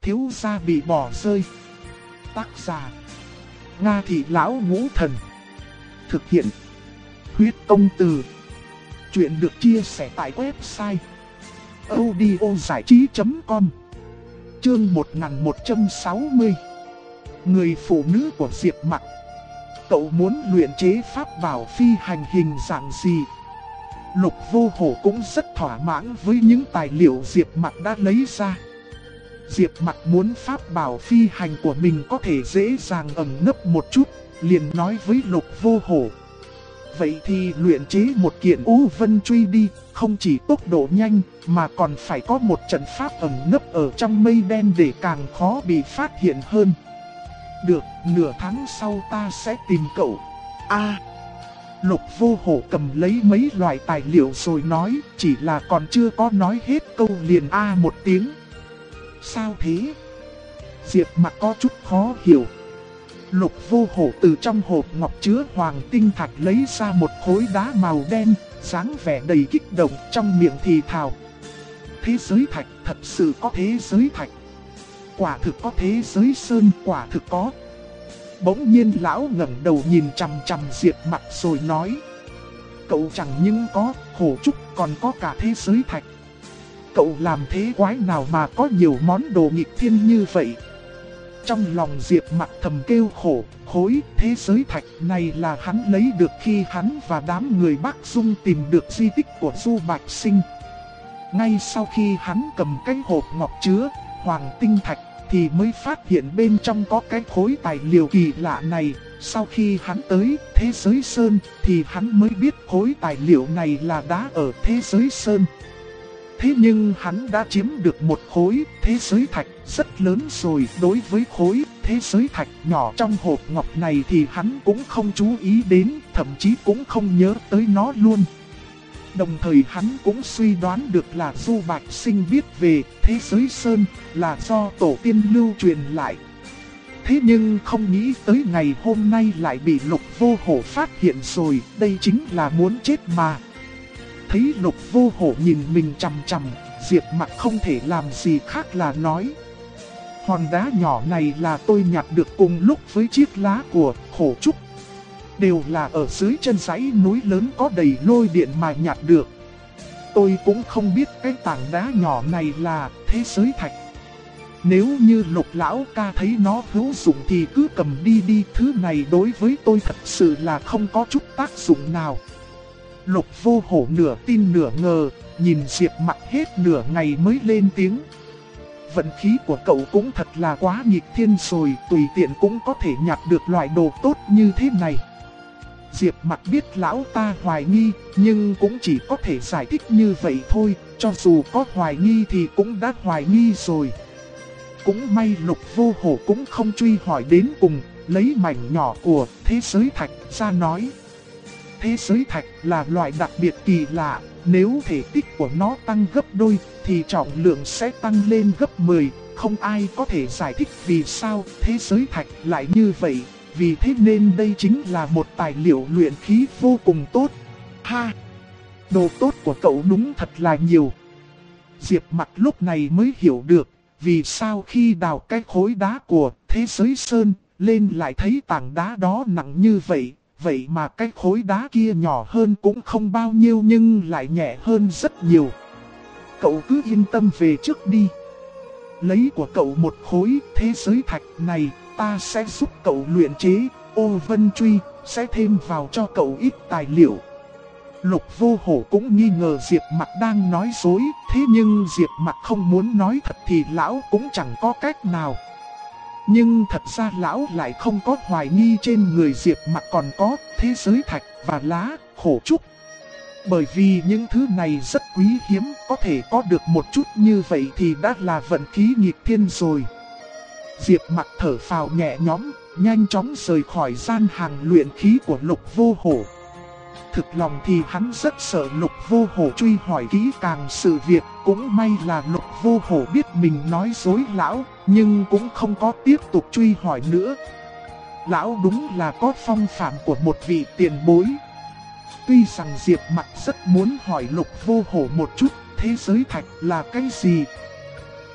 thiếu gia bị bỏ rơi. Tác giả Nga Thị Lão Ngũ Thần. Thực hiện Huyết Công Từ. Chuyện được chia sẻ tại website audiozảichí.com. Chương 1160. Người phụ nữ của Diệp Mặc. Cậu muốn luyện chế pháp bảo phi hành hình dạng gì? Lục Vô Hổ cũng rất thỏa mãn với những tài liệu Diệp Mặc đã lấy ra. Diệp Mặc muốn pháp bảo phi hành của mình có thể dễ dàng ẩn nấp một chút, liền nói với Lục Vô Hổ. Vậy thì luyện chế một kiện U Vân Truy đi, không chỉ tốc độ nhanh mà còn phải có một trận pháp ẩn nấp ở trong mây đen để càng khó bị phát hiện hơn. Được, nửa tháng sau ta sẽ tìm cậu. Lục Vô Hổ cầm lấy mấy loại tài liệu rồi nói, chỉ là còn chưa có nói hết câu liền một tiếng. Sao thế? Diệp Mặc có chút khó hiểu. Lục Vô Hổ từ trong hộp ngọc chứa hoàng tinh thạch lấy ra một khối đá màu đen, dáng vẻ đầy kích động, trong miệng thì thào. Thế giới thạch, thật sự có thế giới thạch. Quả thực có thế giới sơn, quả thực có. Bỗng nhiên lão ngẩng đầu nhìn chằm chằm Diệp Mặc rồi nói. Cậu chẳng những có hổ trúc còn có cả thế giới thạch. Cậu làm thế quái nào mà có nhiều món đồ nghịch thiên như vậy? Trong lòng Diệp Mặc thầm kêu khổ, khối thế giới thạch này là hắn lấy được khi hắn và đám người Bắc Dung tìm được di tích của Du Bạch Sinh. Ngay sau khi hắn cầm cái hộp ngọc chứa hoàng tinh thạch thì mới phát hiện bên trong có cái khối tài liệu kỳ lạ này. Sau khi hắn tới thế giới sơn thì hắn mới biết khối tài liệu này là đá ở thế giới sơn. Thế nhưng hắn đã chiếm được một khối thế giới thạch rất lớn rồi. Đối với khối thế giới thạch nhỏ trong hộp ngọc này thì hắn cũng không chú ý đến, thậm chí cũng không nhớ tới nó luôn. Đồng thời hắn cũng suy đoán được là Du Bạch Sinh biết về thế giới sơn là do tổ tiên lưu truyền lại. Thế nhưng không nghĩ tới ngày hôm nay lại bị Lục Vô Hổ phát hiện rồi, đây chính là muốn chết mà. Thấy Lục Vô Hổ nhìn mình chằm chằm, Diệp Mặc không thể làm gì khác là nói. Hòn đá nhỏ này là tôi nhặt được cùng lúc với chiếc lá của hổ trúc. Đều là ở dưới chân dãy núi lớn có đầy lôi điện mà nhặt được. Tôi cũng không biết cái tảng đá nhỏ này là thế giới thạch. Nếu như Lục lão ca thấy nó hữu dụng thì cứ cầm đi đi, thứ này đối với tôi thật sự là không có chút tác dụng nào. Lục Vô Hổ nửa tin nửa ngờ, nhìn Diệp Mặc hết nửa ngày mới lên tiếng. Vận khí của cậu cũng thật là quá nghịch thiên rồi, tùy tiện cũng có thể nhặt được loại đồ tốt như thế này. Diệp Mặc biết lão ta hoài nghi, nhưng cũng chỉ có thể giải thích như vậy thôi, cho dù có hoài nghi thì cũng đã hoài nghi rồi. Cũng may Lục Vô Hổ cũng không truy hỏi đến cùng, lấy mảnh nhỏ của thế giới thạch ra nói. Thế giới thạch là loại đặc biệt kỳ lạ, nếu thể tích của nó tăng gấp đôi thì trọng lượng sẽ tăng lên gấp 10, không ai có thể giải thích vì sao thế giới thạch lại như vậy, vì thế nên đây chính là một tài liệu luyện khí vô cùng tốt. Đồ tốt của cậu đúng thật là nhiều. Diệp Mặc lúc này mới hiểu được, vì sao khi đào cái khối đá của thế giới sơn lên lại thấy tảng đá đó nặng như vậy. Vậy mà cái khối đá kia nhỏ hơn cũng không bao nhiêu nhưng lại nhẹ hơn rất nhiều. Cậu cứ yên tâm về trước đi. Lấy của cậu một khối thế giới thạch này, ta sẽ giúp cậu luyện chế Ô Vân Truy, sẽ thêm vào cho cậu ít tài liệu. Lục Vô Hổ cũng nghi ngờ Diệp Mặc đang nói dối, thế nhưng Diệp Mặc không muốn nói thật thì lão cũng chẳng có cách nào. Nhưng thật ra lão lại không có hoài nghi trên người Diệp Mặc còn có thế giới thạch và lá khổ trúc. Bởi vì những thứ này rất quý hiếm, có thể có được một chút như vậy thì đã là vận khí nghịch thiên rồi. Diệp Mặc thở phào nhẹ nhõm, nhanh chóng rời khỏi gian hàng luyện khí của Lục Vô Hổ. Thực lòng thì hắn rất sợ Lục Vô Hổ truy hỏi kỹ càng sự việc, cũng may là Lục Vô Hổ biết mình nói dối lão, nhưng cũng không có tiếp tục truy hỏi nữa. Lão đúng là có phong phạm của một vị tiền bối. Tuy rằng Diệp Mặc rất muốn hỏi Lục Vô Hổ một chút, thế giới thạch là cái gì?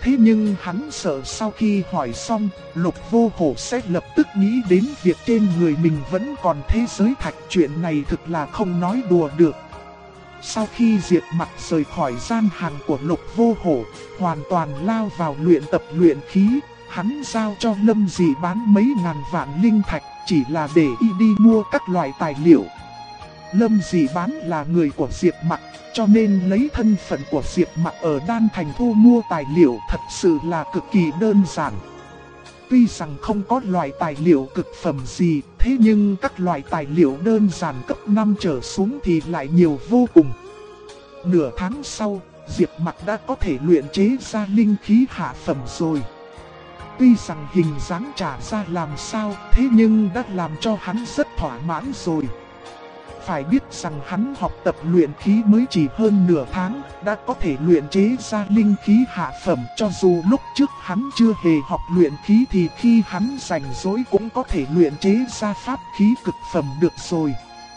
Thế nhưng hắn sợ sau khi hỏi xong, Lục Vô Hổ sẽ lập tức nghĩ đến việc trên người mình vẫn còn thế giới thạch. Chuyện này thực là không nói đùa được. Sau khi Diệp Mặc rời khỏi gian hàng của Lục Vô Hổ, hoàn toàn lao vào luyện tập luyện khí, hắn giao cho Lâm Dị bán mấy ngàn vạn linh thạch, chỉ là để y đi mua các loại tài liệu. Lâm Dị bán là người của Diệp Mặc, cho nên lấy thân phận của Diệp Mặc ở Đan Thành thu mua tài liệu thật sự là cực kỳ đơn giản. Tuy rằng không có loại tài liệu cực phẩm gì, thế nhưng các loại tài liệu đơn giản cấp 5 trở xuống thì lại nhiều vô cùng. Nửa tháng sau, Diệp Mặc đã có thể luyện chế ra linh khí hạ phẩm rồi. Tuy rằng hình dáng trả ra làm sao, thế nhưng đã làm cho hắn rất thỏa mãn rồi. Phải biết rằng hắn học tập luyện khí mới chỉ hơn nửa tháng, đã có thể luyện chế ra linh khí hạ phẩm. Cho dù lúc trước hắn chưa hề học luyện khí thì khi hắn rảnh rỗi cũng có thể luyện chế ra pháp khí cực phẩm được rồi.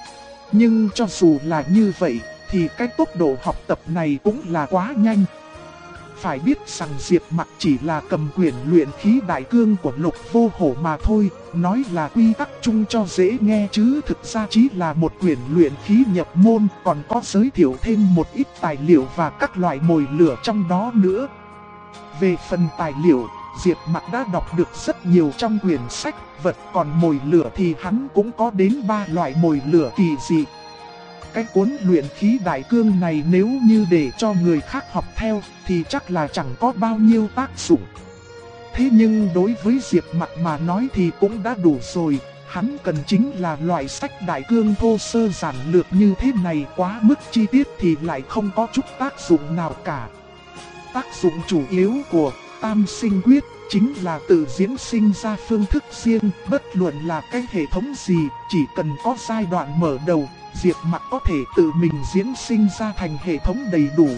Nhưng cho dù là như vậy, thì cái tốc độ học tập này cũng là quá nhanh. Phải biết rằng Diệp Mặc chỉ là cầm quyển luyện khí đại cương của Lục Vô Hổ mà thôi, nói là quy tắc chung cho dễ nghe chứ thực ra chỉ là một quyển luyện khí nhập môn, còn có giới thiệu thêm một ít tài liệu và các loại mồi lửa trong đó nữa. Về phần tài liệu, Diệp Mặc đã đọc được rất nhiều trong quyển sách, vật còn mồi lửa thì hắn cũng có đến 3 loại mồi lửa kỳ dị. Cái cuốn luyện khí đại cương này nếu như để cho người khác học theo thì chắc là chẳng có bao nhiêu tác dụng. Thế nhưng đối với Diệp Mặc mà nói thì cũng đã đủ rồi, hắn cần chính là loại sách đại cương thô sơ giản lược như thế này, quá mức chi tiết thì lại không có chút tác dụng nào cả. Tác dụng chủ yếu của Tam Sinh Quyết chính là tự diễn sinh ra phương thức riêng, bất luận là cái hệ thống gì, chỉ cần có giai đoạn mở đầu, Diệp Mặc có thể tự mình diễn sinh ra thành hệ thống đầy đủ.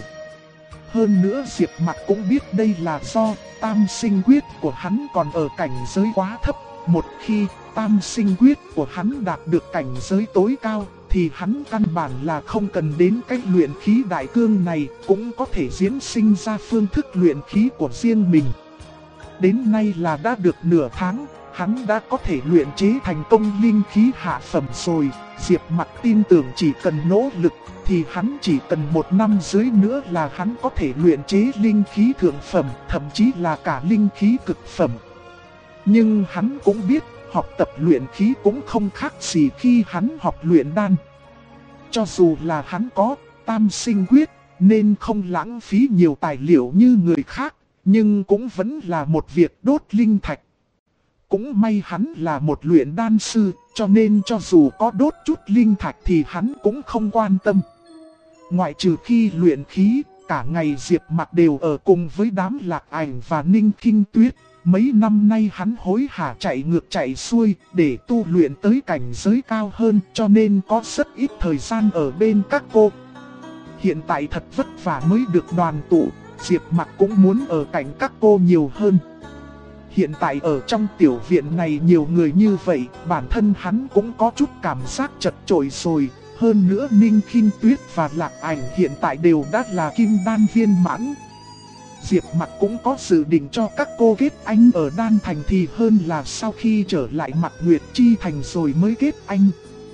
Hơn nữa Diệp Mặc cũng biết đây là do Tam Sinh Quyết của hắn còn ở cảnh giới quá thấp. Một khi Tam Sinh Quyết của hắn đạt được cảnh giới tối cao thì hắn căn bản là không cần đến cách luyện khí đại cương này, cũng có thể diễn sinh ra phương thức luyện khí của riêng mình. Đến nay là đã được nửa tháng, hắn đã có thể luyện chế thành công linh khí hạ phẩm rồi. Diệp Mặc tin tưởng chỉ cần nỗ lực thì hắn chỉ cần 1 năm dưới nữa là hắn có thể luyện chế linh khí thượng phẩm, thậm chí là cả linh khí cực phẩm. Nhưng hắn cũng biết học tập luyện khí cũng không khác gì khi hắn học luyện đan. Cho dù là hắn có Tam Sinh Quyết nên không lãng phí nhiều tài liệu như người khác, nhưng cũng vẫn là một việc đốt linh thạch. Cũng may hắn là một luyện đan sư, cho nên cho dù có đốt chút linh thạch thì hắn cũng không quan tâm. Ngoại trừ khi luyện khí, cả ngày Diệp Mặc đều ở cùng với đám Lạc Ảnh và Ninh Kinh Tuyết. Mấy năm nay hắn hối hả chạy ngược chạy xuôi để tu luyện tới cảnh giới cao hơn, cho nên có rất ít thời gian ở bên các cô. Hiện tại thật vất vả mới được đoàn tụ, Diệp Mặc cũng muốn ở cạnh các cô nhiều hơn. Hiện tại ở trong tiểu viện này nhiều người như vậy, bản thân hắn cũng có chút cảm giác chật chội rồi. Hơn nữa Ninh Kinh Tuyết và Lạc Ảnh hiện tại đều đã là kim đan viên mãn. Diệp Mặc cũng có dự định cho các cô kết anh ở Đan Thành thì hơn là sau khi trở lại Mặt Nguyệt Chi Thành rồi mới kết anh.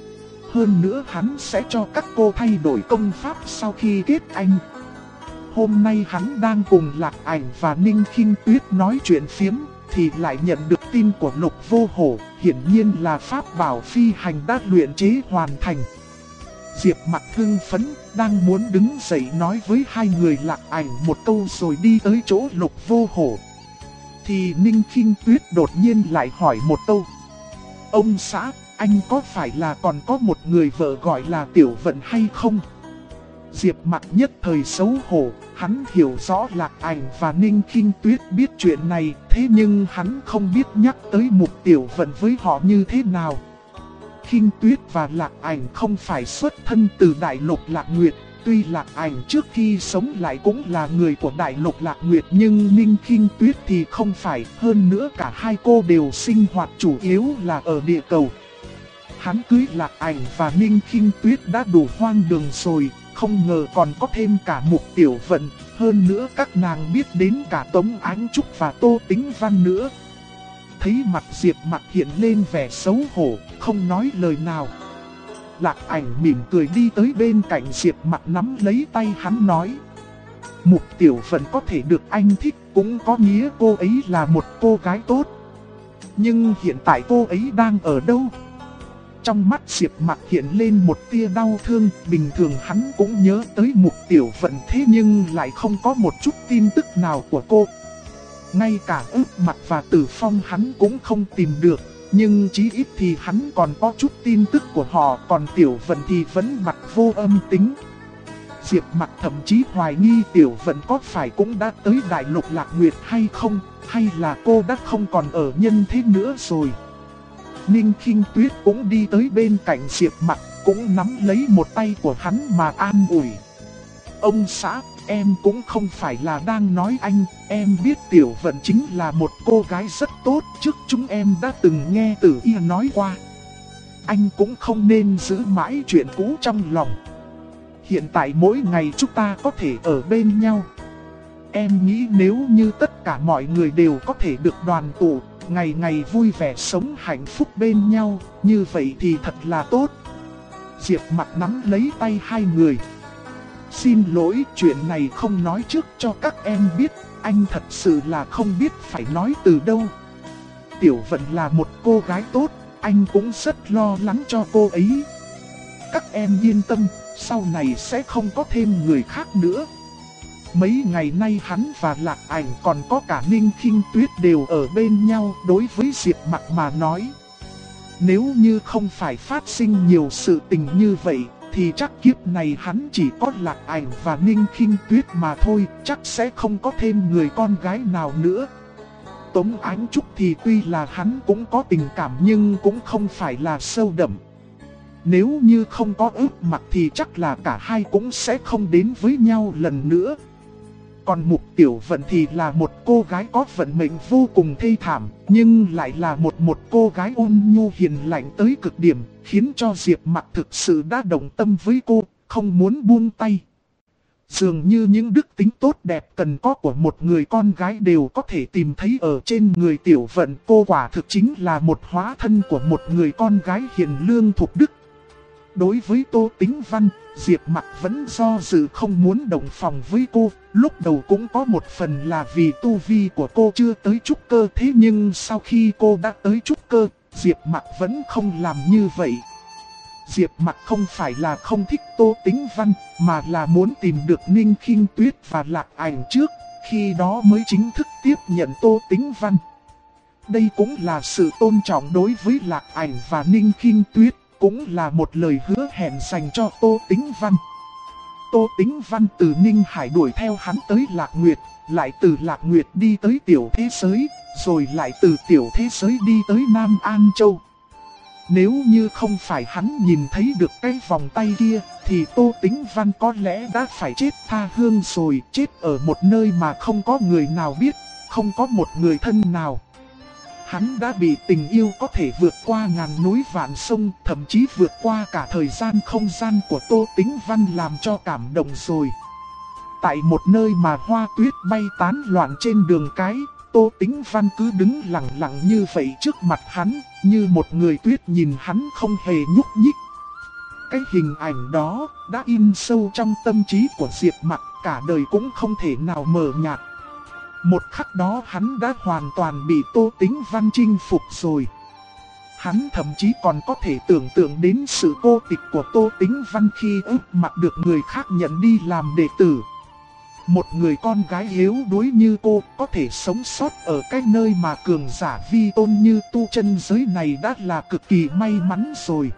Hơn nữa hắn sẽ cho các cô thay đổi công pháp sau khi kết anh. Hôm nay hắn đang cùng Lạc Ảnh và Ninh Kinh Tuyết nói chuyện phiếm thì lại nhận được tin của Lục Vô Hổ, hiển nhiên là pháp bảo phi hành đã luyện chế hoàn thành. Diệp Mặc hưng phấn, đang muốn đứng dậy nói với hai người Lạc Ảnh một câu rồi đi tới chỗ Lục Vô Hổ. Thì Ninh Kinh Tuyết đột nhiên lại hỏi một câu. Ông xã, anh có phải là còn có một người vợ gọi là Tiểu Vận hay không? Diệp Mặc nhất thời xấu hổ, hắn hiểu rõ Lạc Ảnh và Ninh Kinh Tuyết biết chuyện này, thế nhưng hắn không biết nhắc tới Mục Tiểu Vận với họ như thế nào. Kinh Tuyết và Lạc Ảnh không phải xuất thân từ Đại Lục Lạc Nguyệt, tuy Lạc Ảnh trước khi sống lại cũng là người của Đại Lục Lạc Nguyệt nhưng Ninh Kinh Tuyết thì không phải, hơn nữa cả hai cô đều sinh hoạt chủ yếu là ở địa cầu. Hắn cưới Lạc Ảnh và Ninh Kinh Tuyết đã đủ hoang đường rồi, không ngờ còn có thêm cả Mục Tiểu Vận, hơn nữa các nàng biết đến cả Tống Ánh Trúc và Tô Tĩnh Văn nữa. Thấy mặt Diệp Mặc hiện lên vẻ xấu hổ, không nói lời nào. Lạc Ảnh mỉm cười đi tới bên cạnh Diệp Mặc nắm lấy tay hắn nói: Mục Tiểu Vận có thể được anh thích cũng có nghĩa cô ấy là một cô gái tốt. Nhưng hiện tại cô ấy đang ở đâu? Trong mắt Diệp Mặc hiện lên một tia đau thương, bình thường hắn cũng nhớ tới Mục Tiểu Vận thế nhưng lại không có một chút tin tức nào của cô. Ngay cả Ước Mặc và Tử Phong hắn cũng không tìm được, nhưng chí ít thì hắn còn có chút tin tức của họ, còn Tiểu Vận thì vẫn mặt vô âm tính. Diệp Mặc thậm chí hoài nghi Tiểu Vận có phải cũng đã tới Đại Lục Lạc Nguyệt hay không, hay là cô đã không còn ở nhân thế nữa rồi. Ninh Khinh Tuyết cũng đi tới bên cạnh Diệp Mặc, cũng nắm lấy một tay của hắn mà an ủi. Ông xã, em cũng không phải là đang nói anh, em biết Tiểu Vận chính là một cô gái rất tốt, trước chúng em đã từng nghe Tử Y nói qua. Anh cũng không nên giữ mãi chuyện cũ trong lòng. Hiện tại mỗi ngày chúng ta có thể ở bên nhau. Em nghĩ nếu như tất cả mọi người đều có thể được đoàn tụ, ngày ngày vui vẻ sống hạnh phúc bên nhau, như vậy thì thật là tốt. Diệp Mặc nắm lấy tay hai người. Xin lỗi, chuyện này không nói trước cho các em biết, anh thật sự là không biết phải nói từ đâu. Tiểu Vận là một cô gái tốt, anh cũng rất lo lắng cho cô ấy. Các em yên tâm, sau này sẽ không có thêm người khác nữa. Mấy ngày nay hắn và Lạc Ảnh còn có cả Ninh Khinh Tuyết đều ở bên nhau. Đối với Diệp Mặc mà nói, nếu như không phải phát sinh nhiều sự tình như vậy, thì chắc kiếp này hắn chỉ có Lạc Ảnh và Ninh Khinh Tuyết mà thôi, chắc sẽ không có thêm người con gái nào nữa. Tống Ánh Trúc thì tuy là hắn cũng có tình cảm nhưng cũng không phải là sâu đậm. Nếu như không có Ước Mặc thì chắc là cả hai cũng sẽ không đến với nhau lần nữa. Còn Mục Tiểu Vận thì là một cô gái có vận mệnh vô cùng thê thảm, nhưng lại là một cô gái ôn nhu hiền lành tới cực điểm, khiến cho Diệp Mặc thực sự đã động tâm với cô, không muốn buông tay. Dường như những đức tính tốt đẹp cần có của một người con gái đều có thể tìm thấy ở trên người Tiểu Vận. Cô quả thực chính là một hóa thân của một người con gái hiền lương thục đức. Đối với Tô Tĩnh Văn, Diệp Mặc vẫn do dự không muốn đồng phòng với cô. Lúc đầu cũng có một phần là vì tu vi của cô chưa tới trúc cơ, thế nhưng sau khi cô đã tới trúc cơ, Diệp Mặc vẫn không làm như vậy. Diệp Mặc không phải là không thích Tô Tĩnh Văn, mà là muốn tìm được Ninh Khinh Tuyết và Lạc Ảnh trước, khi đó mới chính thức tiếp nhận Tô Tĩnh Văn. Đây cũng là sự tôn trọng đối với Lạc Ảnh và Ninh Khinh Tuyết, cũng là một lời hứa hẹn dành cho Tô Tĩnh Văn. Tô Tĩnh Văn từ Ninh Hải đuổi theo hắn tới Lạc Nguyệt, lại từ Lạc Nguyệt đi tới Tiểu Thế Giới, rồi lại từ Tiểu Thế Giới đi tới Nam An Châu. Nếu như không phải hắn nhìn thấy được cái vòng tay kia, thì Tô Tĩnh Văn có lẽ đã phải chết tha hương rồi, chết ở một nơi mà không có người nào biết, không có một người thân nào. Hắn đã bị tình yêu có thể vượt qua ngàn núi vạn sông, thậm chí vượt qua cả thời gian không gian của Tô Tĩnh Văn làm cho cảm động rồi. Tại một nơi mà hoa tuyết bay tán loạn trên đường cái, Tô Tĩnh Văn cứ đứng lặng lặng như vậy trước mặt hắn, như một người tuyết nhìn hắn không hề nhúc nhích. Cái hình ảnh đó đã in sâu trong tâm trí của Diệp Mặc, cả đời cũng không thể nào mờ nhạt. Một khắc đó hắn đã hoàn toàn bị Tô Tĩnh Văn chinh phục rồi. Hắn thậm chí còn có thể tưởng tượng đến sự cô tịch của Tô Tĩnh Văn khi Ước Mặc được người khác nhận đi làm đệ tử. Một người con gái yếu đuối như cô có thể sống sót ở cái nơi mà cường giả vi tôn như tu chân giới này đã là cực kỳ may mắn rồi.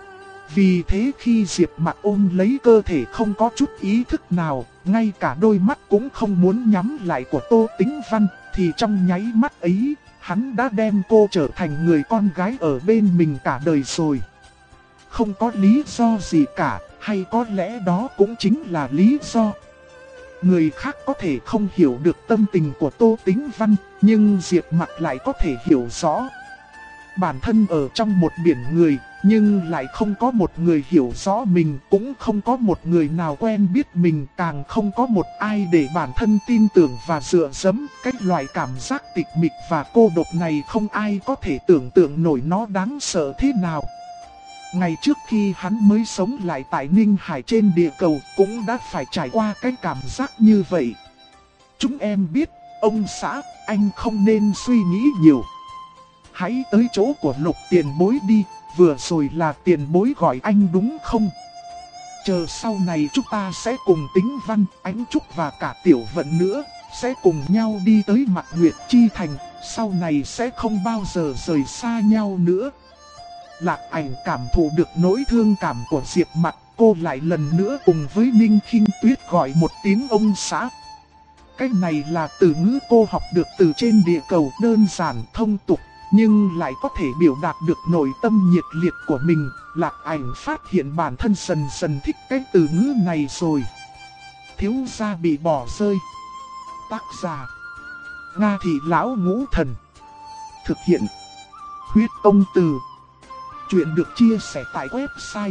Vì thế khi Diệp Mặc ôm lấy cơ thể không có chút ý thức nào, ngay cả đôi mắt cũng không muốn nhắm lại của Tô Tĩnh Văn, thì trong nháy mắt ấy, hắn đã đem cô trở thành người con gái ở bên mình cả đời rồi. Không có lý do gì cả, hay có lẽ đó cũng chính là lý do. Người khác có thể không hiểu được tâm tình của Tô Tĩnh Văn, nhưng Diệp Mặc lại có thể hiểu rõ. Bản thân ở trong một biển người, nhưng lại không có một người hiểu rõ mình, cũng không có một người nào quen biết mình, càng không có một ai để bản thân tin tưởng và dựa dẫm. Cái loại cảm giác tịch mịch và cô độc này không ai có thể tưởng tượng nổi nó đáng sợ thế nào. Ngày trước khi hắn mới sống lại tại Ninh Hải trên địa cầu cũng đã phải trải qua cái cảm giác như vậy. Chúng em biết, ông xã, anh không nên suy nghĩ nhiều. Hãy tới chỗ của Lục tiền bối đi, vừa rồi là tiền bối gọi anh đúng không? Chờ sau này chúng ta sẽ cùng Tĩnh Văn, Ánh Trúc và cả Tiểu Vận nữa, sẽ cùng nhau đi tới Mạc Nguyệt Chi Thành, sau này sẽ không bao giờ rời xa nhau nữa. Lạc Ảnh cảm thụ được nỗi thương cảm của Diệp Mặc, cô lại lần nữa cùng với Ninh Khinh Tuyết gọi một tiếng ông xã. Cái này là từ ngữ cô học được từ trên địa cầu, đơn giản thông tục, nhưng lại có thể biểu đạt được nội tâm nhiệt liệt của mình. Lạc Ảnh phát hiện bản thân dần dần thích cái từ ngữ này rồi. Thiếu gia bị bỏ rơi. Tác giả: Nga Thị Lão Ngũ Thần. Thực hiện: Huyết Công Từ. Chuyện được chia sẻ tại website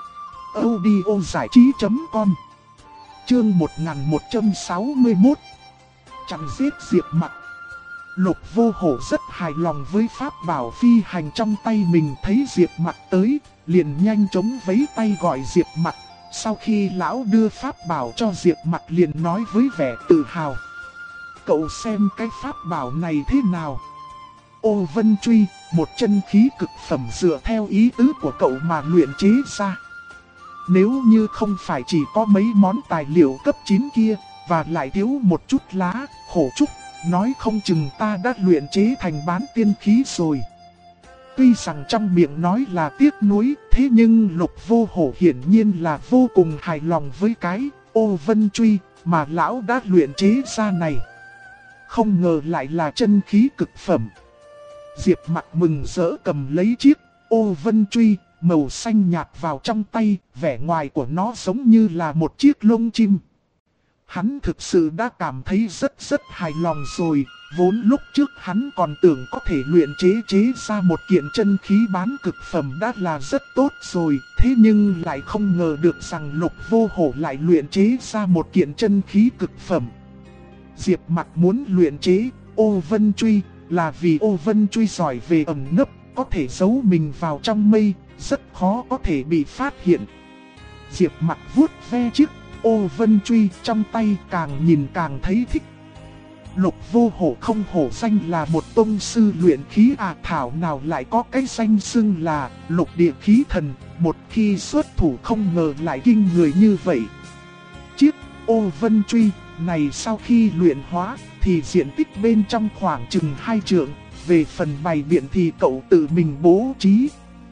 audiozảichí.com. Chương 1161. Chặn giết Diệp Mặc. Lục Vô Hổ rất hài lòng với pháp bảo phi hành trong tay mình, thấy Diệp Mặc tới, liền nhanh chóng vẫy tay gọi Diệp Mặc. Sau khi lão đưa pháp bảo cho Diệp Mặc liền nói với vẻ tự hào: Cậu xem cái pháp bảo này thế nào? Ô Vân Truy, một chân khí cực phẩm dựa theo ý tứ của cậu mà luyện chế ra. Nếu như không phải chỉ có mấy món tài liệu cấp 9 kia, và lại thiếu một chút lá, khổ trúc, nói không chừng ta đã luyện chế thành bán tiên khí rồi. Tuy rằng trong miệng nói là tiếc nuối, thế nhưng Lục Vô Hổ hiển nhiên là vô cùng hài lòng với cái Ô Vân Truy mà lão đã luyện chế ra này. Không ngờ lại là chân khí cực phẩm. Diệp Mặc mừng rỡ cầm lấy chiếc Ô Vân Truy màu xanh nhạt vào trong tay, vẻ ngoài của nó giống như là một chiếc lông chim. Hắn thực sự đã cảm thấy rất hài lòng rồi, vốn lúc trước hắn còn tưởng có thể luyện chế ra một kiện chân khí bán cực phẩm đã là rất tốt rồi, thế nhưng lại không ngờ được rằng Lục Vô Hổ lại luyện chế ra một kiện chân khí cực phẩm. Diệp Mặc muốn luyện chế Ô Vân Truy là vì Ô Vân Truy giỏi về ẩn nấp, có thể giấu mình vào trong mây, rất khó có thể bị phát hiện. Diệp Mặc vuốt ve chiếc Ô Vân Truy trong tay, càng nhìn càng thấy thích. Lục Vô Hổ không hổ danh là một tông sư luyện khí thảo nào lại có cái danh xưng là Lục Địa Khí Thần, một khi xuất thủ không ngờ lại kinh người như vậy. Chiếc Ô Vân Truy này sau khi luyện hóa thì diện tích bên trong khoảng chừng 2 trượng, về phần bày biện thì cậu tự mình bố trí.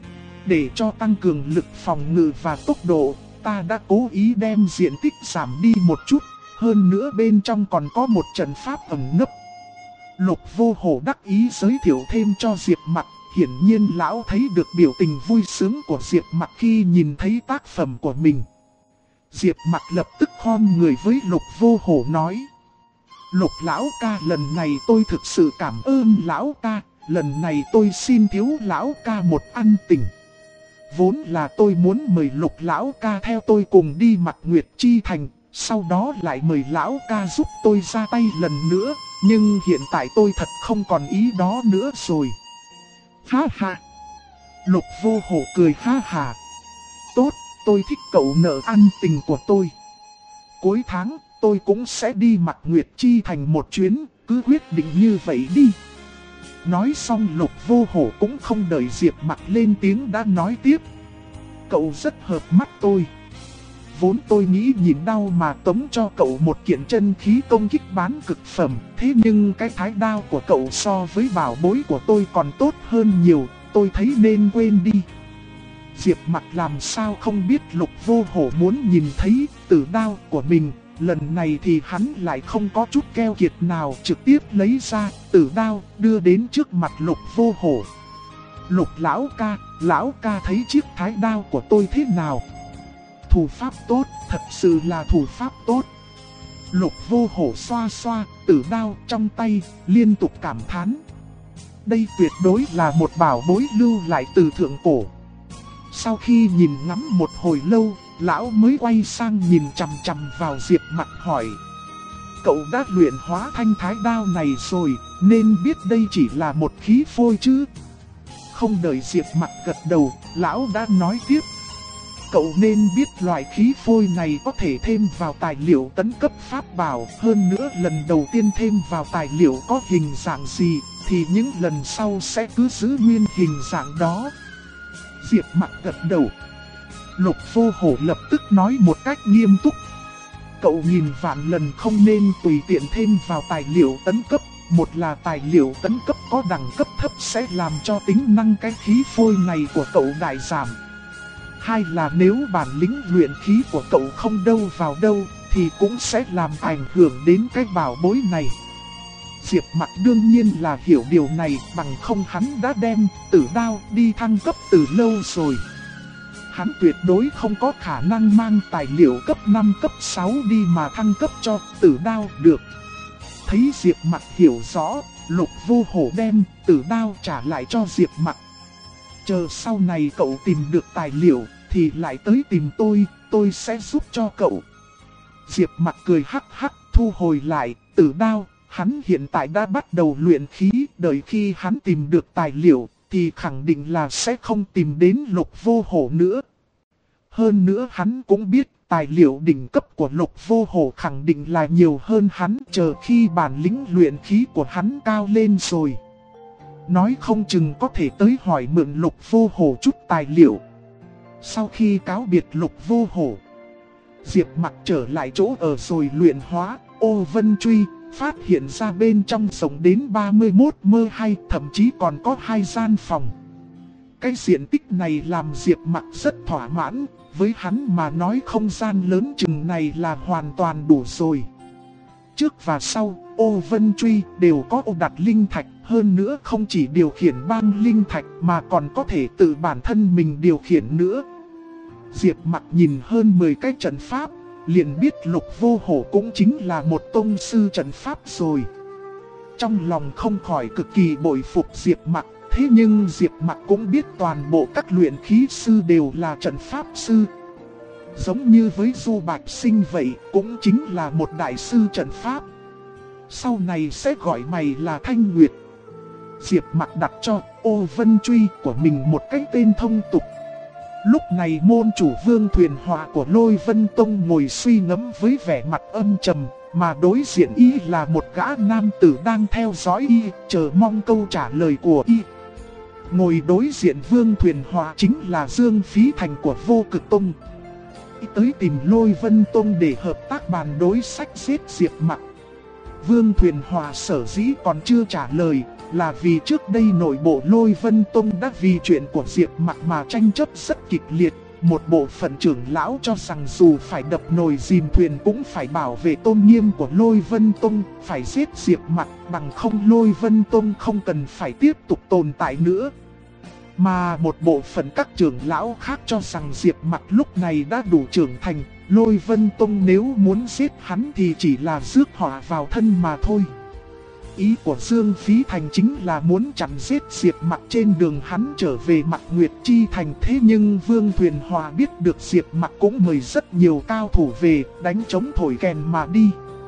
Để cho tăng cường lực phòng ngự và tốc độ, ta đã cố ý đem diện tích giảm đi một chút, hơn nữa bên trong còn có một trận pháp ẩn nấp. Lục Vô Hổ đắc ý giới thiệu thêm cho Diệp Mặc, hiển nhiên lão thấy được biểu tình vui sướng của Diệp Mặc khi nhìn thấy tác phẩm của mình. Diệp Mặc lập tức khom người với Lục Vô Hổ nói: Lục lão ca, lần này tôi thực sự cảm ơn lão ca, lần này tôi xin thiếu lão ca một ân tình. Vốn là tôi muốn mời Lục lão ca theo tôi cùng đi Mạc Nguyệt Chi Thành, sau đó lại mời lão ca giúp tôi ra tay lần nữa, nhưng hiện tại tôi thật không còn ý đó nữa rồi. Ha ha! Lục Vô Hổ cười ha ha. Tốt, tôi thích cậu nợ ân tình của tôi. Cuối tháng, tôi cũng sẽ đi Mạc Nguyệt Chi Thành một chuyến, cứ quyết định như vậy đi. Nói xong Lục Vô Hổ cũng không đợi Diệp Mặc lên tiếng đã nói tiếp: Cậu rất hợp mắt tôi. Vốn tôi nghĩ nhìn đao mà tống cho cậu một kiện chân khí công kích bán cực phẩm, thế nhưng cái thái đao của cậu so với bảo bối của tôi còn tốt hơn nhiều, tôi thấy nên quên đi. Diệp Mặc làm sao không biết Lục Vô Hổ muốn nhìn thấy tử đao của mình. Lần này thì hắn lại không có chút keo kiệt nào, trực tiếp lấy ra tử đao đưa đến trước mặt Lục Vô Hổ. Lục lão ca thấy chiếc thái đao của tôi thế nào? Thủ pháp tốt, thật sự là thủ pháp tốt. Lục Vô Hổ xoa xoa tử đao trong tay, liên tục cảm thán. Đây tuyệt đối là một bảo bối lưu lại từ thượng cổ. Sau khi nhìn ngắm một hồi lâu, lão mới quay sang nhìn chằm chằm vào Diệp Mặc hỏi. Cậu đã luyện hóa thanh thái đao này rồi, nên biết đây chỉ là một khí phôi chứ? Không đợi Diệp Mặc gật đầu, lão đã nói tiếp. Cậu nên biết loại khí phôi này có thể thêm vào tài liệu tấn cấp pháp bảo. Hơn nữa lần đầu tiên thêm vào tài liệu có hình dạng gì, thì những lần sau sẽ cứ giữ nguyên hình dạng đó. Diệp Mặc gật đầu. Lục Vô Hổ lập tức nói một cách nghiêm túc. Cậu nhìn vạn lần không nên tùy tiện thêm vào tài liệu tấn cấp. Một là tài liệu tấn cấp có đẳng cấp thấp sẽ làm cho tính năng cái khí phôi này của cậu đại giảm. Hai là nếu bản lĩnh luyện khí của cậu không đâu vào đâu, thì cũng sẽ làm ảnh hưởng đến cái bảo bối này. Diệp Mặc đương nhiên là hiểu điều này, bằng không hắn đã đem tử đao đi thăng cấp từ lâu rồi. Hắn tuyệt đối không có khả năng mang tài liệu cấp 5 cấp 6 đi mà thăng cấp cho tử đao được. Thấy Diệp Mặc hiểu rõ, Lục Vô Hổ đem tử đao trả lại cho Diệp Mặc. Chờ sau này cậu tìm được tài liệu thì lại tới tìm tôi sẽ giúp cho cậu. Diệp Mặc cười hắc hắc thu hồi lại tử đao. Hắn hiện tại đã bắt đầu luyện khí, đợi khi hắn tìm được tài liệu thì khẳng định là sẽ không tìm đến Lục Vô Hổ nữa. Hơn nữa hắn cũng biết tài liệu đỉnh cấp của Lục Vô Hổ khẳng định là nhiều hơn hắn, chờ khi bản lĩnh luyện khí của hắn cao lên rồi. Nói không chừng có thể tới hỏi mượn Lục Vô Hổ chút tài liệu. Sau khi cáo biệt Lục Vô Hổ, Diệp Mặc trở lại chỗ ở rồi luyện hóa Ô Vân Truy. Phát hiện ra bên trong rộng đến 31 mơ hay, thậm chí còn có 2 gian phòng. Cái diện tích này làm Diệp Mặc rất thỏa mãn, với hắn mà nói không gian lớn chừng này là hoàn toàn đủ rồi. Trước và sau, Ô Vân Truy đều có ô đặt linh thạch, hơn nữa không chỉ điều khiển băng linh thạch mà còn có thể tự bản thân mình điều khiển nữa. Diệp Mặc nhìn hơn 10 cái trận pháp, liền biết Lục Vô Hổ cũng chính là một tông sư trận pháp rồi. Trong lòng không khỏi cực kỳ bội phục Diệp Mặc, thế nhưng Diệp Mặc cũng biết toàn bộ các luyện khí sư đều là trận pháp sư. Giống như với Du Bạch Sinh vậy, cũng chính là một đại sư trận pháp. Sau này sẽ gọi mày là Thanh Nguyệt. Diệp Mặc đặt cho Ô Vân Truy của mình một cái tên thông tục. Lúc này môn chủ Vương Thuyền Họa của Lôi Vân Tông ngồi suy ngẫm với vẻ mặt âm trầm, mà đối diện y là một gã nam tử đang theo dõi y, chờ mong câu trả lời của y. Ngồi đối diện Vương Thuyền Họa chính là Dương Phí Thành của Vô Cực Tông. Y tới tìm Lôi Vân Tông để hợp tác bàn đối sách giết Diệp Mặc. Vương Thuyền Họa sở dĩ còn chưa trả lời là vì trước đây nội bộ Lôi Vân Tông đã vì chuyện của Diệp Mặc mà tranh chấp rất kịch liệt. Một bộ phận trưởng lão cho rằng dù phải đập nồi dìm thuyền cũng phải bảo vệ tôn nghiêm của Lôi Vân Tông, phải giết Diệp Mặc, bằng không Lôi Vân Tông không cần phải tiếp tục tồn tại nữa. Mà một bộ phận các trưởng lão khác cho rằng Diệp Mặc lúc này đã đủ trưởng thành, Lôi Vân Tông nếu muốn giết hắn thì chỉ là rước họa vào thân mà thôi. Ý của Dương Phí Thành chính là muốn chặn giết Diệp Mặc trên đường hắn trở về Mạc Nguyệt Chi Thành. Thế nhưng Vương Thuyền Hòa biết được Diệp Mặc cũng mời rất nhiều cao thủ về, đánh trống thổi kèn mà đi.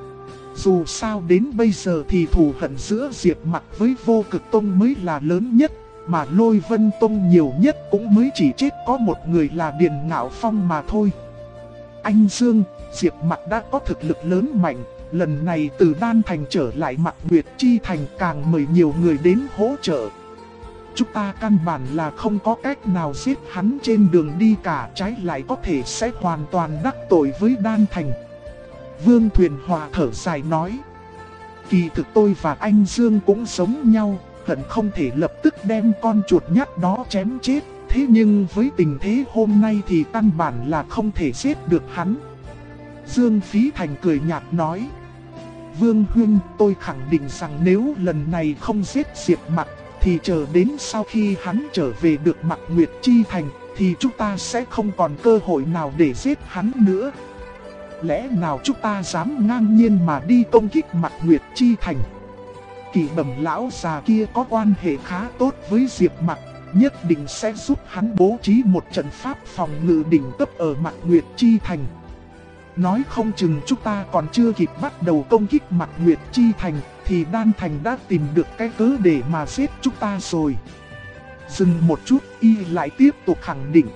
Dù sao đến bây giờ thì thù hận giữa Diệp Mặc với Vô Cực Tông mới là lớn nhất, mà Lôi Vân Tông nhiều nhất cũng mới chỉ chết có một người là Điền Ngạo Phong mà thôi. Anh Dương, Diệp Mặc đã có thực lực lớn mạnh. Lần này từ Đan Thành trở lại Mạc Nguyệt Chi Thành càng mời nhiều người đến hỗ trợ. Chúng ta căn bản là không có cách nào giết hắn trên đường đi cả, trái lại có thể sẽ hoàn toàn đắc tội với Đan Thành. Vương Thuyền Hòa thở dài nói. Kỳ thực tôi và anh Dương cũng giống nhau, hận không thể lập tức đem con chuột nhắt đó chém chết. Thế nhưng với tình thế hôm nay thì căn bản là không thể giết được hắn. Dương Phí Thành cười nhạt nói. Vương Huynh, tôi khẳng định rằng nếu lần này không giết Diệp Mặc, thì chờ đến sau khi hắn trở về được Mạc Nguyệt Chi Thành, thì chúng ta sẽ không còn cơ hội nào để giết hắn nữa. Lẽ nào chúng ta dám ngang nhiên mà đi công kích Mạc Nguyệt Chi Thành? Kỳ Bẩm lão già kia có quan hệ khá tốt với Diệp Mặc, nhất định sẽ giúp hắn bố trí một trận pháp phòng ngự đỉnh cấp ở Mạc Nguyệt Chi Thành. Nói không chừng chúng ta còn chưa kịp bắt đầu công kích Mạc Nguyệt Chi Thành, thì Đan Thành đã tìm được cái cớ để mà giết chúng ta rồi. Dừng một chút, y lại tiếp tục khẳng định.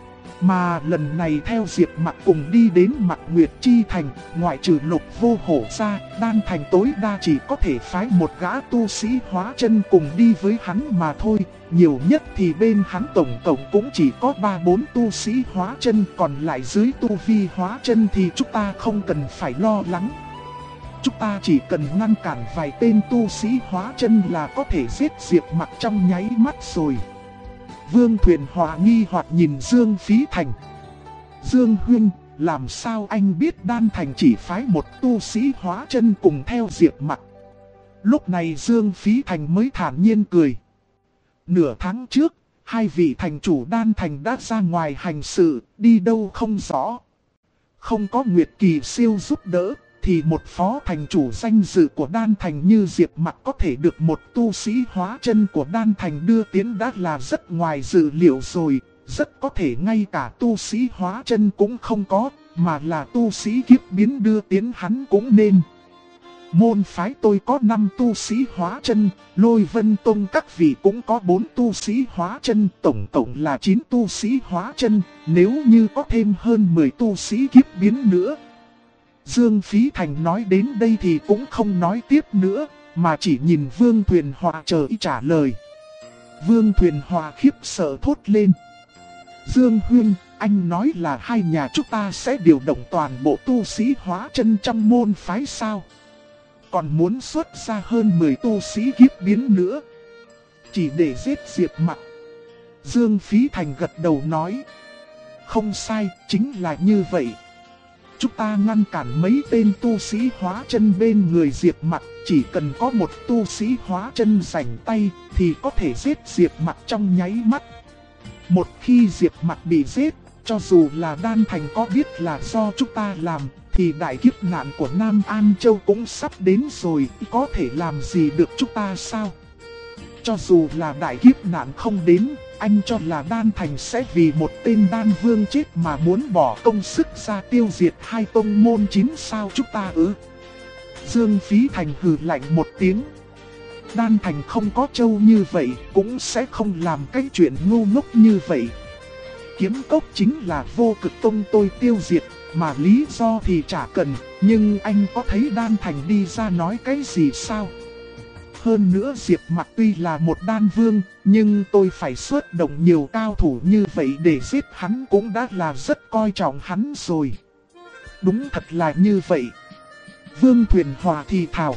Mà lần này theo Diệp Mặc cùng đi đến Mạc Nguyệt Chi Thành, ngoại trừ Lục Vô Hổ ra, Đan Thành tối đa chỉ có thể phái một gã tu sĩ hóa chân cùng đi với hắn mà thôi. Nhiều nhất thì bên hắn tổng cộng cũng chỉ có 3-4 tu sĩ hóa chân, còn lại dưới tu vi hóa chân thì chúng ta không cần phải lo lắng. Chúng ta chỉ cần ngăn cản vài tên tu sĩ hóa chân là có thể giết Diệp Mặc trong nháy mắt rồi. Vương Thuyền Hòa nghi hoặc nhìn Dương Phí Thành. Dương Huynh, làm sao anh biết Đan Thành chỉ phái một tu sĩ hóa chân cùng theo Diệp Mặc? Lúc này Dương Phí Thành mới thản nhiên cười. Nửa tháng trước, hai vị thành chủ Đan Thành đã ra ngoài hành sự, đi đâu không rõ. Không có Nguyệt Kỳ Siêu giúp đỡ, thì một phó thành chủ danh dự của Đan Thành như Diệp Mặc có thể được một tu sĩ hóa chân của Đan Thành đưa tiến đã là rất ngoài dự liệu rồi. Rất có thể ngay cả tu sĩ hóa chân cũng không có, mà là tu sĩ kiếp biến đưa tiến hắn cũng nên. Môn phái tôi có 5 tu sĩ hóa chân, Lôi Vân Tông các vị cũng có 4 tu sĩ hóa chân, tổng cộng là 9 tu sĩ hóa chân, nếu như có thêm hơn 10 tu sĩ kiếp biến nữa. Dương Phí Thành nói đến đây thì cũng không nói tiếp nữa, mà chỉ nhìn Vương Thuyền Hòa chờ y trả lời. Vương Thuyền Hòa khiếp sợ thốt lên. Dương Huynh, anh nói là hai nhà chúng ta sẽ điều động toàn bộ tu sĩ hóa chân trong môn phái sao? Còn muốn xuất ra hơn 10 tu sĩ kiếp biến nữa, chỉ để giết Diệp Mặc. Dương Phí Thành gật đầu nói. Không sai, chính là như vậy. Chúng ta ngăn cản mấy tên tu sĩ hóa chân bên người Diệp Mặc, chỉ cần có một tu sĩ hóa chân rảnh tay thì có thể giết Diệp Mặc trong nháy mắt. Một khi Diệp Mặc bị giết, cho dù là Đan Thành có biết là do chúng ta làm, thì đại kiếp nạn của Nam An Châu cũng sắp đến rồi, có thể làm gì được chúng ta sao? Cho dù là đại kiếp nạn không đến, anh cho là Đan Thành sẽ vì một tên đan vương chết mà muốn bỏ công sức ra tiêu diệt hai tông môn 9 sao chúng ta ư? Dương Phí Thành hừ lạnh một tiếng. Đan Thành không có trâu như vậy, cũng sẽ không làm cái chuyện ngu ngốc như vậy. Kiếm Cốc chính là Vô Cực Tông tôi tiêu diệt, mà lý do thì chả cần, nhưng anh có thấy Đan Thành đi ra nói cái gì sao? Hơn nữa Diệp Mặc tuy là một đan vương, nhưng tôi phải xuất động nhiều cao thủ như vậy để giết hắn cũng đã là rất coi trọng hắn rồi. Đúng thật là như vậy. Vương Thuyền Hòa thì thào.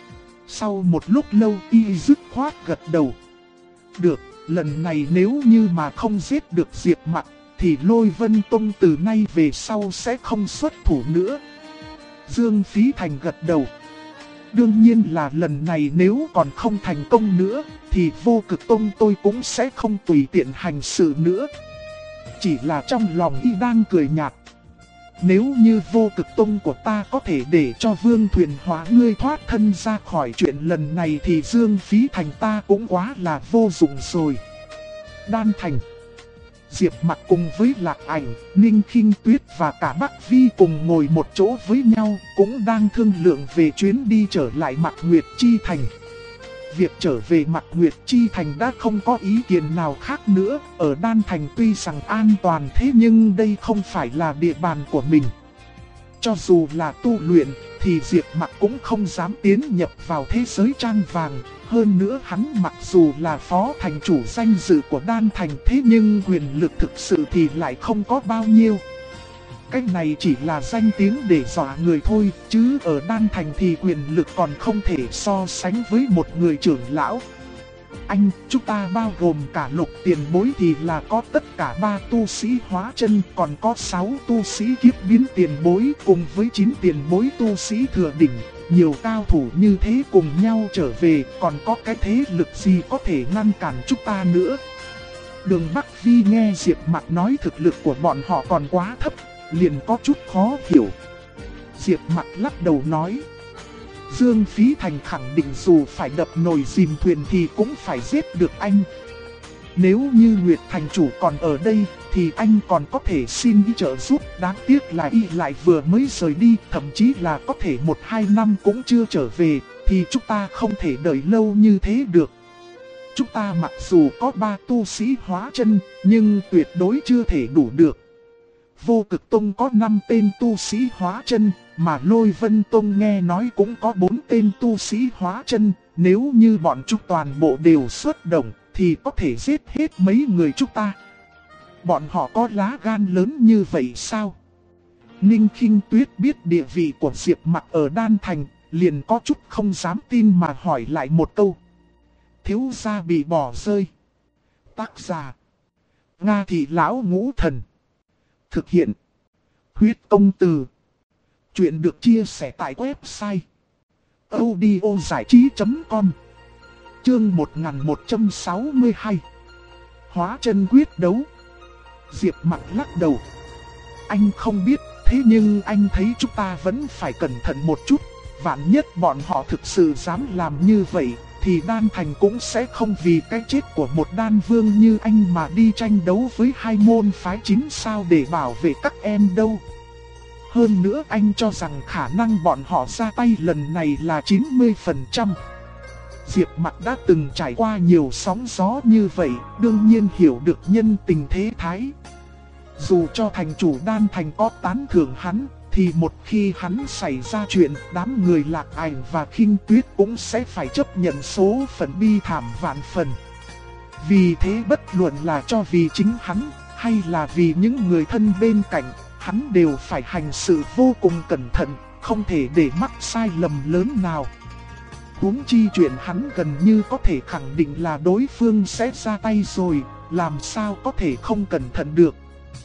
Sau một lúc lâu y dứt khoát gật đầu. Được, lần này nếu như mà không giết được Diệp Mặc, thì Lôi Vân Tông từ nay về sau sẽ không xuất thủ nữa. Dương Phí Thành gật đầu. Đương nhiên là lần này nếu còn không thành công nữa, thì Vô Cực Tông tôi cũng sẽ không tùy tiện hành sự nữa. Chỉ là trong lòng y đang cười nhạt. Nếu như Vô Cực Tông của ta có thể để cho Vương Thuyền Hóa ngươi thoát thân ra khỏi chuyện lần này thì Dương Phí Thành ta cũng quá là vô dụng rồi. Đan Thành. Diệp Mặc cùng với Lạc Ảnh, Ninh Khinh Tuyết và cả Bắc Vi cùng ngồi một chỗ với nhau, cũng đang thương lượng về chuyến đi trở lại Mạc Nguyệt Chi Thành. Việc trở về Mạc Nguyệt Chi Thành đã không có ý kiến nào khác nữa, ở Đan Thành tuy rằng an toàn thế nhưng đây không phải là địa bàn của mình. Cho dù là tu luyện, thì Diệp Mặc cũng không dám tiến nhập vào thế giới trang vàng. Hơn nữa hắn mặc dù là phó thành chủ danh dự của Đan Thành thế nhưng quyền lực thực sự thì lại không có bao nhiêu. Cái này chỉ là danh tiếng để dọa người thôi, chứ ở Đan Thành thì quyền lực còn không thể so sánh với một người trưởng lão. Anh, chúng ta bao gồm cả Lục tiền bối thì là có tất cả 3 tu sĩ hóa chân, còn có 6 tu sĩ kiếp biến tiền bối cùng với 9 tiền bối tu sĩ thừa đỉnh. Nhiều cao thủ như thế cùng nhau trở về, còn có cái thế lực gì có thể ngăn cản chúng ta nữa. Đường Bắc Vi nghe Diệp Mặc nói thực lực của bọn họ còn quá thấp, liền có chút khó hiểu. Diệp Mặc lắc đầu nói. Dương Phí Thành khẳng định dù phải đập nồi dìm thuyền thì cũng phải giết được anh. Nếu như Nguyệt thành chủ còn ở đây thì anh còn có thể xin y trợ giúp. Đáng tiếc là y lại vừa mới rời đi, thậm chí là có thể 1-2 năm cũng chưa trở về. Thì chúng ta không thể đợi lâu như thế được. Chúng ta mặc dù có 3 tu sĩ hóa chân, nhưng tuyệt đối chưa thể đủ được. Vô Cực Tông có 5 tên tu sĩ hóa chân, mà Lôi Vân Tông nghe nói cũng có 4 tên tu sĩ hóa chân. Nếu như bọn chúng toàn bộ đều xuất động, thì có thể giết hết mấy người chúng ta. Bọn họ có lá gan lớn như vậy sao? Ninh Khinh Tuyết biết địa vị của Diệp Mặc ở Đan Thành, liền có chút không dám tin mà hỏi lại một câu. Thiếu gia bị bỏ rơi. Tác giả: Nga Thị Lão Ngũ Thần. Thực hiện: Huyết Công Từ. Chuyện được chia sẻ tại website audiozảichí.com. Chương 1162. Hóa chân quyết đấu. Diệp Mặc lắc đầu. Anh không biết, thế nhưng anh thấy chúng ta vẫn phải cẩn thận một chút. Vạn nhất bọn họ thực sự dám làm như vậy, thì Đan Thành cũng sẽ không vì cái chết của một đan vương như anh mà đi tranh đấu với 2 môn phái chính sao để bảo vệ các em đâu. Hơn nữa anh cho rằng khả năng bọn họ ra tay lần này là 90%. Diệp Mặc đã từng trải qua nhiều sóng gió như vậy, đương nhiên hiểu được nhân tình thế thái. Dù cho thành chủ Đan Thành có tán thưởng hắn, thì một khi hắn xảy ra chuyện, đám người Lạc Ảnh và Khinh Tuyết cũng sẽ phải chấp nhận số phận bi thảm vạn phần. Vì thế bất luận là cho vì chính hắn, hay là vì những người thân bên cạnh, hắn đều phải hành sự vô cùng cẩn thận, không thể để mắc sai lầm lớn nào. Huống chi chuyện hắn gần như có thể khẳng định là đối phương sẽ ra tay rồi, làm sao có thể không cẩn thận được.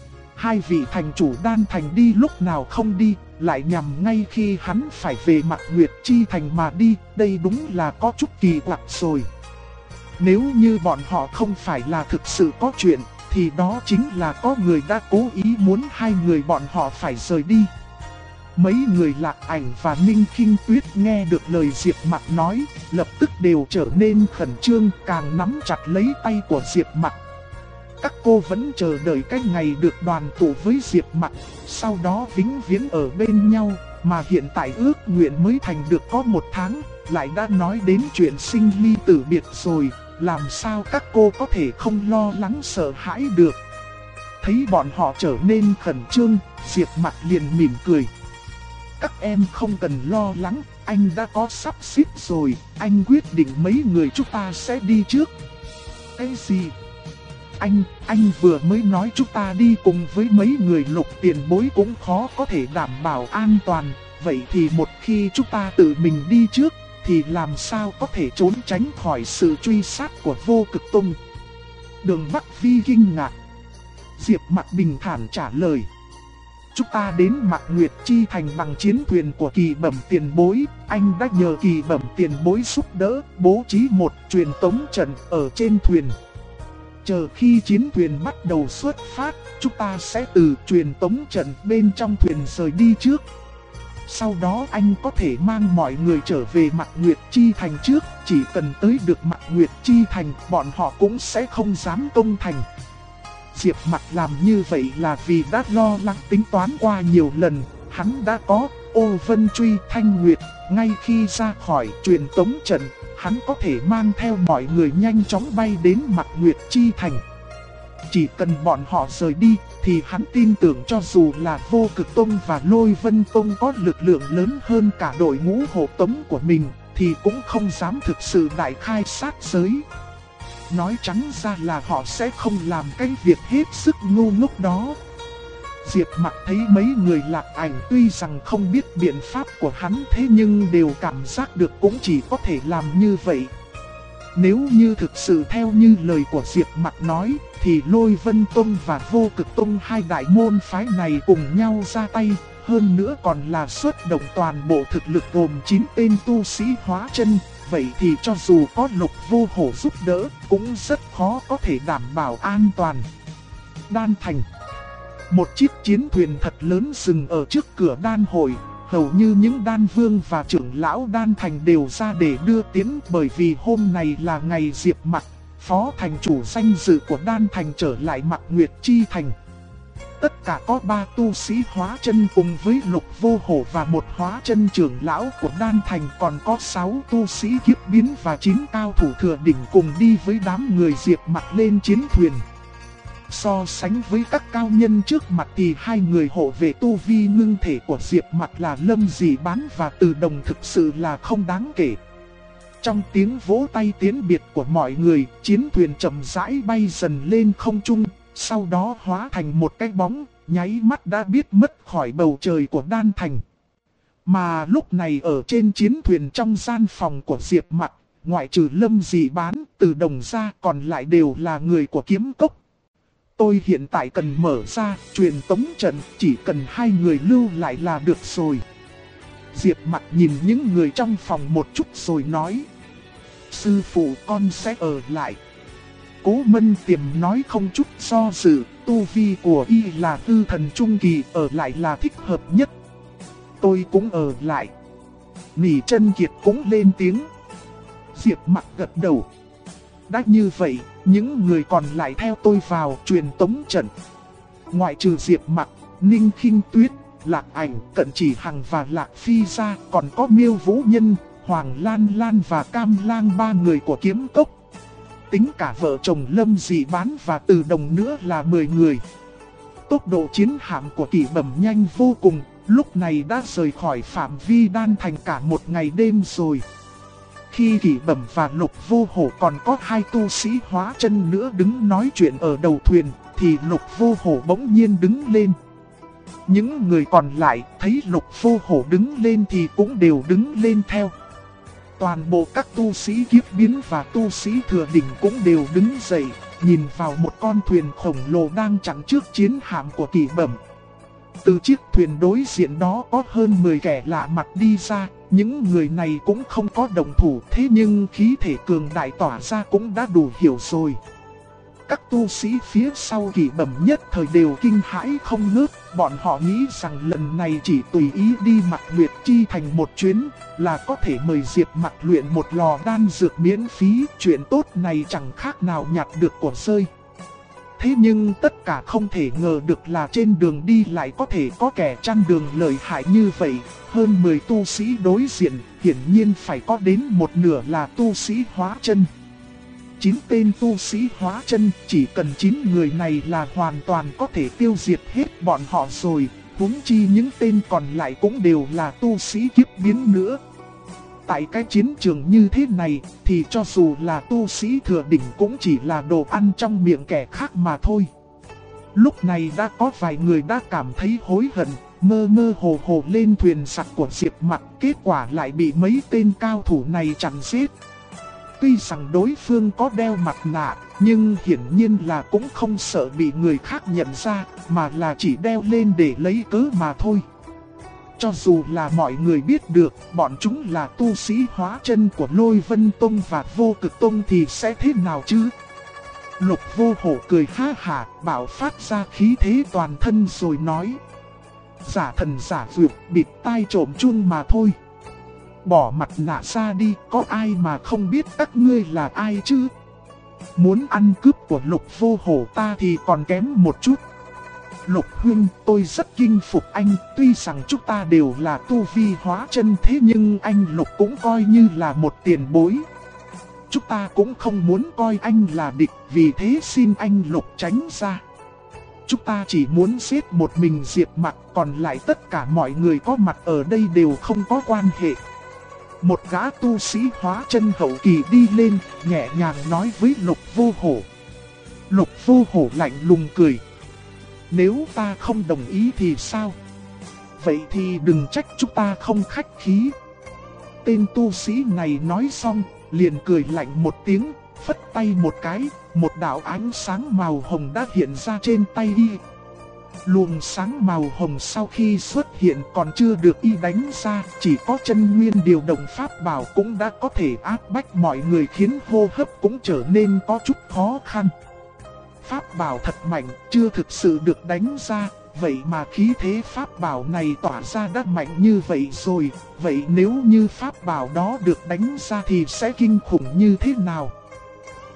2 vị thành chủ Đan Thành đi lúc nào không đi, lại nhằm ngay khi hắn phải về Mạc Nguyệt Chi Thành mà đi, đây đúng là có chút kỳ quặc rồi. Nếu như bọn họ không phải là thực sự có chuyện, thì đó chính là có người đã cố ý muốn 2 người bọn họ phải rời đi. Mấy người Lạc Ảnh và Ninh Khinh Tuyết nghe được lời Diệp Mặc nói, lập tức đều trở nên khẩn trương, càng nắm chặt lấy tay của Diệp Mặc. Các cô vẫn chờ đợi cái ngày được đoàn tụ với Diệp Mặc, sau đó vĩnh viễn ở bên nhau, mà hiện tại ước nguyện mới thành được có 1 tháng, lại đã nói đến chuyện sinh ly tử biệt rồi, làm sao các cô có thể không lo lắng sợ hãi được. Thấy bọn họ trở nên khẩn trương, Diệp Mặc liền mỉm cười. Các em không cần lo lắng, anh đã có sắp xếp rồi, anh quyết định mấy người chúng ta sẽ đi trước. Cái gì? Anh vừa mới nói chúng ta đi cùng với mấy người Lục tiền bối cũng khó có thể đảm bảo an toàn. Vậy thì một khi chúng ta tự mình đi trước, thì làm sao có thể trốn tránh khỏi sự truy sát của Vô Cực Tông? Đường Bắc Vi kinh ngạc. Diệp Mặc bình thản trả lời. Chúng ta đến Mạc Nguyệt Chi Thành bằng chiến thuyền của Kỳ Bẩm tiền bối. Anh đã nhờ Kỳ Bẩm tiền bối giúp đỡ, bố trí một truyền tống trận ở trên thuyền. Chờ khi chiến thuyền bắt đầu xuất phát, chúng ta sẽ từ truyền tống trận bên trong thuyền rời đi trước. Sau đó anh có thể mang mọi người trở về Mạc Nguyệt Chi Thành trước. Chỉ cần tới được Mạc Nguyệt Chi Thành, bọn họ cũng sẽ không dám công thành. Diệp Mặc làm như vậy là vì đã lo lắng tính toán qua nhiều lần. Hắn đã có Ô Vân Truy Thanh Nguyệt. Ngay khi ra khỏi truyền tống trận, hắn có thể mang theo mọi người nhanh chóng bay đến Mạc Nguyệt Chi Thành. Chỉ cần bọn họ rời đi, thì hắn tin tưởng cho dù là Vô Cực Tông và Lôi Vân Tông có lực lượng lớn hơn cả đội ngũ hộ tống của mình, thì cũng không dám thực sự đại khai sát giới. Nói trắng ra là họ sẽ không làm cái việc hết sức ngu ngốc đó. Diệp Mặc thấy mấy người Lạc Ảnh tuy rằng không biết biện pháp của hắn, thế nhưng đều cảm giác được cũng chỉ có thể làm như vậy. Nếu như thực sự theo như lời của Diệp Mặc nói, thì Lôi Vân Tông và Vô Cực Tông, 2 đại môn phái này cùng nhau ra tay, hơn nữa còn là xuất động toàn bộ thực lực gồm 9 tên tu sĩ hóa chân. Vậy thì cho dù có Lục Vô Hổ giúp đỡ, cũng rất khó có thể đảm bảo an toàn. Đan Thành. Một chiếc chiến thuyền thật lớn dừng ở trước cửa đan hội. Hầu như những đan vương và trưởng lão Đan Thành đều ra để đưa tiến, bởi vì hôm nay là ngày Diệp Mặc. phó thành chủ danh dự của Đan Thành trở lại Mạc Nguyệt Chi Thành. Tất cả có 3 tu sĩ hóa chân cùng với Lục Vô Hổ và một hóa chân trưởng lão của Đan Thành, còn có 6 tu sĩ kiếp biến và 9 cao thủ thừa đỉnh cùng đi với đám người Diệp Mặc lên chiến thuyền. So sánh với các cao nhân trước mặt thì 2 người hộ vệ tu vi ngưng thể của Diệp Mặc là Lâm Dị Bán và Từ Đồng thực sự là không đáng kể. Trong tiếng vỗ tay tiến biệt của mọi người, chiến thuyền chậm rãi bay dần lên không trung, sau đó hóa thành một cái bóng, nháy mắt đã biết mất khỏi bầu trời của Đan Thành. Mà lúc này ở trên chiến thuyền trong gian phòng của Diệp Mặc, ngoại trừ Lâm Dị Bán, Từ Đồng ra còn lại đều là người của Kiếm Cốc. Tôi hiện tại cần mở ra truyền tống trận, chỉ cần 2 người lưu lại là được rồi. Diệp Mặc nhìn những người trong phòng một chút rồi nói: sư phụ con sẽ ở lại. Cố Mân Tiềm nói không chút do dự, tu vi của y là hư thần trung kỳ, ở lại là thích hợp nhất. Tôi cũng ở lại. Nỉ Chân Kiệt cũng lên tiếng. Diệp Mặc gật đầu. Đã như vậy, những người còn lại theo tôi vào truyền tống trận. Ngoại trừ Diệp Mặc, Ninh Khinh Tuyết, Lạc Ảnh, Cận Chỉ Hằng và Lạc Phi ra, còn có Miêu Vũ Nhân, Hoàng Lan Lan và Cam Lang, 3 người của Kiếm Cốc. Tính cả vợ chồng Lâm Dị Bán và Từ Đồng nữa là 10 người. Tốc độ chiến hạm của Kỷ Bẩm nhanh vô cùng, lúc này đã rời khỏi phạm vi Đan Thành cả một ngày đêm rồi. Khi Kỷ Bẩm và Lục Vô Hổ còn có 2 tu sĩ hóa chân nữa đứng nói chuyện ở đầu thuyền, thì Lục Vô Hổ bỗng nhiên đứng lên. Những người còn lại thấy Lục Vô Hổ đứng lên thì cũng đều đứng lên theo. Toàn bộ các tu sĩ kiếp biến và tu sĩ thừa đỉnh cũng đều đứng dậy, nhìn vào một con thuyền khổng lồ đang chặn trước chiến hạm của Kỷ Bẩm. Từ chiếc thuyền đối diện đó có hơn 10 kẻ lạ mặt đi ra, những người này cũng không có đồng thủ, thế nhưng khí thể cường đại tỏa ra cũng đã đủ hiểu rồi. Các tu sĩ phía sau Kỷ Bẩm nhất thời đều kinh hãi không ngớt, bọn họ nghĩ rằng lần này chỉ tùy ý đi Mạc Nguyệt Chi Thành một chuyến là có thể mời Diệp Mặc luyện một lò đan dược miễn phí, chuyện tốt này chẳng khác nào nhặt được của rơi. Thế nhưng tất cả không thể ngờ được là trên đường đi lại có thể có kẻ chặn đường lợi hại như vậy. Hơn 10 tu sĩ đối diện, hiển nhiên phải có đến một nửa là tu sĩ hóa chân. 9 tên tu sĩ hóa chân, chỉ cần 9 người này là hoàn toàn có thể tiêu diệt hết bọn họ rồi, huống chi những tên còn lại cũng đều là tu sĩ kiếp biến nữa. Tại cái chiến trường như thế này, thì cho dù là tu sĩ thừa đỉnh cũng chỉ là đồ ăn trong miệng kẻ khác mà thôi. Lúc này đã có vài người đã cảm thấy hối hận, mơ mơ hồ hồ lên thuyền sặc của Diệp Mặc, kết quả lại bị mấy tên cao thủ này chặn giết. Tuy rằng đối phương có đeo mặt nạ, nhưng hiển nhiên là cũng không sợ bị người khác nhận ra, mà là chỉ đeo lên để lấy cớ mà thôi. Cho dù là mọi người biết được bọn chúng là tu sĩ hóa chân của Lôi Vân Tông và Vô Cực Tông thì sẽ thế nào chứ? Lục Vô Hổ cười ha hả, bảo phát ra khí thế toàn thân rồi nói: giả thần giả dược, bịt tai trộm chuông mà thôi. Bỏ mặt nạ ra đi, có ai mà không biết các ngươi là ai chứ? Muốn ăn cướp của Lục Vô Hổ ta thì còn kém một chút. Lục huynh, tôi rất kinh phục anh, tuy rằng chúng ta đều là tu vi hóa chân, thế nhưng anh Lục cũng coi như là một tiền bối. Chúng ta cũng không muốn coi anh là địch, vì thế xin anh Lục tránh ra. Chúng ta chỉ muốn giết một mình Diệp Mặc, còn lại tất cả mọi người có mặt ở đây đều không có quan hệ. Một gã tu sĩ hóa chân hậu kỳ đi lên, nhẹ nhàng nói với Lục Vô Hổ. Lục Vô Hổ lạnh lùng cười: nếu ta không đồng ý thì sao? Vậy thì đừng trách chúng ta không khách khí. Tên tu sĩ này nói xong, liền cười lạnh một tiếng, phất tay một cái, một đạo ánh sáng màu hồng đã hiện ra trên tay y. Luồng sáng màu hồng sau khi xuất hiện còn chưa được y đánh ra, chỉ có chân nguyên điều động pháp bảo cũng đã có thể áp bách mọi người, khiến hô hấp cũng trở nên có chút khó khăn. Pháp bảo thật mạnh, chưa thực sự được đánh ra, vậy mà khí thế pháp bảo này tỏa ra đã mạnh như vậy rồi, vậy nếu như pháp bảo đó được đánh ra thì sẽ kinh khủng như thế nào?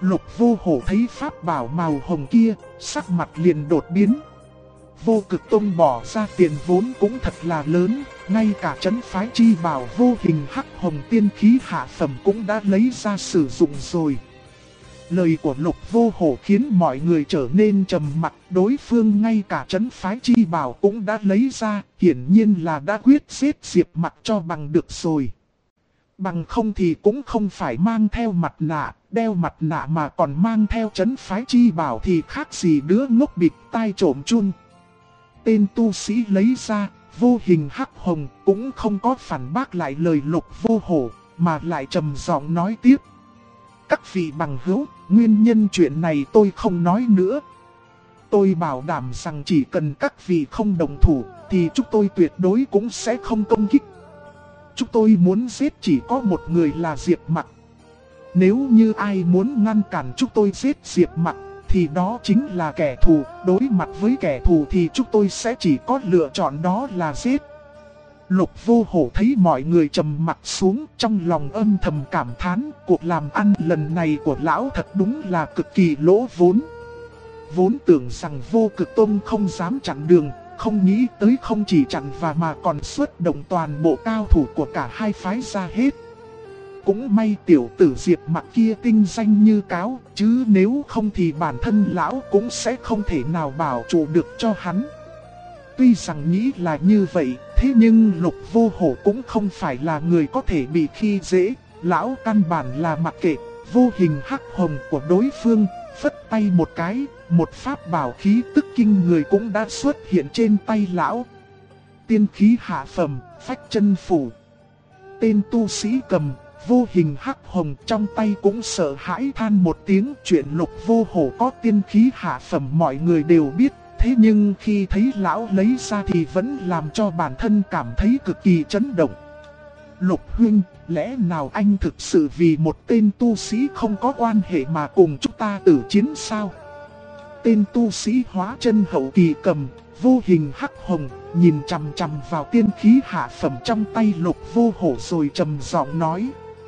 Lục Vô Hổ thấy pháp bảo màu hồng kia, sắc mặt liền đột biến. Vô Cực Tông bỏ ra tiền vốn cũng thật là lớn, ngay cả trấn phái chi bảo vô hình hắc hồng tiên khí hạ phẩm cũng đã lấy ra sử dụng rồi. Lời của Lục Vô Hổ khiến mọi người trở nên trầm mặc, đối phương ngay cả trấn phái chi bảo cũng đã lấy ra, hiển nhiên là đã quyết giết Diệp Mặc cho bằng được rồi. Bằng không thì cũng không phải mang theo mặt nạ, đeo mặt nạ mà còn mang theo trấn phái chi bảo thì khác gì đứa ngốc bịt tai trộm chun. Tên tu sĩ lấy ra, vô hình hắc hồng cũng không có phản bác lại lời Lục Vô Hổ, mà lại trầm giọng nói tiếp. Các vị bằng hữu, nguyên nhân chuyện này tôi không nói nữa. Tôi bảo đảm rằng chỉ cần các vị không đồng thủ, thì chúng tôi tuyệt đối cũng sẽ không công kích. Chúng tôi muốn giết chỉ có một người là Diệp Mặc. Nếu như ai muốn ngăn cản chúng tôi giết Diệp Mặc, thì đó chính là kẻ thù. Đối mặt với kẻ thù thì chúng tôi sẽ chỉ có lựa chọn đó là giết. Lục Vô Hổ thấy mọi người trầm mặt xuống, trong lòng âm thầm cảm thán, cuộc làm ăn lần này của lão thật đúng là cực kỳ lỗ vốn. Vốn tưởng rằng Vô Cực Tông không dám chặn đường, không nghĩ tới không chỉ chặn và mà còn xuất động toàn bộ cao thủ của cả hai phái ra hết. Cũng may tiểu tử Diệp Mặc kia tinh danh như cáo, chứ nếu không thì bản thân lão cũng sẽ không thể nào bảo trụ được cho hắn. Tuy rằng nghĩ là như vậy, thế nhưng Lục Vô Hổ cũng không phải là người có thể bị khi dễ. Lão căn bản là mặc kệ vô hình hắc hồng của đối phương, phất tay một cái, một pháp bảo khí tức kinh người cũng đã xuất hiện trên tay lão. Tiên khí hạ phẩm, phách chân phủ. Tên tu sĩ cầm vô hình hắc hồng trong tay cũng sợ hãi than một tiếng. Chuyện Lục Vô Hổ có tiên khí hạ phẩm mọi người đều biết. Thế nhưng khi thấy lão lấy ra thì vẫn làm cho bản thân cảm thấy cực kỳ chấn động. Lục huynh, lẽ nào anh thực sự vì một tên tu sĩ không có quan hệ mà cùng chúng ta tử chiến sao? Tên tu sĩ hóa chân hậu kỳ cầm vô hình hắc hồng, nhìn chằm chằm vào tiên khí hạ phẩm trong tay Lục Vô Hổ rồi trầm giọng nói.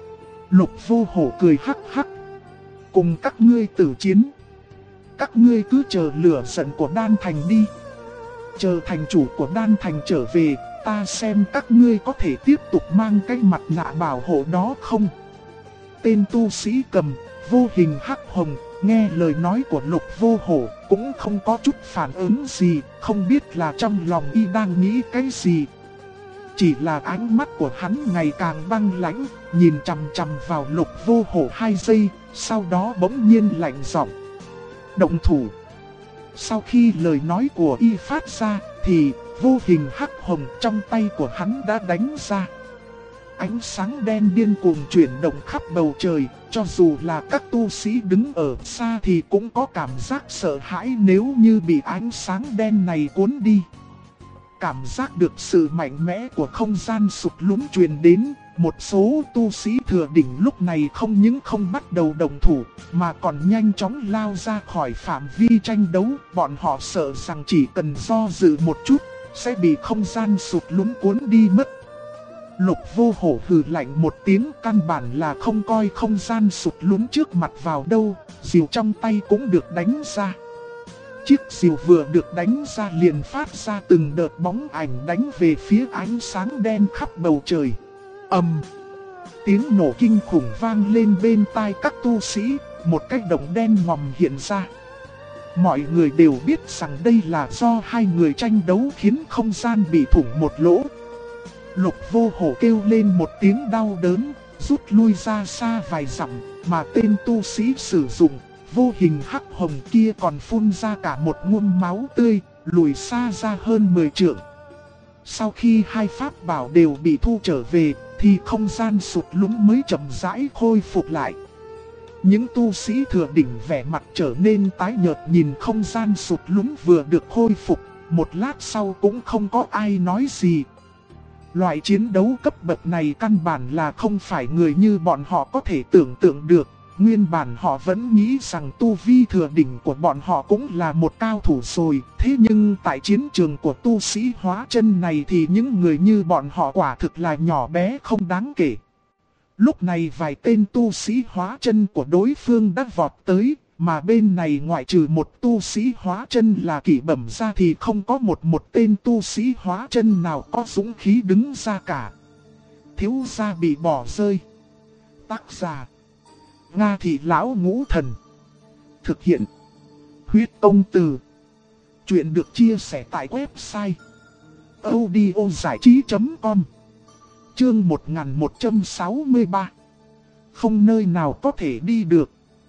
Lục Vô Hổ cười hắc hắc. Cùng các ngươi tử chiến. Các ngươi cứ chờ lửa giận của Đan Thành đi. Chờ thành chủ của Đan Thành trở về, ta xem các ngươi có thể tiếp tục mang cái mặt nạ bảo hộ đó không? Tên tu sĩ cầm vô hình hắc hồng, nghe lời nói của Lục Vô Hổ, cũng không có chút phản ứng gì, không biết là trong lòng y đang nghĩ cái gì. Chỉ là ánh mắt của hắn ngày càng băng lãnh, nhìn chằm chằm vào Lục Vô Hổ 2 giây, sau đó bỗng nhiên lạnh giọng. Động thủ. Sau khi lời nói của y phát ra, thì vô hình hắc hồng trong tay của hắn đã đánh ra. Ánh sáng đen điên cuồng chuyển động khắp bầu trời, cho dù là các tu sĩ đứng ở xa thì cũng có cảm giác sợ hãi nếu như bị ánh sáng đen này cuốn đi. Cảm giác được sự mạnh mẽ của không gian sụt lún truyền đến, một số tu sĩ thừa đỉnh lúc này không những không bắt đầu đồng thủ, mà còn nhanh chóng lao ra khỏi phạm vi tranh đấu. Bọn họ sợ rằng chỉ cần do dự một chút, sẽ bị không gian sụt lún cuốn đi mất. Lục Vô Hổ hừ lạnh một tiếng, căn bản là không coi không gian sụt lún trước mặt vào đâu, diều trong tay cũng được đánh ra. Chiếc diều vừa được đánh ra liền phát ra từng đợt bóng ảnh đánh về phía ánh sáng đen khắp bầu trời. Ầm! Tiếng nổ kinh khủng vang lên bên tai các tu sĩ, một cái động đen ngòm hiện ra. Mọi người đều biết rằng đây là do hai người tranh đấu khiến không gian bị thủng một lỗ. Lục Vô Hổ kêu lên một tiếng đau đớn, rút lui ra xa vài dặm, mà tên tu sĩ sử dụng vô hình hắc hồng kia còn phun ra cả một nguồn máu tươi, lùi xa ra hơn 10 trượng. Sau khi hai pháp bảo đều bị thu trở về, thì không gian sụt lún mới chậm rãi khôi phục lại. Những tu sĩ thừa đỉnh vẻ mặt trở nên tái nhợt nhìn không gian sụt lún vừa được khôi phục, một lát sau cũng không có ai nói gì. Loại chiến đấu cấp bậc này căn bản là không phải người như bọn họ có thể tưởng tượng được. Nguyên bản họ vẫn nghĩ rằng tu vi thừa đỉnh của bọn họ cũng là một cao thủ rồi. Thế nhưng tại chiến trường của tu sĩ hóa chân này thì những người như bọn họ quả thực là nhỏ bé không đáng kể. Lúc này vài tên tu sĩ hóa chân của đối phương đã vọt tới, mà bên này ngoại trừ một tu sĩ hóa chân là Kỷ Bẩm ra thì không có một tên tu sĩ hóa chân nào có dũng khí đứng ra cả. Thiếu gia bị bỏ rơi. Tác giả: Nga Thị Lão Ngũ Thần. Thực hiện: Huyết Công Từ. Chuyện được chia sẻ tại website audiozảichí.com. Chương 1163. Không nơi nào có thể đi được.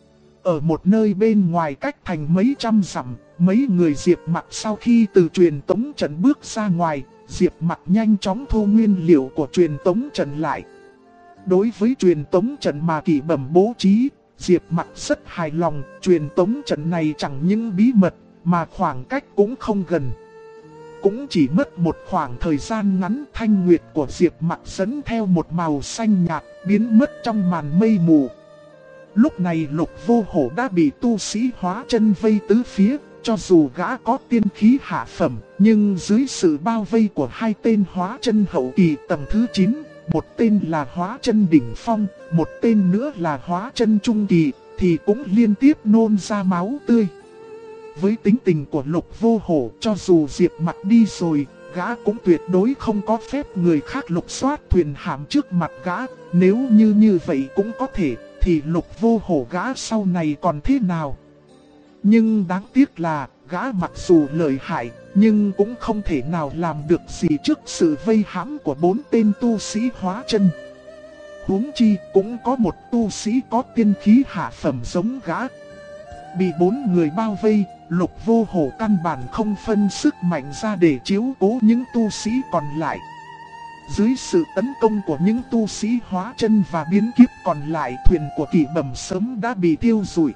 Ở một nơi bên ngoài cách thành mấy trăm dặm, mấy người Diệp Mặc sau khi từ truyền tống trận bước ra ngoài, Diệp Mặc nhanh chóng thu nguyên liệu của truyền tống trận lại. Đối với truyền tống trận mà Kỷ Bẩm bố trí, Diệp Mặc rất hài lòng. Truyền tống trận này chẳng những bí mật, mà khoảng cách cũng không gần. Cũng chỉ mất một khoảng thời gian ngắn, thanh nguyệt của Diệp Mặc dẫn theo một màu xanh nhạt, biến mất trong màn mây mù. Lúc này Lục Vô Hổ đã bị tu sĩ hóa chân vây tứ phía, cho dù gã có tiên khí hạ phẩm, nhưng dưới sự bao vây của hai tên hóa chân hậu kỳ tầng thứ 9, một tên là hóa chân đỉnh phong, một tên nữa là hóa chân trung kỳ, thì cũng liên tiếp nôn ra máu tươi. Với tính tình của Lục Vô Hổ, cho dù Diệp Mặc đi rồi, gã cũng tuyệt đối không có phép người khác lục soát thuyền hạm trước mặt gã. Nếu như vậy cũng có thể, thì Lục Vô Hổ gã sau này còn thế nào? Nhưng đáng tiếc là, gã mặc dù lợi hại, nhưng cũng không thể nào làm được gì trước sự vây hãm của 4 tên tu sĩ hóa chân. Huống chi cũng có một tu sĩ có tiên khí hạ phẩm giống gã. Bị 4 người bao vây, Lục Vô Hổ căn bản không phân sức mạnh ra để chiếu cố những tu sĩ còn lại. Dưới sự tấn công của những tu sĩ hóa chân và biến kiếp còn lại, thuyền của Kỷ Bẩm sớm đã bị tiêu rụi.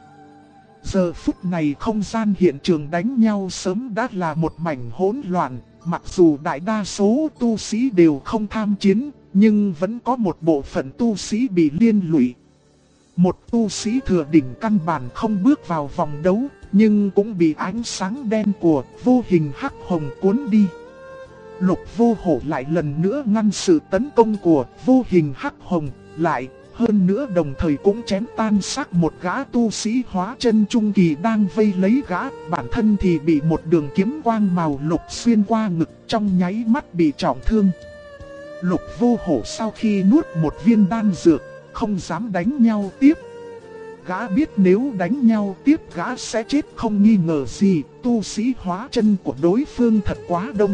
Giờ phút này không gian hiện trường đánh nhau sớm đã là một mảnh hỗn loạn. Mặc dù đại đa số tu sĩ đều không tham chiến, nhưng vẫn có một bộ phận tu sĩ bị liên lụy. Một tu sĩ thừa đỉnh căn bản không bước vào vòng đấu, nhưng cũng bị ánh sáng đen của vô hình hắc hồng cuốn đi. Lục Vô Hổ lại lần nữa ngăn sự tấn công của vô hình hắc hồng lại, hơn nữa đồng thời cũng chém tan xác một gã tu sĩ hóa chân trung kỳ đang vây lấy gã. Bản thân thì bị một đường kiếm quang màu lục xuyên qua ngực, trong nháy mắt bị trọng thương. Lục Vô Hổ sau khi nuốt một viên đan dược, không dám đánh nhau tiếp. Gã biết nếu đánh nhau tiếp gã sẽ chết không nghi ngờ gì, tu sĩ hóa chân của đối phương thật quá đông.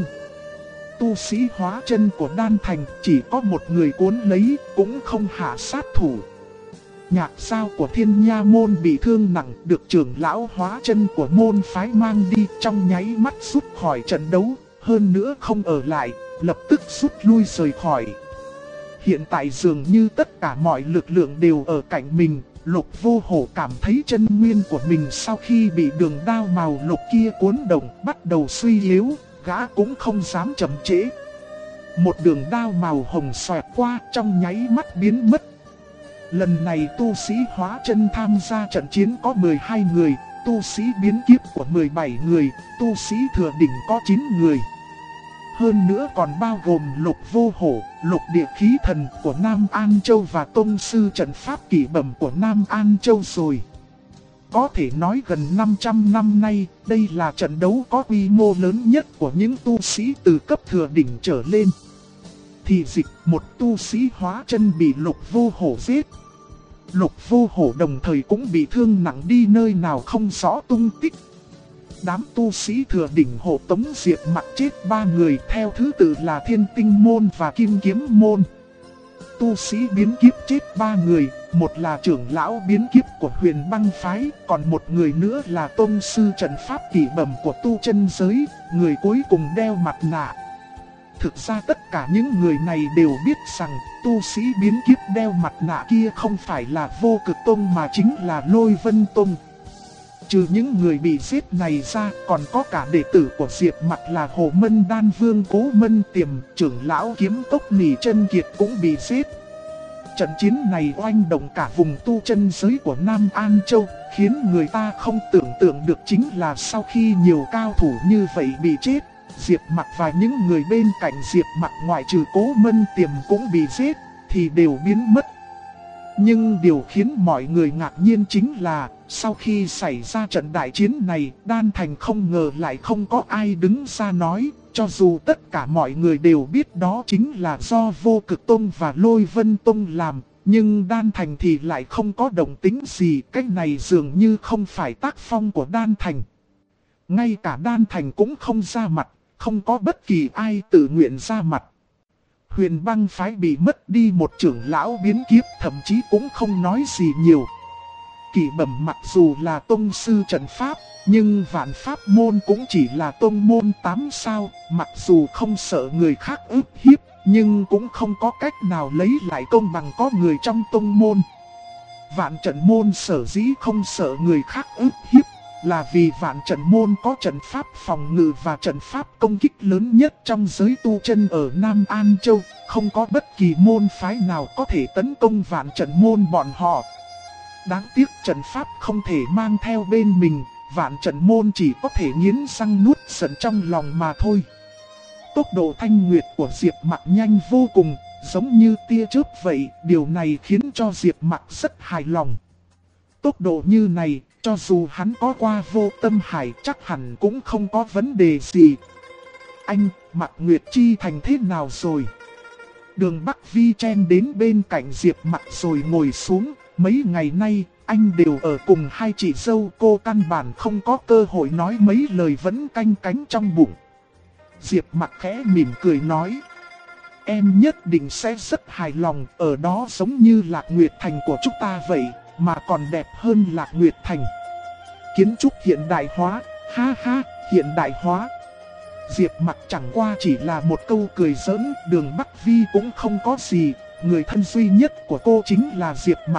Tu sĩ hóa chân của Đan Thành chỉ có một người cuốn lấy, cũng không hạ sát thủ. Nhạc Giao của Thiên Nha Môn bị thương nặng, được trưởng lão hóa chân của môn phái mang đi, trong nháy mắt rút khỏi trận đấu, hơn nữa không ở lại, lập tức rút lui rời khỏi. Hiện tại dường như tất cả mọi lực lượng đều ở cạnh mình. Lục Vô Hổ cảm thấy chân nguyên của mình sau khi bị đường đao màu lục kia cuốn động bắt đầu suy yếu, gã cũng không dám chậm trễ. Một đường đao màu hồng xoẹt qua, trong nháy mắt biến mất. Lần này tu sĩ hóa chân tham gia trận chiến có 12 người, tu sĩ biến kiếp của 17 người, tu sĩ thừa đỉnh có 9 người. Hơn nữa còn bao gồm Lục Vô Hổ, Lục Địa Khí Thần của Nam An Châu và Tông Sư Trận Pháp Kỷ Bẩm của Nam An Châu rồi. Có thể nói gần 500 năm nay, đây là trận đấu có quy mô lớn nhất của những tu sĩ từ cấp thừa đỉnh trở lên. Thì dịch, một tu sĩ hóa chân bị Lục Vô Hổ giết. Lục Vô Hổ đồng thời cũng bị thương nặng đi nơi nào không rõ tung tích. Đám tu sĩ thừa đỉnh hộ tống Diệp Mặc chết 3 người, theo thứ tự là Thiên Tinh Môn và Kim Kiếm Môn. Tu sĩ biến kiếp chết 3 người, một là trưởng lão biến kiếp của Huyền Băng Phái, còn một người nữa là Tông Sư Trận Pháp Kỷ Bẩm của tu chân giới, người cuối cùng đeo mặt nạ. Thực ra tất cả những người này đều biết rằng tu sĩ biến kiếp đeo mặt nạ kia không phải là Vô Cực Tông mà chính là Lôi Vân Tông. Trừ những người bị giết này ra, còn có cả đệ tử của Diệp Mặc là Hồ Mân Đan Vương Cố Mân Tiềm, trưởng lão kiếm cốc Nỉ Chân Kiệt cũng bị giết. Trận chiến này oanh động cả vùng tu chân giới của Nam An Châu, khiến người ta không tưởng tượng được chính là sau khi nhiều cao thủ như vậy bị chết, Diệp Mặc và những người bên cạnh Diệp Mặc ngoại trừ Cố Mân Tiềm cũng bị giết, thì đều biến mất. Nhưng điều khiến mọi người ngạc nhiên chính là, sau khi xảy ra trận đại chiến này, Đan Thành không ngờ lại không có ai đứng ra nói, cho dù tất cả mọi người đều biết đó chính là do Vô Cực Tông và Lôi Vân Tông làm, nhưng Đan Thành thì lại không có động tĩnh gì, cái này dường như không phải tác phong của Đan Thành. Ngay cả Đan Thành cũng không ra mặt, không có bất kỳ ai tự nguyện ra mặt. Huyền Băng phái bị mất đi một trưởng lão biến kiếp, thậm chí cũng không nói gì nhiều. Kỷ Bẩm mặc dù là tông sư trận pháp, nhưng Vạn Pháp môn cũng chỉ là tông môn 8 sao, mặc dù không sợ người khác ức hiếp, nhưng cũng không có cách nào lấy lại công bằng có người trong tông môn. Vạn Trận môn sở dĩ không sợ người khác ức hiếp, là vì Vạn Trận môn có trận pháp phòng ngự và trận pháp công kích lớn nhất trong giới tu chân ở Nam An Châu, không có bất kỳ môn phái nào có thể tấn công Vạn Trận môn bọn họ. Đáng tiếc trận pháp không thể mang theo bên mình, Vạn Trận môn chỉ có thể nghiến răng nuốt giận trong lòng mà thôi. Tốc độ thanh nguyệt của Diệp Mặc nhanh vô cùng, giống như tia chớp vậy, điều này khiến cho Diệp Mặc rất hài lòng. Tốc độ như này, cho dù hắn có qua Vô Tâm Hải chắc hẳn cũng không có vấn đề gì. Anh, Mạc Nguyệt Chi thành thế nào rồi? Đường Bắc Vi chen đến bên cạnh Diệp Mặc rồi ngồi xuống. Mấy ngày nay, anh đều ở cùng hai chị dâu, cô căn bản không có cơ hội nói mấy lời vẫn canh cánh trong bụng. Diệp Mặc khẽ mỉm cười nói, em nhất định sẽ rất hài lòng, ở đó giống như Lạc Nguyệt Thành của chúng ta vậy, mà còn đẹp hơn Lạc Nguyệt Thành. Kiến trúc hiện đại hóa, ha ha, hiện đại hóa. Diệp Mặc chẳng qua chỉ là một câu cười giỡn, Đường Bắc Vi cũng không có gì, người thân duy nhất của cô chính là Diệp Mặc.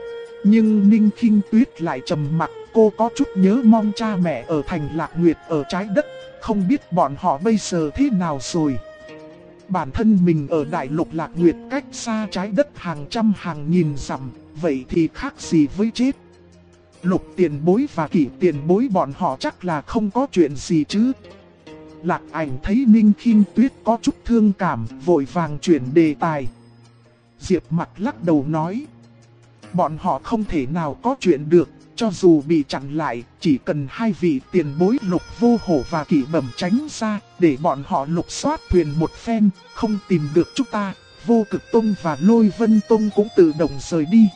Nhưng Ninh Khinh Tuyết lại trầm mặc, cô có chút nhớ mong cha mẹ ở thành Lạc Nguyệt ở trái đất, không biết bọn họ bây giờ thế nào rồi. Bản thân mình ở đại lục Lạc Nguyệt cách xa trái đất hàng trăm hàng nghìn dặm, vậy thì khác gì với chết. Lục Tiền Bối và Kỷ Tiền Bối bọn họ chắc là không có chuyện gì chứ. Lạc Ảnh thấy Ninh Khinh Tuyết có chút thương cảm, vội vàng chuyển đề tài. Diệp Mặc lắc đầu nói, bọn họ không thể nào có chuyện được, cho dù bị chặn lại, chỉ cần hai vị tiền bối Lục Vô Hổ và Kỷ Bẩm tránh ra, để bọn họ lục soát thuyền một phen, không tìm được chúng ta, Vô Cực Tông và Lôi Vân Tông cũng tự động rời đi.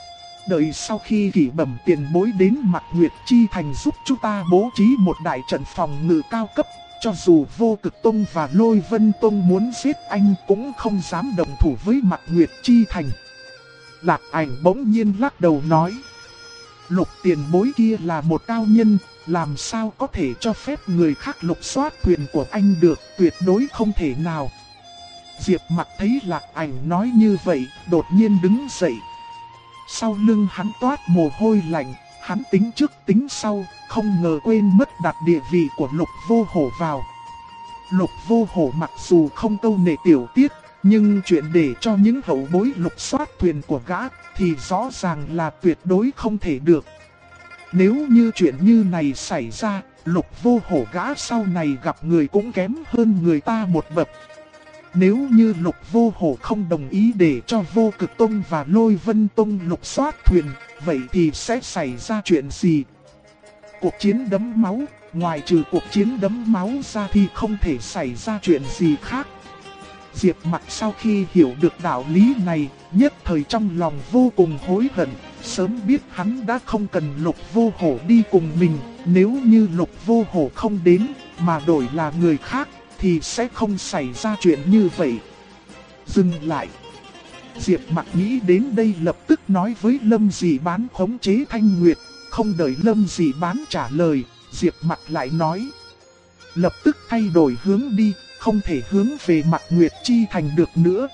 Đợi sau khi Kỷ Bẩm tiền bối đến Mạc Nguyệt Chi Thành giúp chúng ta bố trí một đại trận phòng ngự cao cấp, cho dù Vô Cực Tông và Lôi Vân Tông muốn giết anh cũng không dám đồng thủ với Mạc Nguyệt Chi Thành. Lạc Ảnh bỗng nhiên lắc đầu nói, Lục Tiền Bối kia là một cao nhân, làm sao có thể cho phép người khác lục soát thuyền của anh được, tuyệt đối không thể nào. Diệp Mặc thấy Lạc Ảnh nói như vậy, đột nhiên đứng dậy. Sau lưng hắn toát mồ hôi lạnh, hắn tính trước tính sau, không ngờ quên mất đặt địa vị của Lục Vô Hổ vào. Lục Vô Hổ mặc dù không câu nệ tiểu tiết, nhưng chuyện để cho những hậu bối lục soát thuyền của gã thì rõ ràng là tuyệt đối không thể được. Nếu như chuyện như này xảy ra, Lục Vô Hổ gã sau này gặp người cũng kém hơn người ta một bậc. Nếu như Lục Vô Hổ không đồng ý để cho Vô Cực Tông và Lôi Vân Tông lục soát thuyền, vậy thì sẽ xảy ra chuyện gì? Cuộc chiến đẫm máu, ngoài trừ cuộc chiến đẫm máu ra thì không thể xảy ra chuyện gì khác. Diệp Mặc sau khi hiểu được đạo lý này, nhất thời trong lòng vô cùng hối hận, sớm biết hắn đã không cần Lục Vô Hổ đi cùng mình, nếu như Lục Vô Hổ không đến, mà đổi là người khác, thì sẽ không xảy ra chuyện như vậy. Dừng lại. Diệp Mặc nghĩ đến đây lập tức nói với Lâm Dị Bán khống chế Thanh Nguyệt, không đợi Lâm Dị Bán trả lời, Diệp Mặc lại nói, lập tức thay đổi hướng đi, không thể hướng về Mạc Nguyệt Chi Thành được nữa.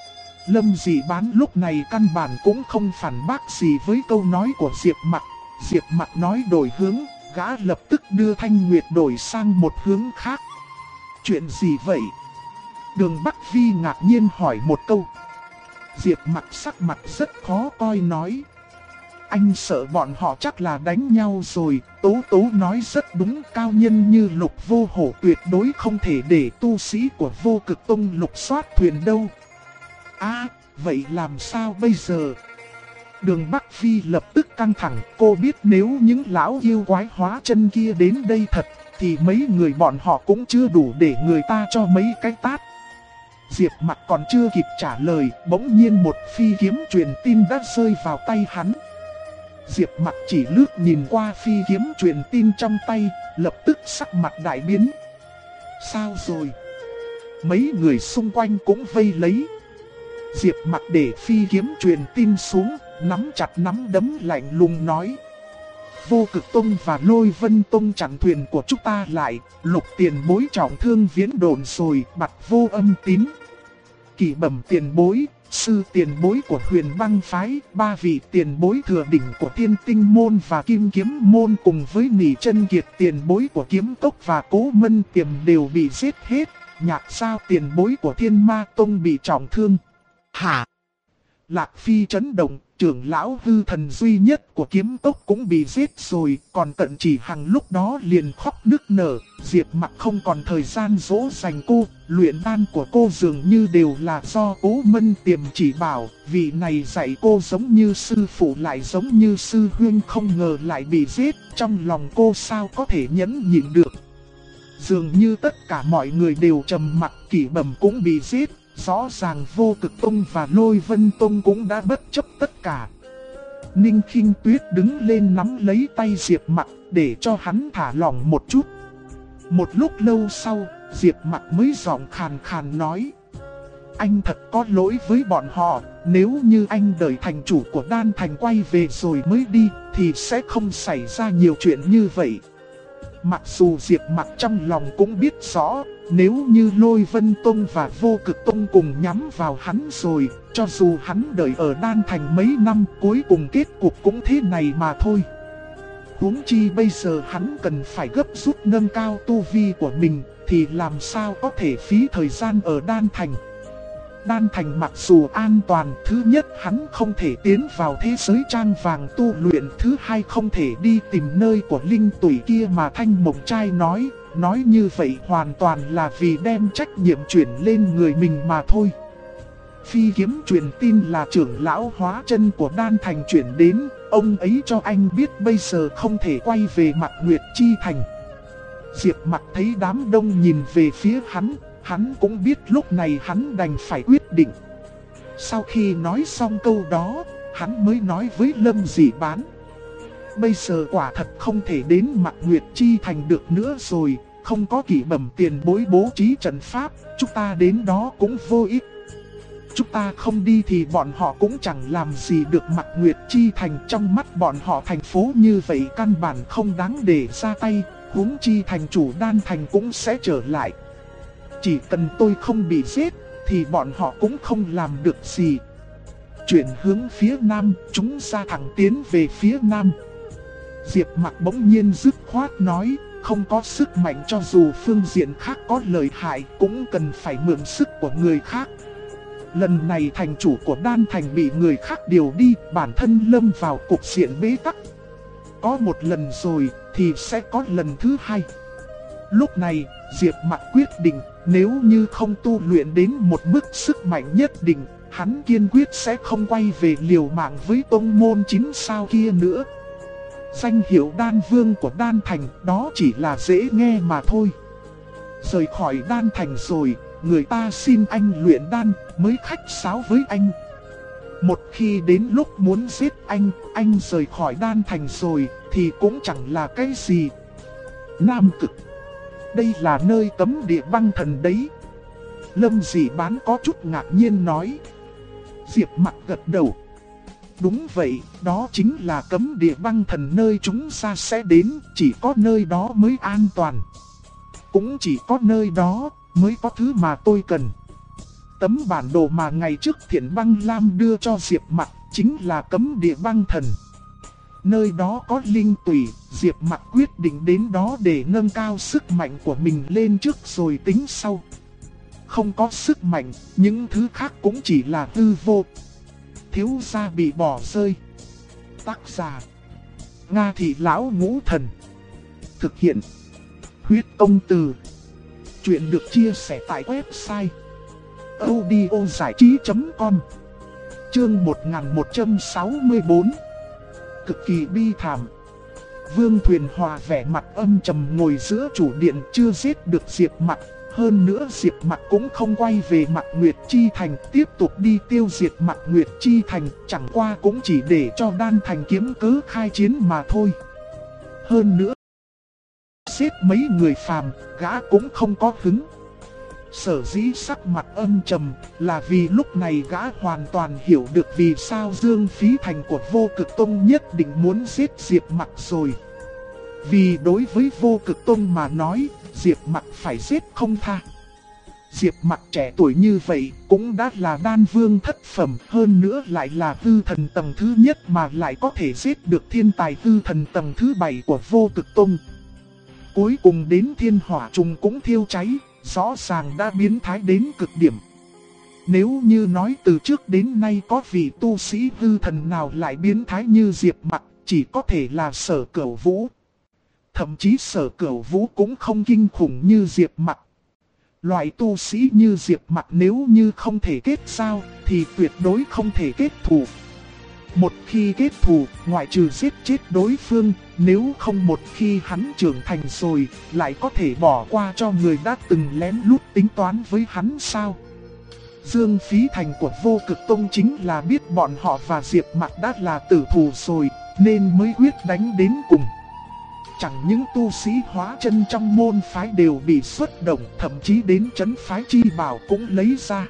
Lâm Dị Bán lúc này căn bản cũng không phản bác gì với câu nói của Diệp Mặc. Diệp Mặc nói đổi hướng, gã lập tức đưa Thanh Nguyệt đổi sang một hướng khác. Chuyện gì vậy? Đường Bắc Vi ngạc nhiên hỏi một câu. Diệp Mặc sắc mặt rất khó coi nói, anh sợ bọn họ chắc là đánh nhau rồi. Tố Tố nói rất đúng, cao nhân như Lục Vô Hổ tuyệt đối không thể để tu sĩ của Vô Cực Tông lục soát thuyền đâu. À, vậy làm sao bây giờ? Đường Bắc Vi lập tức căng thẳng, cô biết nếu những lão yêu quái hóa chân kia đến đây thật, thì mấy người bọn họ cũng chưa đủ để người ta cho mấy cái tát. Diệp Mặc còn chưa kịp trả lời, bỗng nhiên một phi kiếm truyền tin đã rơi vào tay hắn. Diệp Mặc chỉ lướt nhìn qua phi kiếm truyền tin trong tay, lập tức sắc mặt đại biến. Sao rồi? Mấy người xung quanh cũng vây lấy. Diệp Mặc để phi kiếm truyền tin xuống, nắm chặt nắm đấm lạnh lùng nói: Vô Cực Tông và Lôi Vân Tông chặn thuyền của chúng ta lại, Lục tiền bối trọng thương viễn đồn rồi, Bạch Vô Âm Tín, Kỷ Bẩm tiền bối, sư tiền bối của Huyền Băng phái, 3 vị tiền bối thừa đỉnh của Thiên Tinh môn và Kim Kiếm môn cùng với Nỉ Chân Kiệt tiền bối của Kiếm Cốc và Cố Mân Tiềm đều bị giết hết, Nhạc Sao tiền bối của Thiên Ma Tông bị trọng thương. Hả? Lạc Phi chấn động, trưởng lão hư thần duy nhất của Kiếm Cốc cũng bị giết rồi, còn Cận Chỉ Hằng lúc đó liền khóc nức nở. Diệp Mặc không còn thời gian dỗ dành cô, luyện đan của cô dường như đều là do Cố Mân Tiềm chỉ bảo, vị này dạy cô giống như sư phụ lại giống như sư huynh, không ngờ lại bị giết, trong lòng cô sao có thể nhẫn nhịn được. Dường như tất cả mọi người đều trầm mặc, Kỷ Bẩm cũng bị giết. Rõ ràng Vô Cực Tông và Lôi Vân Tông cũng đã bất chấp tất cả. Ninh Khinh Tuyết đứng lên nắm lấy tay Diệp Mặc để cho hắn thả lỏng một chút. Một lúc lâu sau, Diệp Mặc mới giọng khàn khàn nói: Anh thật có lỗi với bọn họ, nếu như anh đợi thành chủ của Đan Thành quay về rồi mới đi, thì sẽ không xảy ra nhiều chuyện như vậy. Mặc dù Diệp Mặc trong lòng cũng biết rõ, nếu như Lôi Vân Tông và Vô Cực Tông cùng nhắm vào hắn rồi, cho dù hắn đợi ở Đan Thành mấy năm, cuối cùng kết cục cũng thế này mà thôi. Huống chi bây giờ hắn cần phải gấp rút nâng cao tu vi của mình, thì làm sao có thể phí thời gian ở Đan Thành. Đan Thành mặc dù an toàn, thứ nhất hắn không thể tiến vào thế giới trang vàng tu luyện, thứ hai không thể đi tìm nơi của linh tủy kia mà Thanh Mộng Trai nói như vậy hoàn toàn là vì đem trách nhiệm chuyển lên người mình mà thôi. Phi kiếm truyền tin là trưởng lão hóa chân của Đan Thành chuyển đến, ông ấy cho anh biết bây giờ không thể quay về Mạc Nguyệt Chi Thành. Diệp Mặc thấy đám đông nhìn về phía hắn cũng biết lúc này hắn đành phải quyết định. Sau khi nói xong câu đó, hắn mới nói với Lâm Dị Bán: Bây giờ quả thật không thể đến Mạc Nguyệt Chi Thành được nữa rồi, không có Kỷ Bẩm tiền bối bố trí trận pháp, chúng ta đến đó cũng vô ích. Chúng ta không đi thì bọn họ cũng chẳng làm gì được Mạc Nguyệt Chi Thành, trong mắt bọn họ thành phố như vậy căn bản không đáng để ra tay, huống chi thành chủ Đan Thành cũng sẽ trở lại. Chỉ cần tôi không bị giết, thì bọn họ cũng không làm được gì. Chuyển hướng phía nam, chúng ra thẳng tiến về phía nam. Diệp Mặc bỗng nhiên dứt khoát nói: Không có sức mạnh cho dù phương diện khác có lợi hại, cũng cần phải mượn sức của người khác. Lần này thành chủ của Đan Thành bị người khác điều đi, bản thân lâm vào cục diện bế tắc. Có một lần rồi, thì sẽ có lần thứ hai. Lúc này, Diệp Mặc quyết định, nếu như không tu luyện đến một mức sức mạnh nhất định, hắn kiên quyết sẽ không quay về liều mạng với tông môn 9 sao kia nữa. Danh hiệu Đan Vương của Đan Thành đó chỉ là dễ nghe mà thôi. Rời khỏi Đan Thành rồi, người ta xin anh luyện đan mới khách sáo với anh. Một khi đến lúc muốn giết anh rời khỏi Đan Thành rồi thì cũng chẳng là cái gì. Nam Cực, đây là nơi cấm địa băng thần đấy. Lâm Dị Bán có chút ngạc nhiên nói. Diệp Mặc gật đầu. Đúng vậy, đó chính là cấm địa băng thần nơi chúng ta sẽ đến, chỉ có nơi đó mới an toàn. Cũng chỉ có nơi đó mới có thứ mà tôi cần. Tấm bản đồ mà ngày trước Thiện Băng Lam đưa cho Diệp Mặc chính là cấm địa băng thần. Nơi đó có linh tủy, Diệp Mặc quyết định đến đó để nâng cao sức mạnh của mình lên trước rồi tính sau. Không có sức mạnh, những thứ khác cũng chỉ là hư vô. Thiếu gia bị bỏ rơi. Tác giả: Nga Thị Lão Ngũ Thần. Thực hiện: Huyết Công Từ. Chuyện được chia sẻ tại website audiozảichí.com. Chương 1164. Cực kỳ bi thảm. Vương Thuyền Hòa vẻ mặt âm trầm ngồi giữa chủ điện, chưa giết được Diệp Mặc. Hơn nữa Diệp Mặc cũng không quay về Mạc Nguyệt Chi Thành, tiếp tục đi tiêu diệt Mạc Nguyệt Chi Thành, chẳng qua cũng chỉ để cho Đan Thành kiếm cớ khai chiến mà thôi. Hơn nữa, giết mấy người phàm, gã cũng không có hứng. Sở dĩ sắc mặt âm trầm là vì lúc này gã hoàn toàn hiểu được vì sao Dương Phí Thành của Vô Cực Tông nhất định muốn giết Diệp Mặc rồi. Vì đối với Vô Cực Tông mà nói, Diệp Mặc phải giết không tha. Diệp Mặc trẻ tuổi như vậy cũng đã là đan vương thất phẩm, hơn nữa lại là hư thần tầng thứ nhất mà lại có thể giết được thiên tài hư thần tầng thứ 7 của Vô Cực Tông. Cuối cùng đến thiên hỏa trùng cũng thiêu cháy, rõ ràng đã biến thái đến cực điểm. Nếu như nói từ trước đến nay có vị tu sĩ hư thần nào lại biến thái như Diệp Mặc, chỉ có thể là Sở Cửu Vũ. Thậm chí Sở Cửu Vũ cũng không kinh khủng như Diệp Mặc. Loại tu sĩ như Diệp Mặc nếu như không thể kết giao thì tuyệt đối không thể kết thù. Một khi kết thù, ngoại trừ giết chết đối phương, nếu không một khi hắn trưởng thành rồi, lại có thể bỏ qua cho người đã từng lén lút tính toán với hắn sao? Dương Phí Thành của Vô Cực Tông chính là biết bọn họ và Diệp Mặc đã là tử thù rồi, nên mới quyết đánh đến cùng. Chẳng những tu sĩ hóa chân trong môn phái đều bị xuất động, thậm chí đến trấn phái chi bảo cũng lấy ra.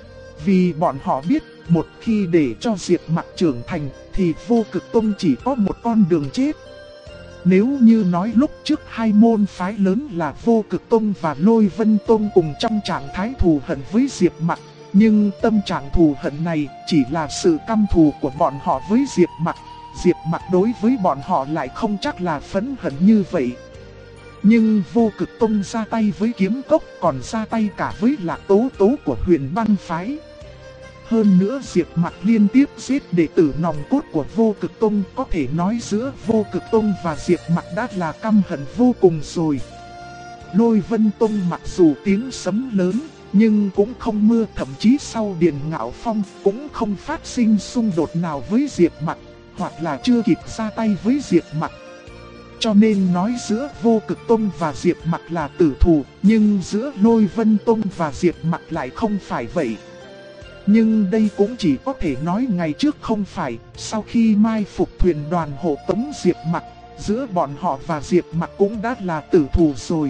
Vì bọn họ biết, một khi để cho Diệp Mặc trưởng thành, thì Vô Cực Tông chỉ có một con đường chết. Nếu như nói lúc trước hai môn phái lớn là Vô Cực Tông và Lôi Vân Tông cùng trong trạng thái thù hận với Diệp Mặc, nhưng tâm trạng thù hận này chỉ là sự căm thù của bọn họ với Diệp Mặc. Diệp Mặc đối với bọn họ lại không chắc là phẫn hận như vậy. Nhưng Vô Cực Tông ra tay với Kiếm Cốc, còn ra tay cả với Lạc Tố Tố của Huyền Băng phái. Hơn nữa Diệp Mặc liên tiếp giết đệ tử nòng cốt của Vô Cực Tông, có thể nói giữa Vô Cực Tông và Diệp Mặc đã là căm hận vô cùng rồi. Lôi Vân Tông mặc dù tiếng sấm lớn, nhưng cũng không mưa, thậm chí sau Điền Ngạo Phong cũng không phát sinh xung đột nào với Diệp Mặc, hoặc là chưa kịp ra tay với Diệp Mặc. Cho nên nói giữa Vô Cực Tông và Diệp Mặc là tử thù, nhưng giữa Lôi Vân Tông và Diệp Mặc lại không phải vậy. Nhưng đây cũng chỉ có thể nói ngày trước không phải, sau khi mai phục thuyền đoàn hộ tống Diệp Mặc, giữa bọn họ và Diệp Mặc cũng đã là tử thù rồi.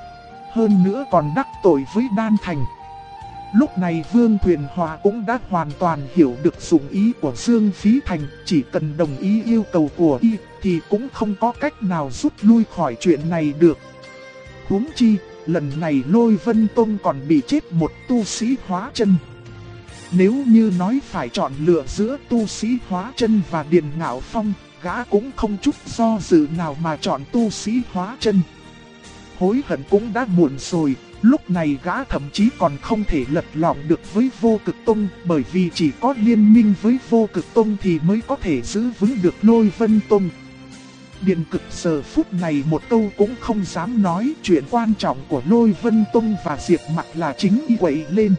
Hơn nữa còn đắc tội với Đan Thành. Lúc này Vương Thuyền Hòa cũng đã hoàn toàn hiểu được dụng ý của Dương Phí Thành, chỉ cần đồng ý yêu cầu của y thì cũng không có cách nào rút lui khỏi chuyện này được. Huống chi, lần này Lôi Vân Tông còn bị chết một tu sĩ hóa chân. Nếu như nói phải chọn lựa giữa tu sĩ hóa chân và Điền Ngạo Phong, gã cũng không chút do dự nào mà chọn tu sĩ hóa chân. Hối hận cũng đã muộn rồi, lúc này gã thậm chí còn không thể lật lọng được với Vô Cực Tông, bởi vì chỉ có liên minh với Vô Cực Tông thì mới có thể giữ vững được Lôi Vân Tông. Điện Cực giờ phút này một câu cũng không dám nói, chuyện quan trọng của Lôi Vân Tông và Diệp Mặc là chính y quậy lên.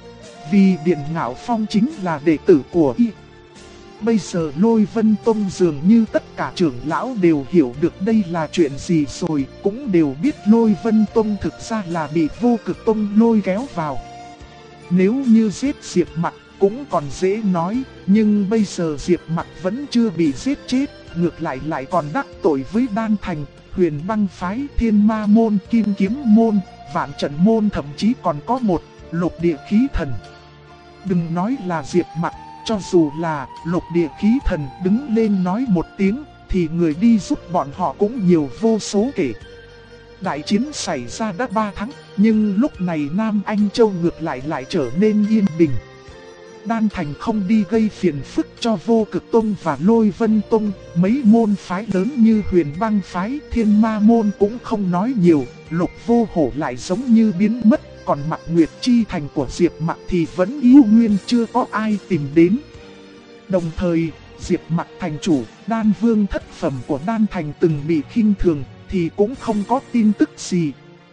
Vì Điền Ngạo Phong chính là đệ tử của y. Bây giờ Lôi Vân Tông dường như tất cả trưởng lão đều hiểu được đây là chuyện gì rồi, cũng đều biết Lôi Vân Tông thực ra là bị Vô Cực Tông lôi kéo vào. Nếu như giết Diệp Mặc cũng còn dễ nói, nhưng bây giờ Diệp Mặc vẫn chưa bị giết chết, ngược lại lại còn đắc tội với Đan Thành, Huyền Băng phái, Thiên Ma môn, Kim Kiếm môn, Vạn Trận môn, thậm chí còn có một Lục Địa Khí Thần. Đừng nói là Diệp Mặc, cho dù là Lục Địa Khí Thần đứng lên nói một tiếng thì người đi giúp bọn họ cũng nhiều vô số kể. Đại chiến xảy ra đã 3 tháng, nhưng lúc này Nam Anh Châu ngược lại lại trở nên yên bình. Đan Thành không đi gây phiền phức cho Vô Cực Tông và Lôi Vân Tông, mấy môn phái lớn như Huyền Băng phái, Thiên Ma môn cũng không nói nhiều, Lục Vô Hổ lại giống như biến mất. Còn Mạc Nguyệt Chi Thành của Diệp Mặc thì vẫn yêu nguyên chưa có ai tìm đến. Đồng thời, Diệp Mặc thành chủ, Đan Vương thất phẩm của Đan Thành từng bị khinh thường thì cũng không có tin tức gì.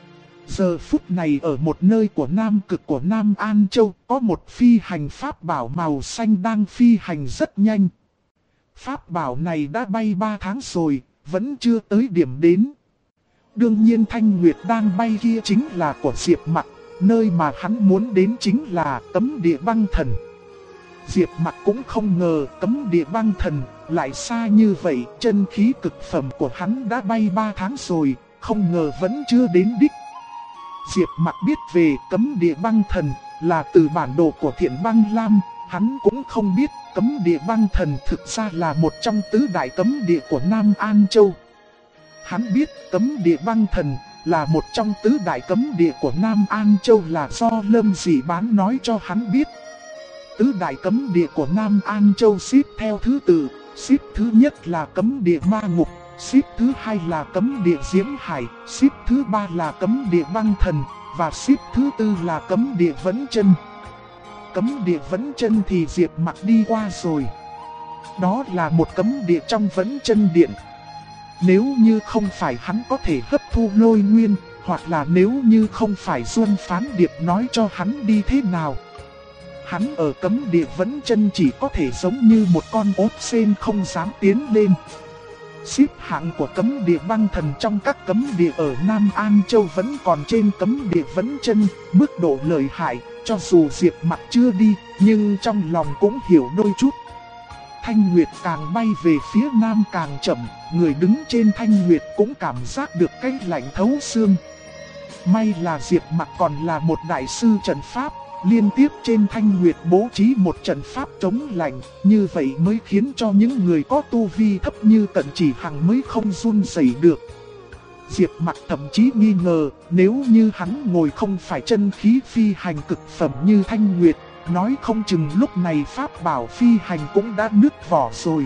Giờ phút này ở một nơi của Nam Cực của Nam An Châu có một phi hành pháp bảo màu xanh đang phi hành rất nhanh. Pháp bảo này đã bay 3 tháng rồi, vẫn chưa tới điểm đến. Đương nhiên Thanh Nguyệt đang bay kia chính là của Diệp Mặc, nơi mà hắn muốn đến chính là Cấm Địa Băng Thần. Diệp Mặc cũng không ngờ Cấm Địa Băng Thần lại xa như vậy, chân khí cực phẩm của hắn đã bay 3 tháng rồi, không ngờ vẫn chưa đến đích. Diệp Mặc biết về Cấm Địa Băng Thần là từ bản đồ của Thiện Băng Lam, hắn cũng không biết Cấm Địa Băng Thần thực ra là một trong tứ đại cấm địa của Nam An Châu. Hắn biết Cấm Địa Băng Thần là một trong tứ đại cấm địa của Nam An Châu là do Lâm Dị Bán nói cho hắn biết. Tứ đại cấm địa của Nam An Châu xếp theo thứ tự, xếp thứ nhất là Cấm Địa Ma Ngục, xếp thứ hai là Cấm Địa Diễm Hải, xếp thứ ba là Cấm Địa Băng Thần, và xếp thứ tư là Cấm Địa Vẫn Chân. Cấm Địa Vẫn Chân thì Diệp Mặc đi qua rồi. Đó là một cấm địa trong Vẫn Chân Điện. Nếu như không phải hắn có thể hấp thu lôi nguyên, hoặc là nếu như không phải Duân Phán Điệp nói cho hắn đi thế nào, hắn ở cấm địa Vẫn Chân chỉ có thể giống như một con ốt sên không dám tiến lên. Xếp hạng của Cấm Địa Băng Thần trong các cấm địa ở Nam An Châu vẫn còn trên Cấm Địa Vẫn Chân, mức độ lợi hại, cho dù Diệp Mặc chưa đi, nhưng trong lòng cũng hiểu đôi chút. Thanh Nguyệt càng bay về phía nam càng chậm, người đứng trên Thanh Nguyệt cũng cảm giác được cái lạnh thấu xương. May là Diệp Mặc còn là một đại sư trận pháp, liên tiếp trên Thanh Nguyệt bố trí một trận pháp chống lạnh, như vậy mới khiến cho những người có tu vi thấp như Cận Chỉ Hằng mới không run rẩy được. Diệp Mặc thậm chí nghi ngờ, nếu như hắn ngồi không phải chân khí phi hành cực phẩm như Thanh Nguyệt, nói không chừng lúc này pháp bảo phi hành cũng đã nứt vỏ rồi.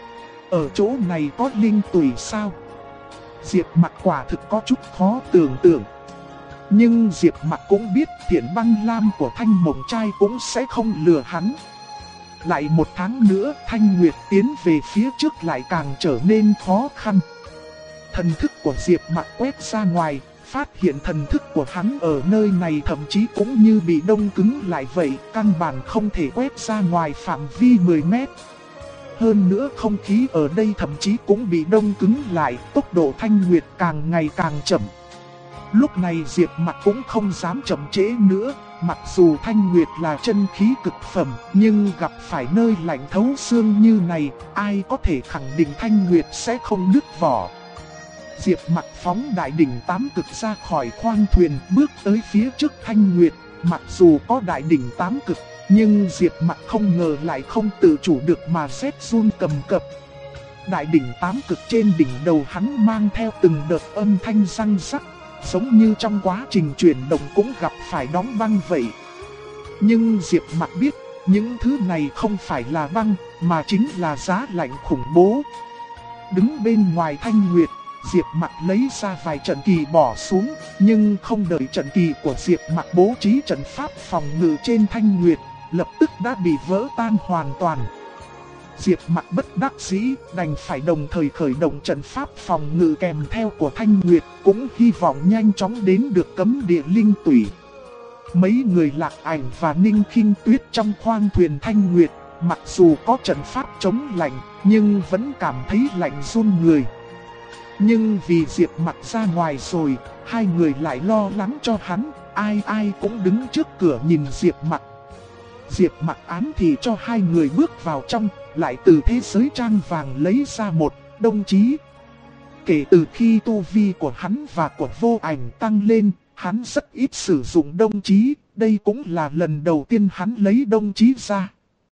Ở chỗ này có linh tùy sao? Diệp Mặc quả thực có chút khó tưởng tượng. Nhưng Diệp Mặc cũng biết Thiện Băng Lam của Thanh Mộng Trai cũng sẽ không lừa hắn. Lại một tháng nữa Thanh Nguyệt tiến về phía trước lại càng trở nên khó khăn. Thần thức của Diệp Mặc quét ra ngoài, phát hiện thần thức của hắn ở nơi này thậm chí cũng như bị đông cứng lại vậy, căn bản không thể quét ra ngoài phạm vi 10 mét. Hơn nữa không khí ở đây thậm chí cũng bị đông cứng lại, tốc độ Thanh Nguyệt càng ngày càng chậm. Lúc này Diệp Mặc cũng không dám chậm trễ nữa, mặc dù Thanh Nguyệt là chân khí cực phẩm, nhưng gặp phải nơi lạnh thấu xương như này, ai có thể khẳng định Thanh Nguyệt sẽ không nứt vỏ. Diệp Mặc phóng đại đỉnh 8 cực ra khỏi khoang thuyền, bước tới phía trước Thanh Nguyệt. Mặc dù có đại đỉnh 8 cực, nhưng Diệp Mặc không ngờ lại không tự chủ được mà rét run cầm cập. Đại đỉnh 8 cực trên đỉnh đầu hắn mang theo từng đợt âm thanh răng rắc, giống như trong quá trình chuyển động cũng gặp phải đóng băng vậy. Nhưng Diệp Mặc biết, những thứ này không phải là băng, mà chính là giá lạnh khủng bố. Đứng bên ngoài Thanh Nguyệt, Diệp Mặc lấy ra vài trận kỳ bỏ xuống, nhưng không đợi trận kỳ của Diệp Mặc bố trí trận pháp phòng ngự trên Thanh Nguyệt, lập tức đã bị vỡ tan hoàn toàn. Diệp Mặc bất đắc dĩ, đành phải đồng thời khởi động trận pháp phòng ngự kèm theo của Thanh Nguyệt, cũng hy vọng nhanh chóng đến được cấm địa linh tủy. Mấy người Lạc Ảnh và Ninh Khinh Tuyết trong khoang thuyền Thanh Nguyệt, mặc dù có trận pháp chống lạnh, nhưng vẫn cảm thấy lạnh run người. Nhưng vì Diệp Mặc ra ngoài rồi, hai người lại lo lắng cho hắn, ai cũng đứng trước cửa nhìn Diệp Mặc. Diệp Mặc ám thì cho hai người bước vào trong, lại từ thế giới trang vàng lấy ra một đồng chí. Kể từ khi tu vi của hắn và của Vô Ảnh tăng lên, hắn rất ít sử dụng đồng chí, đây cũng là lần đầu tiên hắn lấy đồng chí ra.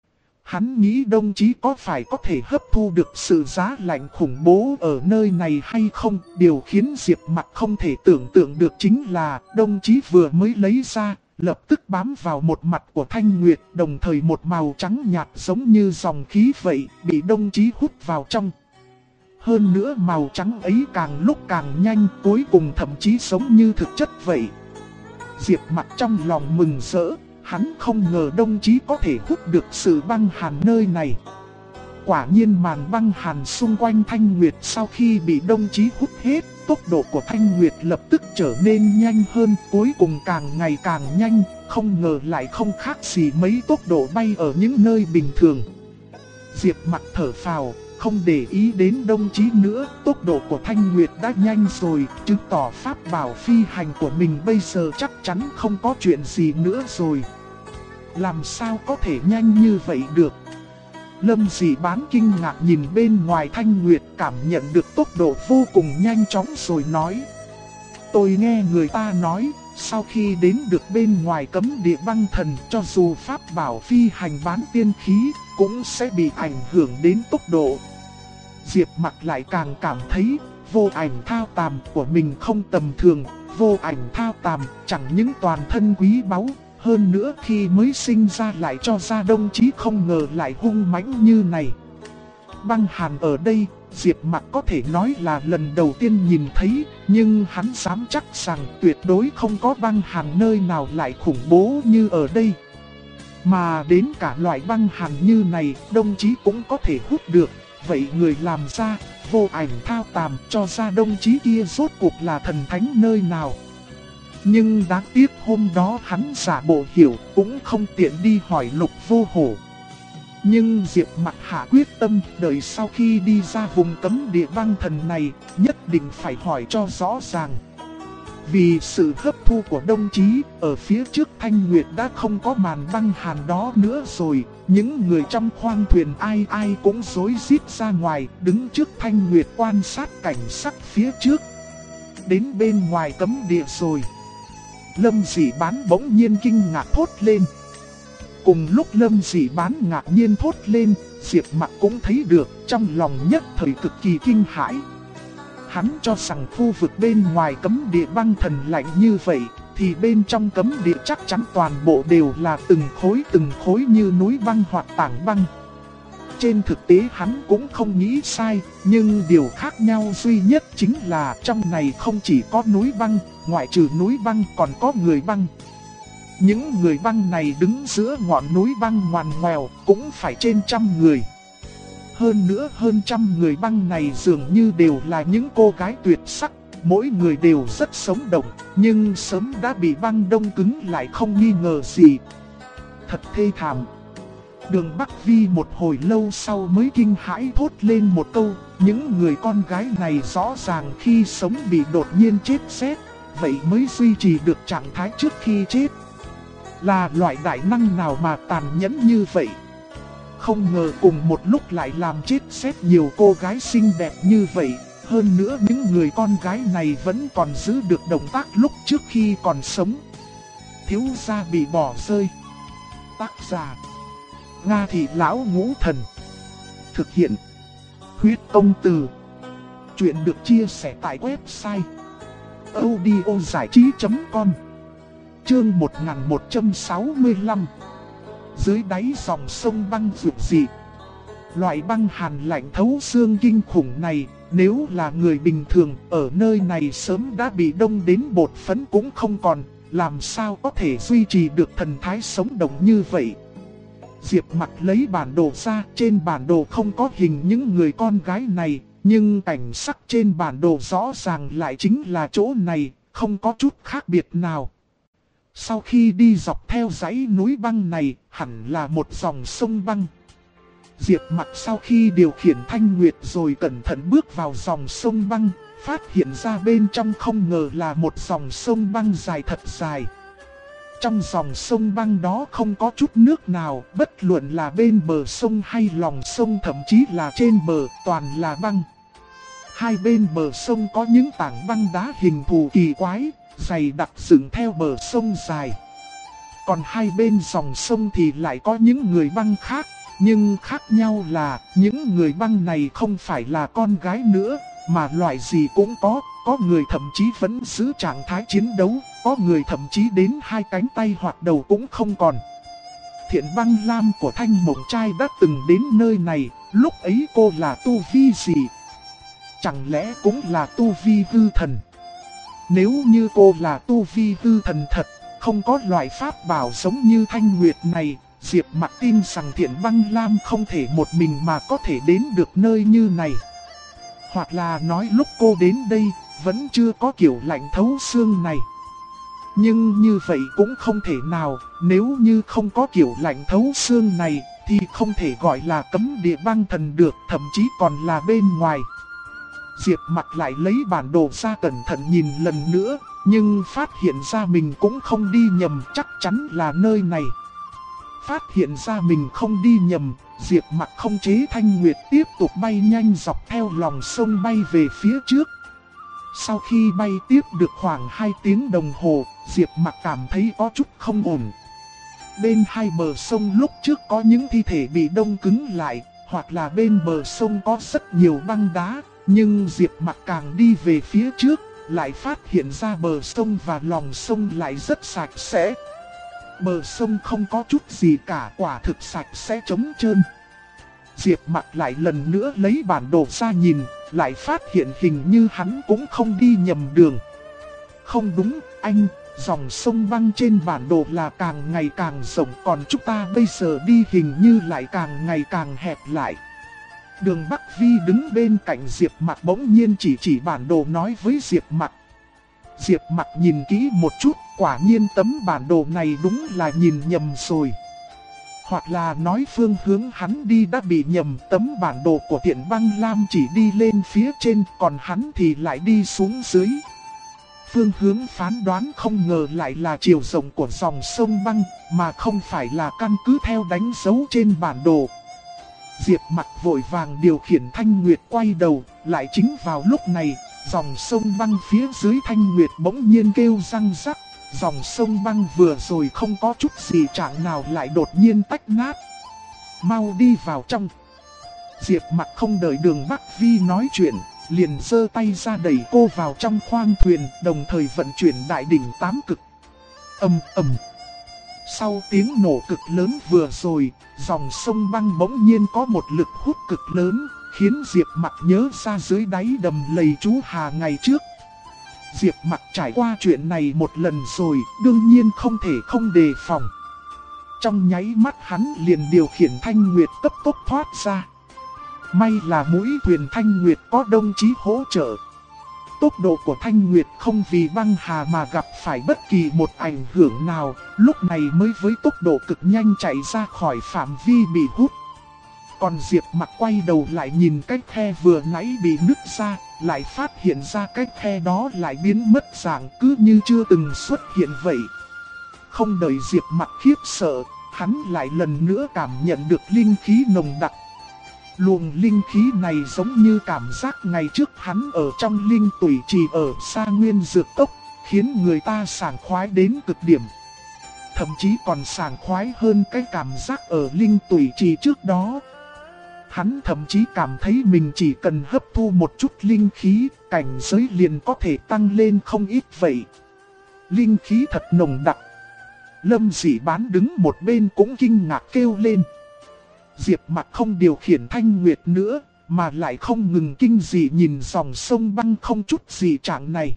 Hắn nghĩ đồng chí có phải có thể hấp thu được sự giá lạnh khủng bố ở nơi này hay không. Điều khiến Diệp Mặc không thể tưởng tượng được chính là đồng chí vừa mới lấy ra, lập tức bám vào một mặt của Thanh Nguyệt, đồng thời một màu trắng nhạt giống như dòng khí vậy, bị đồng chí hút vào trong. Hơn nữa màu trắng ấy càng lúc càng nhanh, cuối cùng thậm chí giống như thực chất vậy. Diệp Mặc trong lòng mừng rỡ. Hắn không ngờ đồng chí có thể hút được sự băng hàn nơi này. Quả nhiên màn băng hàn xung quanh Thanh Nguyệt sau khi bị đồng chí hút hết, tốc độ của Thanh Nguyệt lập tức trở nên nhanh hơn, cuối cùng càng ngày càng nhanh, không ngờ lại không khác gì mấy tốc độ bay ở những nơi bình thường. Diệp Mặc thở phào, không để ý đến đồng chí nữa, tốc độ của Thanh Nguyệt đã nhanh rồi, chứng tỏ pháp bảo phi hành của mình bây giờ chắc chắn không có chuyện gì nữa rồi. Làm sao có thể nhanh như vậy được? Lâm Dị Bán kinh ngạc nhìn bên ngoài Thanh Nguyệt, cảm nhận được tốc độ vô cùng nhanh chóng rồi nói. Tôi nghe người ta nói, sau khi đến được bên ngoài cấm địa băng thần, cho dù pháp bảo phi hành bán tiên khí, cũng sẽ bị ảnh hưởng đến tốc độ. Diệp Mặc lại càng cảm thấy, vô ảnh thao tàm của mình không tầm thường, vô ảnh thao tàm chẳng những toàn thân quý báu. Hơn nữa khi mới sinh ra lại cho ra đồng chí không ngờ lại hung mãnh như này. Băng hàn ở đây, Diệp Mặc có thể nói là lần đầu tiên nhìn thấy, nhưng hắn dám chắc rằng tuyệt đối không có băng hàn nơi nào lại khủng bố như ở đây. Mà đến cả loại băng hàn như này, đồng chí cũng có thể hút được, vậy người làm ra, vô ảnh thao tàm cho ra đồng chí kia rốt cuộc là thần thánh nơi nào? Nhưng đáng tiếc hôm đó hắn giả bộ hiểu, cũng không tiện đi hỏi Lục Vô Hổ. Nhưng Diệp Mặc hạ quyết tâm, đợi sau khi đi ra vùng cấm địa băng thần này, nhất định phải hỏi cho rõ ràng. Vì sự hấp thu của đồng chí, ở phía trước Thanh Nguyệt đã không có màn băng hàn đó nữa rồi. Những người trong khoang thuyền ai ai cũng rối rít ra ngoài, đứng trước Thanh Nguyệt quan sát cảnh sắc phía trước. Đến bên ngoài cấm địa rồi. Lâm Dị Bán bỗng nhiên kinh ngạc thốt lên. Cùng lúc Lâm Dị Bán ngạc nhiên thốt lên, Diệp Mặc cũng thấy được, trong lòng nhất thời cực kỳ kinh hãi. Hắn cho rằng khu vực bên ngoài cấm địa băng thần lạnh như vậy, thì bên trong cấm địa chắc chắn toàn bộ đều là từng khối như núi băng hoặc tảng băng. Trên thực tế hắn cũng không nghĩ sai, nhưng điều khác nhau duy nhất chính là trong này không chỉ có núi băng, ngoại trừ núi băng còn có người băng. Những người băng này đứng giữa ngọn núi băng ngoằn ngoèo, cũng phải trên 100 người. Hơn nữa hơn 100 người băng này dường như đều là những cô gái tuyệt sắc, mỗi người đều rất sống động, nhưng sớm đã bị băng đông cứng lại không nghi ngờ gì. Thật thê thảm. Đường Bắc Vi một hồi lâu sau mới kinh hãi thốt lên một câu, những người con gái này rõ ràng khi sống bị đột nhiên chết rét, vậy mới duy trì được trạng thái trước khi chết. Là loại đại năng nào mà tàn nhẫn như vậy? Không ngờ cùng một lúc lại làm chết rét nhiều cô gái xinh đẹp như vậy. Hơn nữa những người con gái này vẫn còn giữ được động tác lúc trước khi còn sống. Thiếu gia bị bỏ rơi. Tác giả Nga Thị Lão Ngũ Thần. Thực hiện Huyết Công Từ. Chuyện được chia sẻ tại website audiozảichí.com. Chương 1165. Dưới đáy dòng sông băng rực dị. Loại băng hàn lạnh thấu xương kinh khủng này, nếu là người bình thường ở nơi này sớm đã bị đông đến bột phấn cũng không còn, làm sao có thể duy trì được thần thái sống động như vậy. Diệp Mặc lấy bản đồ ra, trên bản đồ không có hình những người con gái này, nhưng cảnh sắc trên bản đồ rõ ràng lại chính là chỗ này, không có chút khác biệt nào. Sau khi đi dọc theo dãy núi băng này, hẳn là một dòng sông băng. Diệp Mặc sau khi điều khiển Thanh Nguyệt rồi cẩn thận bước vào dòng sông băng, phát hiện ra bên trong không ngờ là một dòng sông băng dài thật dài. Trong dòng sông băng đó không có chút nước nào, bất luận là bên bờ sông hay lòng sông, thậm chí là trên bờ, toàn là băng. Hai bên bờ sông có những tảng băng đá hình thù kỳ quái, dày đặc dựng theo bờ sông dài. Còn hai bên dòng sông thì lại có những người băng khác, nhưng khác nhau là những người băng này không phải là con gái nữa, mà loại gì cũng có người thậm chí vẫn giữ trạng thái chiến đấu, có người thậm chí đến hai cánh tay hoặc đầu cũng không còn. Thiện Băng Lam của Thanh Mộng Trai đã từng đến nơi này, lúc ấy cô là tu vi gì? Chẳng lẽ cũng là tu vi hư thần? Nếu như cô là tu vi hư thần thật, không có loại pháp bảo giống như Thanh Nguyệt này, Diệp Mặc tin rằng Thiện Băng Lam không thể một mình mà có thể đến được nơi như này. Hoặc là nói lúc cô đến đây, vẫn chưa có kiểu lạnh thấu xương này. Nhưng như vậy cũng không thể nào, nếu như không có kiểu lạnh thấu xương này, thì không thể gọi là cấm địa băng thần được, thậm chí còn là bên ngoài. Diệp Mặc lại lấy bản đồ ra cẩn thận nhìn lần nữa, nhưng phát hiện ra mình cũng không đi nhầm, chắc chắn là nơi này. Phát hiện ra mình không đi nhầm, Diệp Mặc không chế Thanh Nguyệt tiếp tục bay nhanh dọc theo lòng sông bay về phía trước. Sau khi bay tiếp được khoảng 2 tiếng đồng hồ, Diệp Mặc cảm thấy có chút không ổn. Bên hai bờ sông lúc trước có những thi thể bị đông cứng lại, hoặc là bên bờ sông có rất nhiều băng đá, nhưng Diệp Mặc càng đi về phía trước, lại phát hiện ra bờ sông và lòng sông lại rất sạch sẽ. Bờ sông không có chút gì cả, quả thực sạch sẽ trống trơn. Diệp Mặc lại lần nữa lấy bản đồ ra nhìn, lại phát hiện hình như hắn cũng không đi nhầm đường. Không đúng, anh, dòng sông băng trên bản đồ là càng ngày càng rộng, còn chúng ta bây giờ đi hình như lại càng ngày càng hẹp lại. Đường Bắc Vi đứng bên cạnh Diệp Mặc bỗng nhiên chỉ bản đồ nói với Diệp Mặc. Diệp Mặc nhìn kỹ một chút, quả nhiên tấm bản đồ này đúng là nhìn nhầm rồi. Hoặc là nói phương hướng hắn đi đã bị nhầm, tấm bản đồ của Thiện Băng Lam chỉ đi lên phía trên, còn hắn thì lại đi xuống dưới. Phương hướng phán đoán không ngờ lại là chiều rộng của dòng sông băng, mà không phải là căn cứ theo đánh dấu trên bản đồ. Diệp Mặc vội vàng điều khiển Thanh Nguyệt quay đầu, lại chính vào lúc này, dòng sông băng phía dưới Thanh Nguyệt bỗng nhiên kêu răng rắc. Dòng sông băng vừa rồi không có chút gì trạng nào lại đột nhiên tách nát. Mau đi vào trong. Diệp Mặc không đợi Đường Bắc Vi nói chuyện, liền giơ tay ra đẩy cô vào trong khoang thuyền, đồng thời vận chuyển đại đỉnh 8 cực. Ầm ầm. Sau tiếng nổ cực lớn vừa rồi, dòng sông băng bỗng nhiên có một lực hút cực lớn, khiến Diệp Mặc nhớ ra dưới đáy đầm lầy chú Hà ngày trước. Diệp Mặc trải qua chuyện này một lần rồi, đương nhiên không thể không đề phòng. Trong nháy mắt hắn liền điều khiển Thanh Nguyệt cấp tốc thoát ra. May là mũi thuyền Thanh Nguyệt có đồng chí hỗ trợ. Tốc độ của Thanh Nguyệt không vì băng hà mà gặp phải bất kỳ một ảnh hưởng nào, lúc này mới với tốc độ cực nhanh chạy ra khỏi phạm vi bị hút. Còn Diệp Mặc quay đầu lại nhìn cái khe vừa nãy bị nứt ra, lại phát hiện ra cái khe đó lại biến mất dạng cứ như chưa từng xuất hiện vậy. Không đợi Diệp Mặc khiếp sợ, hắn lại lần nữa cảm nhận được linh khí nồng đặc. Luồng linh khí này giống như cảm giác ngày trước hắn ở trong linh tủy trì ở Sa Nguyên Dược Cốc, khiến người ta sảng khoái đến cực điểm. Thậm chí còn sảng khoái hơn cái cảm giác ở linh tủy trì trước đó. Hắn thậm chí cảm thấy mình chỉ cần hấp thu một chút linh khí, cảnh giới liền có thể tăng lên không ít vậy. Linh khí thật nồng đặc. Lâm Dĩ Bán đứng một bên cũng kinh ngạc kêu lên. Diệp Mặc không điều khiển Thanh Nguyệt nữa, mà lại không ngừng kinh dị nhìn dòng sông băng không chút gì trạng này.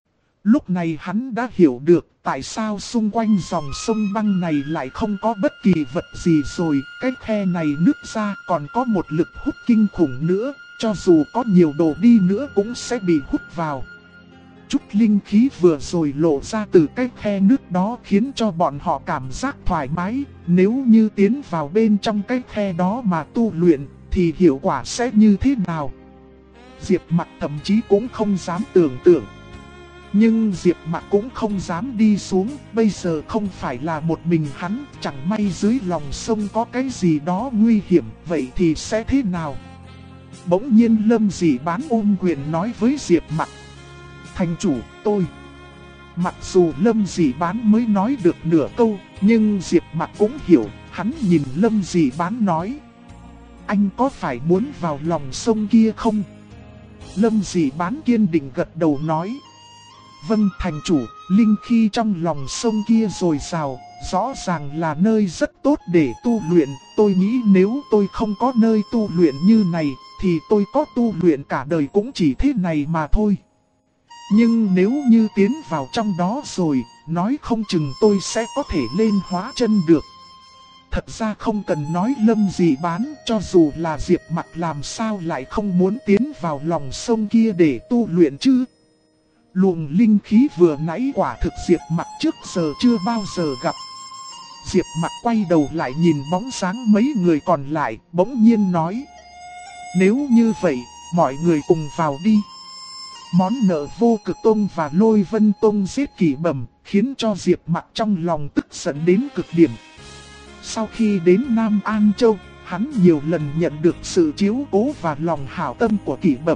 Lúc này hắn đã hiểu được tại sao xung quanh dòng sông băng này lại không có bất kỳ vật gì rồi. Cái khe này nứt ra còn có một lực hút kinh khủng nữa, cho dù có nhiều đồ đi nữa cũng sẽ bị hút vào. Chút linh khí vừa rồi lộ ra từ cái khe nước đó khiến cho bọn họ cảm giác thoải mái. Nếu như tiến vào bên trong cái khe đó mà tu luyện thì hiệu quả sẽ như thế nào? Diệp Mặc thậm chí cũng không dám tưởng tượng. Nhưng Diệp Mặc cũng không dám đi xuống, bây giờ không phải là một mình hắn, chẳng may dưới lòng sông có cái gì đó nguy hiểm, vậy thì sẽ thế nào? Bỗng nhiên Lâm Dĩ Bán ôm quyền nói với Diệp Mặc. Thành chủ, tôi. Mặc dù Lâm Dĩ Bán mới nói được nửa câu, nhưng Diệp Mặc cũng hiểu, hắn nhìn Lâm Dĩ Bán nói. Anh có phải muốn vào lòng sông kia không? Lâm Dĩ Bán kiên định gật đầu nói. Vâng thành chủ, linh khí trong lòng sông kia dồi dào, rõ ràng là nơi rất tốt để tu luyện. Tôi nghĩ nếu tôi không có nơi tu luyện như này, thì tôi có tu luyện cả đời cũng chỉ thế này mà thôi. Nhưng nếu như tiến vào trong đó rồi, nói không chừng tôi sẽ có thể lên hóa chân được. Thật ra không cần nói Lâm Dị Bán, cho dù là Diệp Mặc làm sao lại không muốn tiến vào lòng sông kia để tu luyện chứ. Luồng linh khí vừa nãy quả thực Diệp Mặc trước giờ chưa bao giờ gặp. Diệp Mặc quay đầu lại nhìn bóng dáng mấy người còn lại, bỗng nhiên nói: nếu như vậy, mọi người cùng vào đi. Món nợ Vô Cực Tông và Lôi Vân Tông giết Kỷ Bẩm, khiến cho Diệp Mặc trong lòng tức giận đến cực điểm. Sau khi đến Nam An Châu, hắn nhiều lần nhận được sự chiếu cố và lòng hảo tâm của Kỷ Bẩm.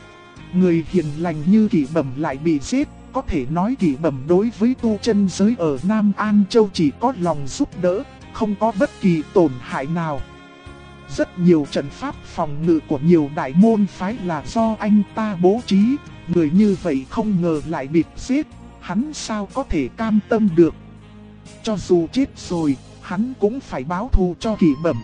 Người hiền lành như Kỷ Bẩm lại bị giết, có thể nói Kỷ Bẩm đối với tu chân giới ở Nam An Châu chỉ có lòng giúp đỡ, không có bất kỳ tổn hại nào. Rất nhiều trận pháp phòng ngự của nhiều đại môn phái là do anh ta bố trí, người như vậy không ngờ lại bị giết, hắn sao có thể cam tâm được. Cho dù chết rồi, hắn cũng phải báo thù cho Kỷ Bẩm.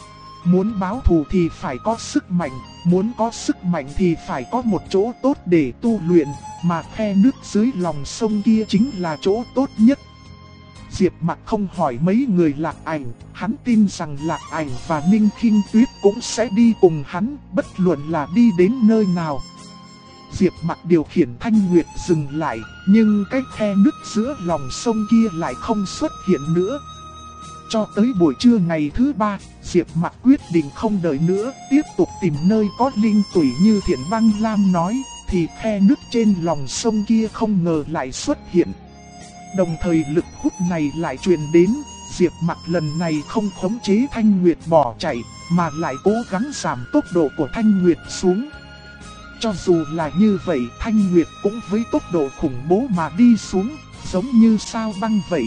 Muốn báo thù thì phải có sức mạnh, muốn có sức mạnh thì phải có một chỗ tốt để tu luyện, mà khe nước dưới lòng sông kia chính là chỗ tốt nhất. Diệp Mặc không hỏi mấy người Lạc Ảnh, hắn tin rằng Lạc Ảnh và Ninh Khinh Tuyết cũng sẽ đi cùng hắn, bất luận là đi đến nơi nào. Diệp Mặc điều khiển Thanh Nguyệt dừng lại, nhưng cái khe nứt giữa lòng sông kia lại không xuất hiện nữa. Cho tới buổi trưa ngày thứ 3, Diệp Mặc quyết định không đợi nữa, tiếp tục tìm nơi có linh tủy như Thiện Băng Lam nói, thì khe nứt trên lòng sông kia không ngờ lại xuất hiện. Đồng thời lực hút này lại truyền đến, Diệp Mặc lần này không khống chế Thanh Nguyệt bỏ chạy, mà lại cố gắng giảm tốc độ của Thanh Nguyệt xuống. Cho dù là như vậy, Thanh Nguyệt cũng với tốc độ khủng bố mà đi xuống, giống như sao băng vậy.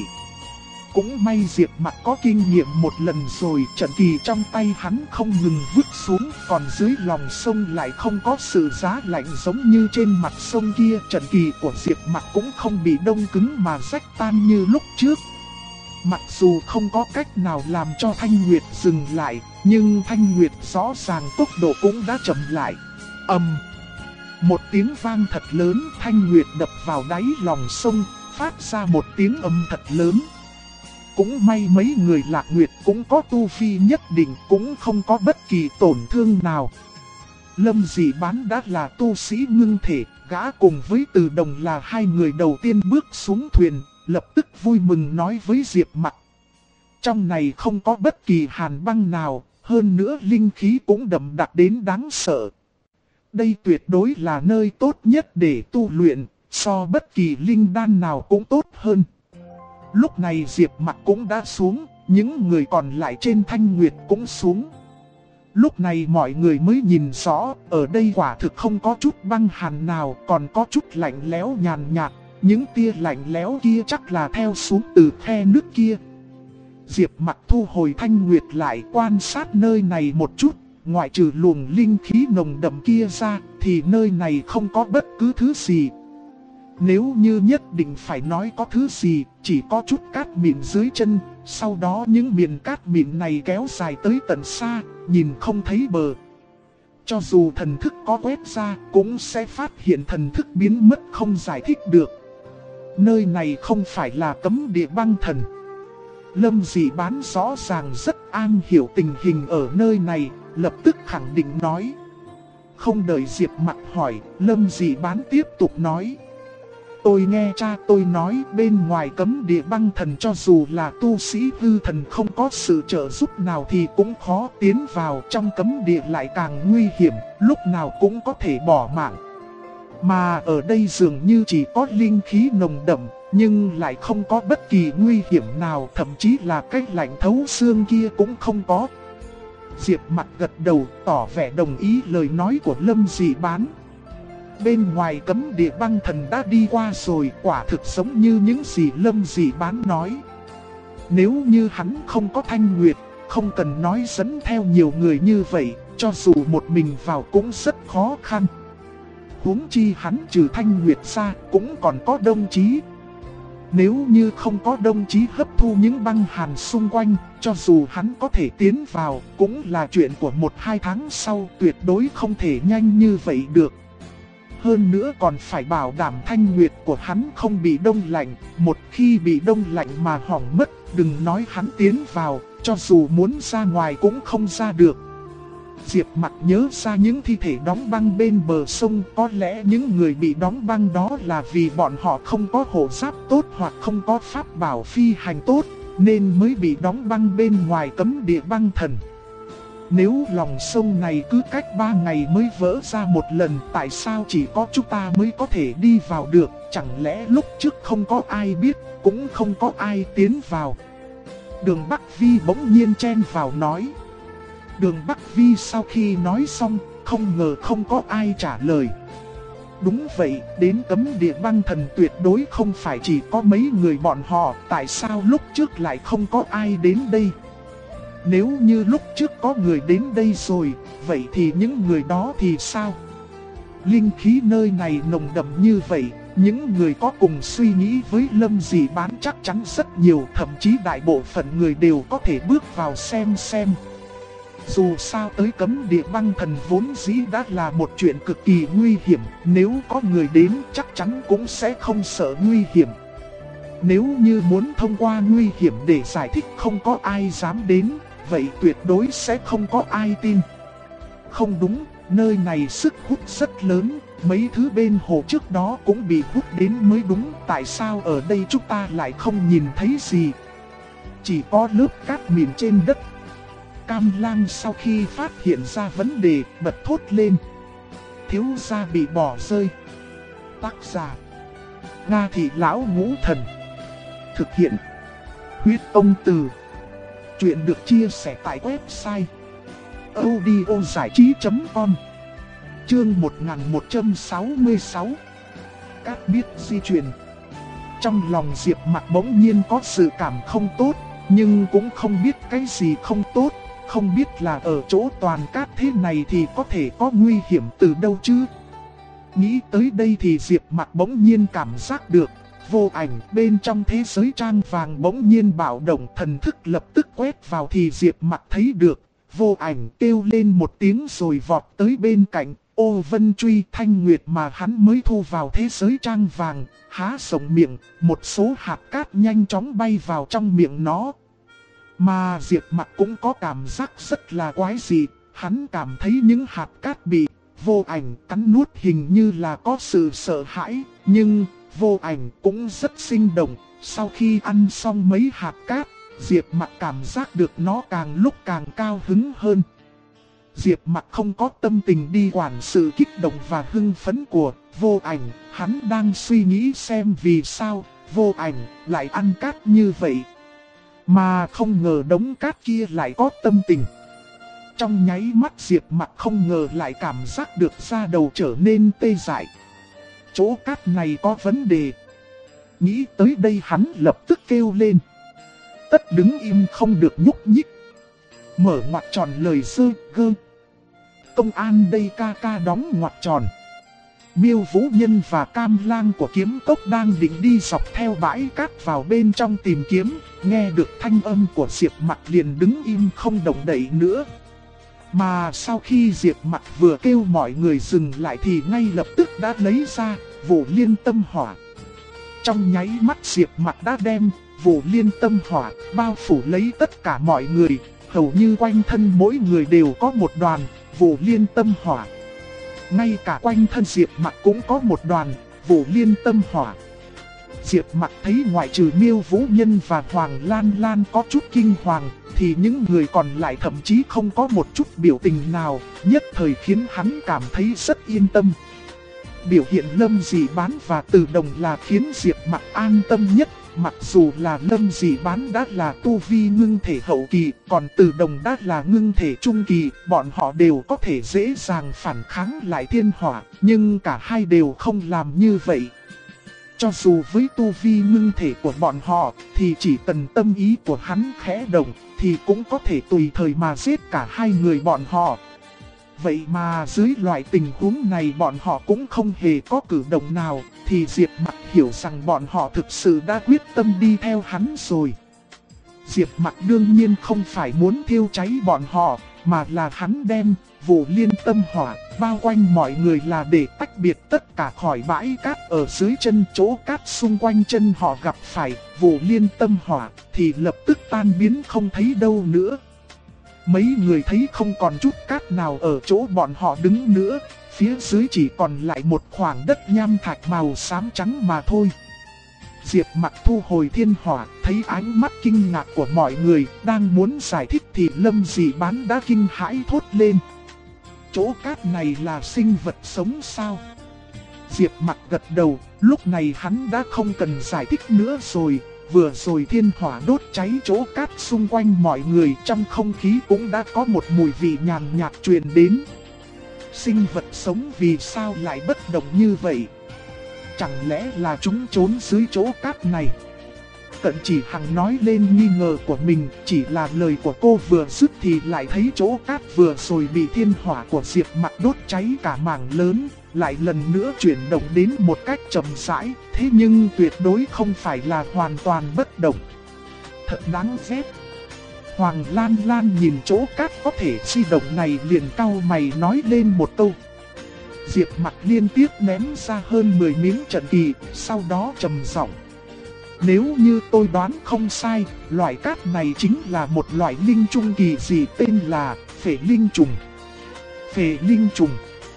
Cũng may Diệp Mặc có kinh nghiệm một lần rồi, trận kỳ trong tay hắn không ngừng vứt xuống, còn dưới lòng sông lại không có sự giá lạnh giống như trên mặt sông kia. Trận kỳ của Diệp Mặc cũng không bị đông cứng mà rách tan như lúc trước. Mặc dù không có cách nào làm cho Thanh Nguyệt dừng lại, nhưng Thanh Nguyệt rõ ràng tốc độ cũng đã chậm lại. Một tiếng vang thật lớn, Thanh Nguyệt đập vào đáy lòng sông, phát ra một tiếng âm thật lớn. Cũng may mấy người Lạc Nguyệt cũng có tu vi nhất định, cũng không có bất kỳ tổn thương nào. Lâm Dị Bán đã là tu sĩ ngưng thể, gã cùng với Từ Đồng là hai người đầu tiên bước xuống thuyền, lập tức vui mừng nói với Diệp Mặc: trong này không có bất kỳ hàn băng nào, hơn nữa linh khí cũng đậm đặc đến đáng sợ. Đây tuyệt đối là nơi tốt nhất để tu luyện, so bất kỳ linh đan nào cũng tốt hơn. Lúc này Diệp Mặc cũng đã xuống, những người còn lại trên Thanh Nguyệt cũng xuống. Lúc này mọi người mới nhìn rõ, ở đây quả thực không có chút băng hàn nào, còn có chút lạnh lẽo nhàn nhạt. Những tia lạnh lẽo kia chắc là theo xuống từ khe nước kia. Diệp Mặc thu hồi Thanh Nguyệt lại quan sát nơi này một chút. Ngoại trừ luồng linh khí nồng đậm kia ra, thì nơi này không có bất cứ thứ gì. Nếu như nhất định phải nói có thứ gì, chỉ có chút cát mịn dưới chân, sau đó những miền cát mịn này kéo dài tới tận xa, nhìn không thấy bờ. Cho dù thần thức có quét ra, cũng sẽ phát hiện thần thức biến mất không giải thích được. Nơi này không phải là cấm địa băng thần. Lâm Dị Bán rõ ràng rất an hiểu tình hình ở nơi này, lập tức khẳng định nói. Không đợi Diệp Mặc hỏi, Lâm Dị Bán tiếp tục nói. Tôi nghe cha tôi nói bên ngoài cấm địa băng thần cho dù là tu sĩ hư thần không có sự trợ giúp nào thì cũng khó tiến vào, trong cấm địa lại càng nguy hiểm, lúc nào cũng có thể bỏ mạng. Mà ở đây dường như chỉ có linh khí nồng đậm, nhưng lại không có bất kỳ nguy hiểm nào, thậm chí là cái lạnh thấu xương kia cũng không có. Diệp Mặc gật đầu tỏ vẻ đồng ý lời nói của Lâm Dị Bán. Bên ngoài cấm địa băng thần đã đi qua rồi, quả thực giống như những gì Lâm Dị Bán nói. Nếu như hắn không có Thanh Nguyệt, không cần nói dẫn theo nhiều người như vậy, cho dù một mình vào cũng rất khó khăn. Huống chi hắn trừ Thanh Nguyệt ra cũng còn có Đông Chí. Nếu như không có Đông Chí hấp thu những băng hàn xung quanh, cho dù hắn có thể tiến vào, cũng là chuyện của 1-2 tháng sau, tuyệt đối không thể nhanh như vậy được. Hơn nữa còn phải bảo đảm Thanh Nguyệt của hắn không bị đông lạnh, một khi bị đông lạnh mà hỏng mất, đừng nói hắn tiến vào, Cho dù muốn ra ngoài cũng không ra được. Diệp Mặc nhớ ra những thi thể đóng băng bên bờ sông. Có lẽ những người bị đóng băng đó là vì bọn họ không có hộ giáp tốt hoặc không có pháp bảo phi hành tốt, nên mới bị đóng băng bên ngoài cấm địa băng thần. Nếu lòng sông này cứ cách 3 ngày mới vỡ ra một lần, tại sao chỉ có chúng ta mới có thể đi vào được? Chẳng lẽ lúc trước không có ai biết, cũng không có ai tiến vào? Đường Bắc Vi bỗng nhiên chen vào nói. Đường Bắc Vi sau khi nói xong, không ngờ không có ai trả lời. Đúng vậy, đến cấm địa băng thần tuyệt đối không phải chỉ có mấy người bọn họ, tại sao lúc trước lại không có ai đến đây? Nếu như lúc trước có người đến đây rồi, vậy thì những người đó thì sao? Linh khí nơi này nồng đậm như vậy, những người có cùng suy nghĩ với Lâm Dị Bán chắc chắn rất nhiều, thậm chí đại bộ phận người đều có thể bước vào xem. Dù sao tới cấm địa băng thần vốn dĩ đã là một chuyện cực kỳ nguy hiểm, nếu có người đến chắc chắn cũng sẽ không sợ nguy hiểm. Nếu như muốn thông qua nguy hiểm để giải thích không có ai dám đến, vậy tuyệt đối sẽ không có ai tin. Không đúng, nơi này sức hút rất lớn, mấy thứ bên hồ trước đó cũng bị hút đến mới đúng. Tại sao ở đây chúng ta lại không nhìn thấy gì? Chỉ có lớp cát mịn trên đất. Cam Lang sau khi phát hiện ra vấn đề, bật thốt lên. Thiếu gia bị bỏ rơi. Tác giả: Nga Thị Lão Ngũ Thần. Thực hiện: Huyết Ông Từ. Chuyện được chia sẻ tại website audiozảichí.com. Chương 1166. Cát biết di chuyển. Trong lòng Diệp Mặc bỗng nhiên có sự cảm không tốt, nhưng cũng không biết cái gì không tốt. Không biết là ở chỗ toàn cát thế này thì có thể có nguy hiểm từ đâu chứ. Nghĩ tới đây thì Diệp Mặc bỗng nhiên cảm giác được vô ảnh bên trong thế giới trang vàng bỗng nhiên bạo động, thần thức lập tức quét vào thì Diệp Mặc thấy được. Vô ảnh kêu lên một tiếng rồi vọt tới bên cạnh Ô Vân Truy Thanh Nguyệt mà hắn mới thu vào thế giới trang vàng, há rộng miệng, một số hạt cát nhanh chóng bay vào trong miệng nó. Mà Diệp Mặc cũng có cảm giác rất là quái dị, hắn cảm thấy những hạt cát bị vô ảnh cắn nuốt hình như là có sự sợ hãi, nhưng vô ảnh cũng rất sinh động. Sau khi ăn xong mấy hạt cát, Diệp Mặc cảm giác được nó càng lúc càng cao hứng hơn. Diệp Mặc không có tâm tình đi quản sự kích động và hưng phấn của vô ảnh, hắn đang suy nghĩ xem vì sao vô ảnh lại ăn cát như vậy. Mà không ngờ đống cát kia lại có tâm tình. Trong nháy mắt Diệp Mặc không ngờ lại cảm giác được da đầu trở nên tê dại. Chỗ cát này có vấn đề. Nghĩ tới đây hắn lập tức kêu lên. Tất đứng im không được nhúc nhích. Mở ngoặc tròn lời sơ gơ. Công an đây ca ca đóng ngoặc tròn. Miêu Vũ Nhân và Cam Lang của Kiếm Cốc đang định đi dọc theo bãi cát vào bên trong tìm kiếm, nghe được thanh âm của Diệp Mặc liền đứng im không động đậy nữa. Mà sau khi Diệp Mặc vừa kêu mọi người dừng lại thì ngay lập tức đã lấy ra Vũ Liên Tâm Hỏa. Trong nháy mắt Diệp Mặc đã đem Vũ Liên Tâm Hỏa bao phủ lấy tất cả mọi người, hầu như quanh thân mỗi người đều có một đoàn Vũ Liên Tâm Hỏa. Ngay cả quanh thân Diệp Mặc cũng có một đoàn Vũ Liên Tâm Hỏa. Diệp Mặc thấy ngoại trừ Miêu Vũ Nhân và Hoàng Lan Lan có chút kinh hoàng, thì những người còn lại thậm chí không có một chút biểu tình nào, nhất thời khiến hắn cảm thấy rất yên tâm. Biểu hiện Lâm Dị Bán và Từ Đồng là khiến Diệp Mặc an tâm nhất. Mặc dù là Lâm Dị Bán đã là tu vi ngưng thể hậu kỳ, còn Từ Đồng đã là ngưng thể trung kỳ, bọn họ đều có thể dễ dàng phản kháng lại thiên hỏa, nhưng cả hai đều không làm như vậy. Cho dù với tu vi ngưng thể của bọn họ, thì chỉ cần tâm ý của hắn khẽ động, thì cũng có thể tùy thời mà giết cả hai người bọn họ. Vậy mà dưới loại tình huống này bọn họ cũng không hề có cử động nào, thì Diệp Mặc hiểu rằng bọn họ thực sự đã quyết tâm đi theo hắn rồi. Diệp Mặc đương nhiên không phải muốn thiêu cháy bọn họ, mà là hắn đem vụ liên tâm hỏa bao quanh mọi người là để tách biệt tất cả khỏi bãi cát ở dưới chân. Chỗ cát xung quanh chân họ gặp phải vụ liên tâm hỏa thì lập tức tan biến không thấy đâu nữa. Mấy người thấy không còn chút cát nào ở chỗ bọn họ đứng nữa, phía dưới chỉ còn lại một khoảng đất nham thạch màu xám trắng mà thôi. Diệp Mặc thu hồi thiên hỏa, thấy ánh mắt kinh ngạc của mọi người, đang muốn giải thích thì Lâm Dị Bán đã kinh hãi thốt lên. Chỗ cát này là sinh vật sống sao? Diệp Mặc gật đầu, lúc này hắn đã không cần giải thích nữa rồi. Vừa rồi thiên hỏa đốt cháy chỗ cát xung quanh mọi người, trong không khí cũng đã có một mùi vị nhàn nhạt truyền đến. Sinh vật sống vì sao lại bất động như vậy? Chẳng lẽ là chúng trốn dưới chỗ cát này? Cận Chỉ Hằng nói lên nghi ngờ của mình, chỉ là lời của cô vừa dứt thì lại thấy chỗ cát vừa rồi bị thiên hỏa của Diệp Mặc đốt cháy cả mảng lớn, lại lần nữa chuyển động đến một cách chậm rãi, thế nhưng tuyệt đối không phải là hoàn toàn bất động. Thật đáng ghét. Hoàng Lan Lan nhìn chỗ cát có thể di động này liền cau mày nói lên một câu. Diệp Mặc liên tiếp ném ra hơn 10 miếng trận kỳ, sau đó trầm giọng. Nếu như tôi đoán không sai, loại cát này chính là một loại linh trung kỳ dị tên là phệ linh trùng. Phệ linh trùng.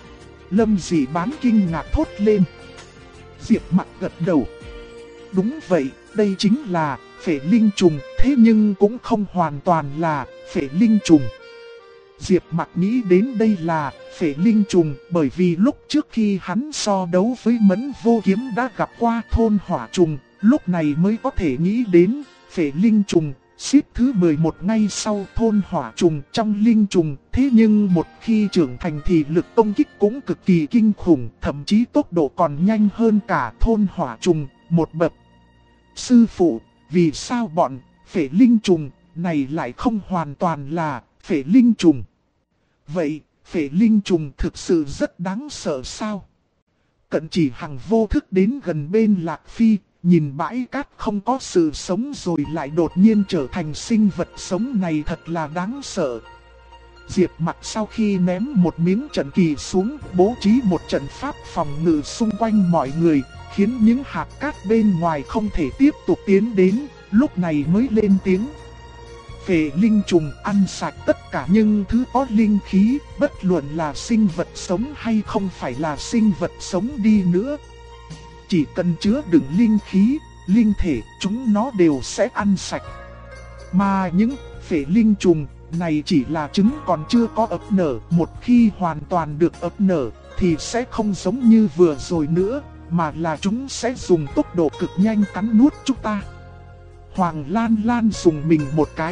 Lâm Dị Bán kinh ngạc thốt lên. Diệp Mặc gật đầu. Đúng vậy, đây chính là phệ linh trùng, thế nhưng cũng không hoàn toàn là phệ linh trùng. Diệp Mặc nghĩ đến đây là phệ linh trùng bởi vì lúc trước khi hắn so đấu với Mẫn Vô Kiếm đã gặp qua thôn hỏa trùng, lúc này mới có thể nghĩ đến phệ linh trùng. Xếp thứ 11 ngay sau thôn hỏa trùng trong linh trùng, thế nhưng một khi trưởng thành thì lực công kích cũng cực kỳ kinh khủng, thậm chí tốc độ còn nhanh hơn cả thôn hỏa trùng một bậc. Sư phụ, vì sao bọn phệ linh trùng này lại không hoàn toàn là phệ linh trùng? Vậy, phệ linh trùng thực sự rất đáng sợ sao? Cận Chỉ Hằng vô thức đến gần bên Lạc Phi, nhìn bãi cát không có sự sống rồi lại đột nhiên trở thành sinh vật sống này thật là đáng sợ. Diệp Mặc sau khi ném một miếng trận kỳ xuống, bố trí một trận pháp phòng ngự xung quanh mọi người, khiến những hạt cát bên ngoài không thể tiếp tục tiến đến, lúc này mới lên tiếng. Phệ linh trùng ăn sạch tất cả những thứ có linh khí, bất luận là sinh vật sống hay không phải là sinh vật sống đi nữa. Chỉ cần chứa đựng linh khí, linh thể, chúng nó đều sẽ ăn sạch. Mà những phệ linh trùng này chỉ là trứng còn chưa có ấp nở, một khi hoàn toàn được ấp nở thì sẽ không giống như vừa rồi nữa, mà là chúng sẽ dùng tốc độ cực nhanh cắn nuốt chúng ta. Hoàng Lan Lan dùng mình một cái.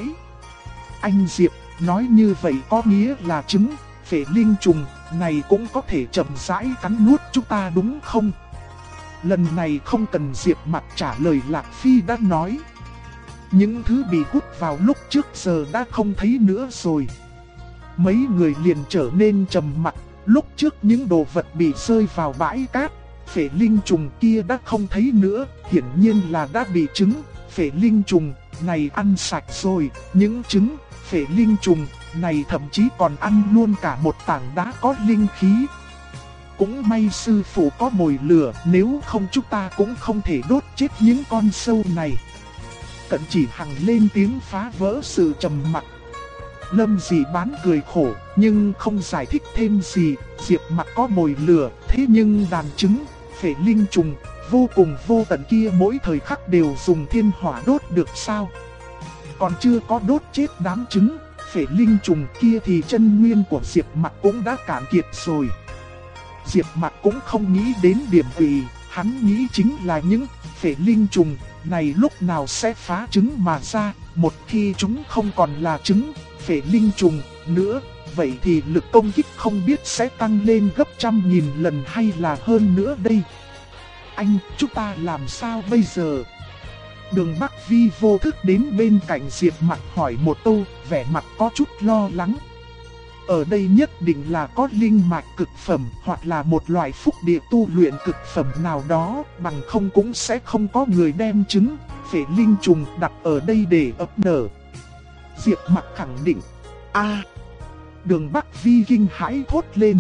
Anh Diệp, nói như vậy có nghĩa là trứng phệ linh trùng này cũng có thể chậm rãi cắn nuốt chúng ta đúng không? Lần này không cần Diệp Mặc trả lời, Lạc Phi đã nói. Những thứ bị hút vào lúc trước giờ đã không thấy nữa rồi. Mấy người liền trở nên trầm mặc. Lúc trước những đồ vật bị rơi vào bãi cát, phệ linh trùng kia đã không thấy nữa, hiển nhiên là đã bị trứng phệ linh trùng này ăn sạch rồi. Những trứng phệ linh trùng này thậm chí còn ăn luôn cả một tảng đá có linh khí. Cũng may sư phụ có mồi lửa, nếu không chúng ta cũng không thể đốt chết những con sâu này. Cận Chỉ Hằng lên tiếng phá vỡ sự trầm mặc. Lâm Dị Bán cười khổ, nhưng không giải thích thêm gì. Diệp Mặc có mồi lửa, thế nhưng đàn trứng phệ linh trùng vô cùng vô tận kia mỗi thời khắc đều dùng thiên hỏa đốt được sao? Còn chưa có đốt chết đám trứng phệ linh trùng kia thì chân nguyên của Diệp Mặc cũng đã cạn kiệt rồi. Diệp Mặc cũng không nghĩ đến điểm ủy, hắn nghĩ chính là những phệ linh trùng này lúc nào sẽ phá trứng mà ra. Một khi chúng không còn là trứng phệ linh trùng nữa, vậy thì lực công kích không biết sẽ tăng lên gấp trăm nghìn lần hay là hơn nữa đây. Anh, chúng ta làm sao bây giờ? Đường Bắc Vi vô thức đến bên cạnh Diệp Mặc hỏi một câu, vẻ mặt có chút lo lắng. Ở đây nhất định là có linh mạch cực phẩm hoặc là một loại phúc địa tu luyện cực phẩm nào đó, bằng không cũng sẽ không có người đem trứng phệ linh trùng đặt ở đây để ấp nở. Diệp Mặc khẳng định. Đường Bắc Vi kinh hãi thốt lên.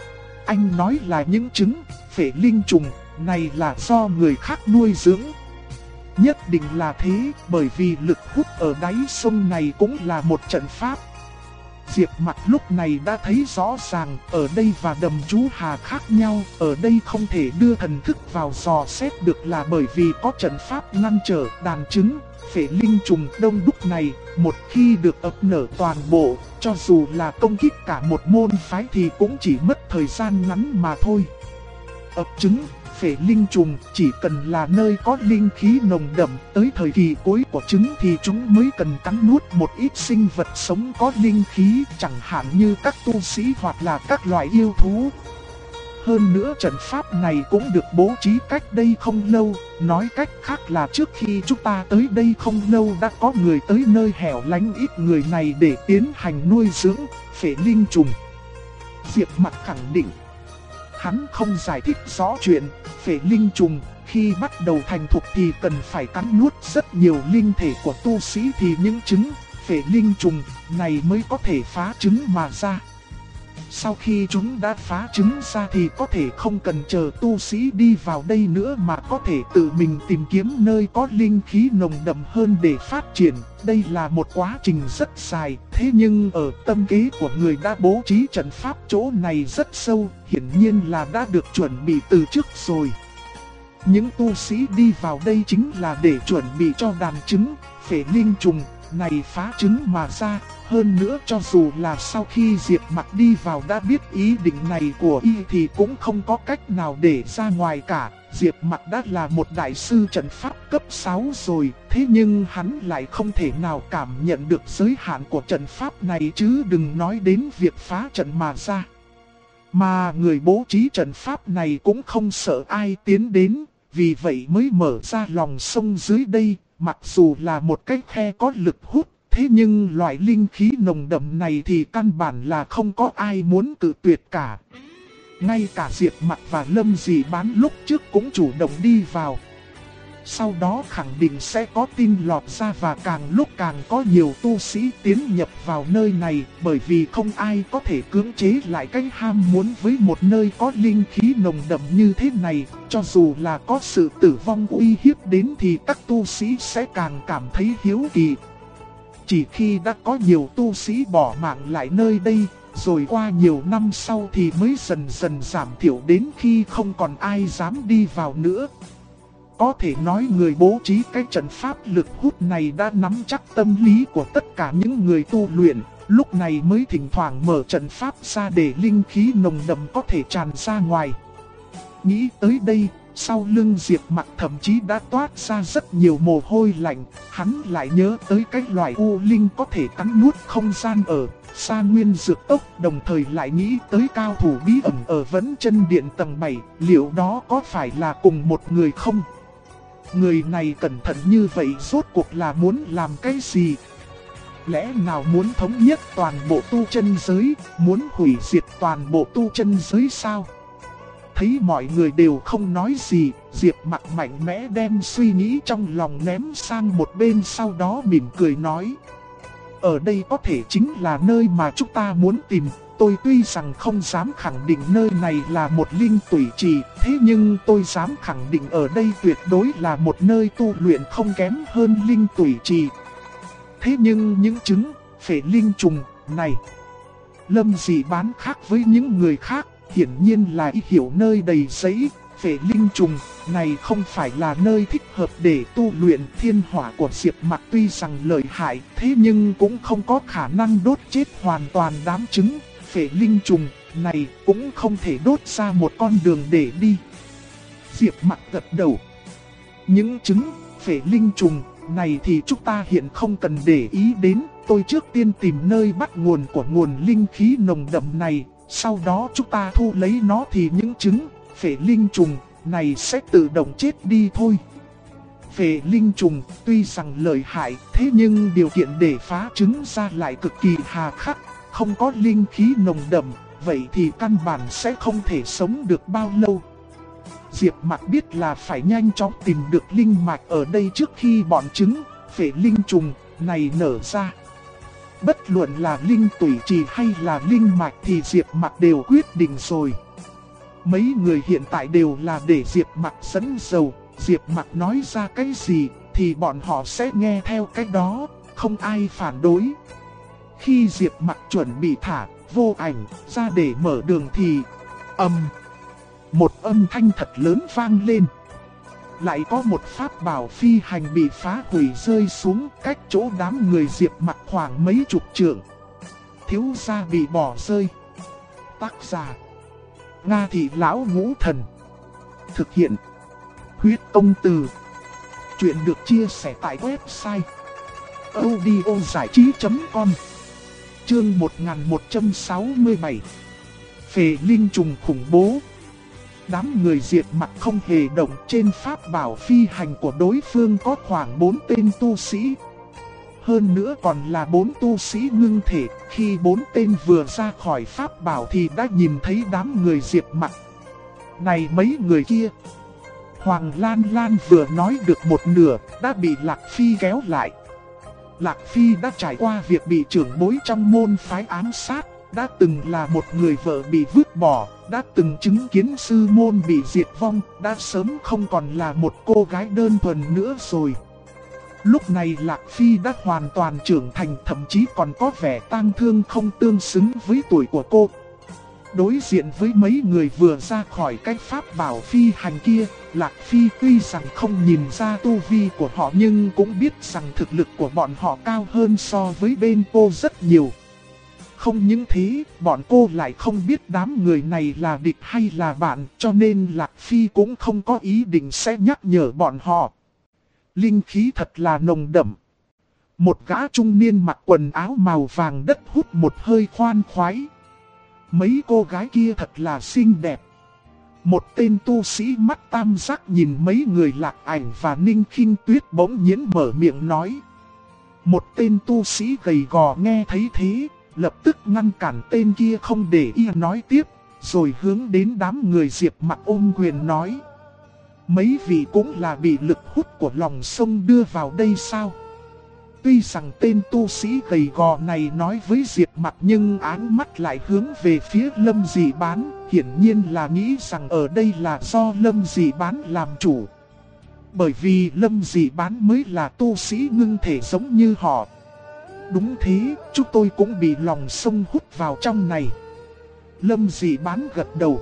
Anh nói là những trứng phệ linh trùng này là do người khác nuôi dưỡng. Nhất định là thế, bởi vì lực hút ở đáy sông này cũng là một trận pháp. Diệp Mặc lúc này đã thấy rõ ràng, ở đây và đầm chú Hà khác nhau, ở đây không thể đưa thần thức vào dò xét được là bởi vì có trận pháp ngăn trở đàn trứng phệ linh trùng đông đúc này, một khi được ấp nở toàn bộ, cho dù là công kích cả một môn phái thì cũng chỉ mất thời gian ngắn mà thôi. Ấp trứng phệ linh trùng chỉ cần là nơi có linh khí nồng đậm, tới thời kỳ cuối của trứng thì chúng mới cần cắn nuốt một ít sinh vật sống có linh khí, chẳng hạn như các tu sĩ hoặc là các loại yêu thú. Hơn nữa trận pháp này cũng được bố trí cách đây không lâu, nói cách khác là trước khi chúng ta tới đây không lâu đã có người tới nơi hẻo lánh ít người này để tiến hành nuôi dưỡng phệ linh trùng. Diệp Mặc khẳng định. Hắn không giải thích rõ chuyện, phệ linh trùng khi bắt đầu thành thục thì cần phải cắn nuốt rất nhiều linh thể của tu sĩ thì những trứng phệ linh trùng này mới có thể phá trứng mà ra. Sau khi chúng đã phá trứng ra thì có thể không cần chờ tu sĩ đi vào đây nữa mà có thể tự mình tìm kiếm nơi có linh khí nồng đậm hơn để phát triển. Đây là một quá trình rất dài, thế nhưng ở tâm kế của người đã bố trí trận pháp chỗ này rất sâu, hiển nhiên là đã được chuẩn bị từ trước rồi. Những tu sĩ đi vào đây chính là để chuẩn bị cho đàn trứng phệ linh trùng này phá trứng mà ra. Hơn nữa cho dù là sau khi Diệp Mặc đi vào đã biết ý định này của y thì cũng không có cách nào để ra ngoài cả. Diệp Mặc đã là một đại sư trận pháp cấp 6 rồi, thế nhưng hắn lại không thể nào cảm nhận được giới hạn của trận pháp này chứ đừng nói đến việc phá trận mà ra. Mà người bố trí trận pháp này cũng không sợ ai tiến đến, vì vậy mới mở ra lòng sông dưới đây, mặc dù là một cái khe có lực hút. Thế nhưng loại linh khí nồng đậm này thì căn bản là không có ai muốn cự tuyệt cả. Ngay cả Diệp Mặc và Lâm Dị Bán lúc trước cũng chủ động đi vào. Sau đó khẳng định sẽ có tin lọt ra và càng lúc càng có nhiều tu sĩ tiến nhập vào nơi này, bởi vì không ai có thể cưỡng chế lại cái ham muốn với một nơi có linh khí nồng đậm như thế này. Cho dù là có sự tử vong uy hiếp đến thì các tu sĩ sẽ càng cảm thấy hiếu kỳ. Chỉ khi đã có nhiều tu sĩ bỏ mạng lại nơi đây, rồi qua nhiều năm sau thì mới dần dần giảm thiểu đến khi không còn ai dám đi vào nữa. Có thể nói người bố trí cái trận pháp lực hút này đã nắm chắc tâm lý của tất cả những người tu luyện, lúc này mới thỉnh thoảng mở trận pháp ra để linh khí nồng đậm có thể tràn ra ngoài. Nghĩ tới đây, sau lưng Diệp Mặc thậm chí đã toát ra rất nhiều mồ hôi lạnh, hắn lại nhớ tới cái loại u linh có thể cắn nuốt không gian ở Sa Nguyên Dược Tốc, đồng thời lại nghĩ tới cao thủ bí ẩn ở Vẫn Chân Điện tầng 7, liệu đó có phải là cùng một người không? Người này cẩn thận như vậy rốt cuộc là muốn làm cái gì? Lẽ nào muốn thống nhất toàn bộ tu chân giới, muốn hủy diệt toàn bộ tu chân giới sao? Thấy mọi người đều không nói gì, Diệp Mặc mạnh mẽ đem suy nghĩ trong lòng ném sang một bên, sau đó mỉm cười nói. Ở đây có thể chính là nơi mà chúng ta muốn tìm. Tôi tuy rằng không dám khẳng định nơi này là một linh tủy trì, thế nhưng tôi dám khẳng định ở đây tuyệt đối là một nơi tu luyện không kém hơn linh tủy trì. Thế nhưng những trứng phệ linh trùng này, Lâm Dị Bán khác với những người khác. Hiển nhiên là y hiểu nơi đầy giấy phệ linh trùng này không phải là nơi thích hợp để tu luyện. Thiên hỏa của Diệp Mặc tuy rằng lợi hại, thế nhưng cũng không có khả năng đốt chết hoàn toàn đám trứng phệ linh trùng này, cũng không thể đốt ra một con đường để đi. Diệp Mặc gật đầu. Những trứng phệ linh trùng này thì chúng ta hiện không cần để ý đến. Tôi trước tiên tìm nơi bắt nguồn của nguồn linh khí nồng đậm này, sau đó chúng ta thu lấy nó thì những trứng phệ linh trùng này sẽ tự động chết đi thôi. Phệ linh trùng tuy rằng lợi hại, thế nhưng điều kiện để phá trứng ra lại cực kỳ hà khắc. Không có linh khí nồng đậm, vậy thì căn bản sẽ không thể sống được bao lâu. Diệp Mặc biết là phải nhanh chóng tìm được linh mạch ở đây trước khi bọn trứng phệ linh trùng này nở ra. Bất luận là linh tủy trì hay là linh mạch thì Diệp Mặc đều quyết định rồi. Mấy người hiện tại đều là để Diệp Mặc dẫn dầu, Diệp Mặc nói ra cái gì thì bọn họ sẽ nghe theo cái đó, không ai phản đối. Khi Diệp Mặc chuẩn bị thả Vô Ảnh ra để mở đường thì một âm thanh thật lớn vang lên. Lại có một pháp bảo phi hành bị phá hủy rơi xuống cách chỗ đám người Diệp Mặc khoảng mấy chục trượng. Thiếu gia bị bỏ rơi. Tác giả: Nga Thị Lão Ngũ Thần. Thực hiện: Huyết Công Từ. Chuyện được chia sẻ tại website audiozảichí.com. Chương 1167. Phệ linh trùng khủng bố. Đám người Diệp Mặc không hề động, trên pháp bảo phi hành của đối phương có khoảng 4 tên tu sĩ. Hơn nữa còn là 4 tu sĩ ngưng thể, khi 4 tên vừa ra khỏi pháp bảo thì đã nhìn thấy đám người Diệp Mặc. Này mấy người kia! Hoàng Lan Lan vừa nói được một nửa, đã bị Lạc Phi kéo lại. Lạc Phi đã trải qua việc bị trưởng bối trong môn phái ám sát, đã từng là một người vợ bị vứt bỏ, đã từng chứng kiến sư môn bị diệt vong, đã sớm không còn là một cô gái đơn thuần nữa rồi. Lúc này Lạc Phi đã hoàn toàn trưởng thành, thậm chí còn có vẻ tang thương không tương xứng với tuổi của cô. Đối diện với mấy người vừa ra khỏi cái pháp bảo phi hành kia, Lạc Phi tuy rằng không nhìn ra tu vi của họ nhưng cũng biết rằng thực lực của bọn họ cao hơn so với bên cô rất nhiều. Không những thế, bọn cô lại không biết đám người này là địch hay là bạn, cho nên Lạc Phi cũng không có ý định sẽ nhắc nhở bọn họ. Linh khí thật là nồng đậm. Một gã trung niên mặc quần áo màu vàng đất hút một hơi khoan khoái. Mấy cô gái kia thật là xinh đẹp. Một tên tu sĩ mắt tam giác nhìn mấy người Lạc Ảnh và Ninh Khinh Tuyết bỗng nhiên mở miệng nói. Một tên tu sĩ gầy gò nghe thấy thế, lập tức ngăn cản tên kia không để y nói tiếp, rồi hướng đến đám người Diệp Mặc ôm quyền nói. Mấy vị cũng là bị lực hút của lòng sông đưa vào đây sao? Tuy rằng tên tu sĩ gầy gò này nói với Diệp Mặc nhưng áng mắt lại hướng về phía Lâm Dị Bán, hiển nhiên là nghĩ rằng ở đây là do Lâm Dị Bán làm chủ. Bởi vì Lâm Dị Bán mới là tu sĩ ngưng thể giống như họ. Đúng thế, chúng tôi cũng bị lòng sông hút vào trong này. Lâm Dị Bán gật đầu.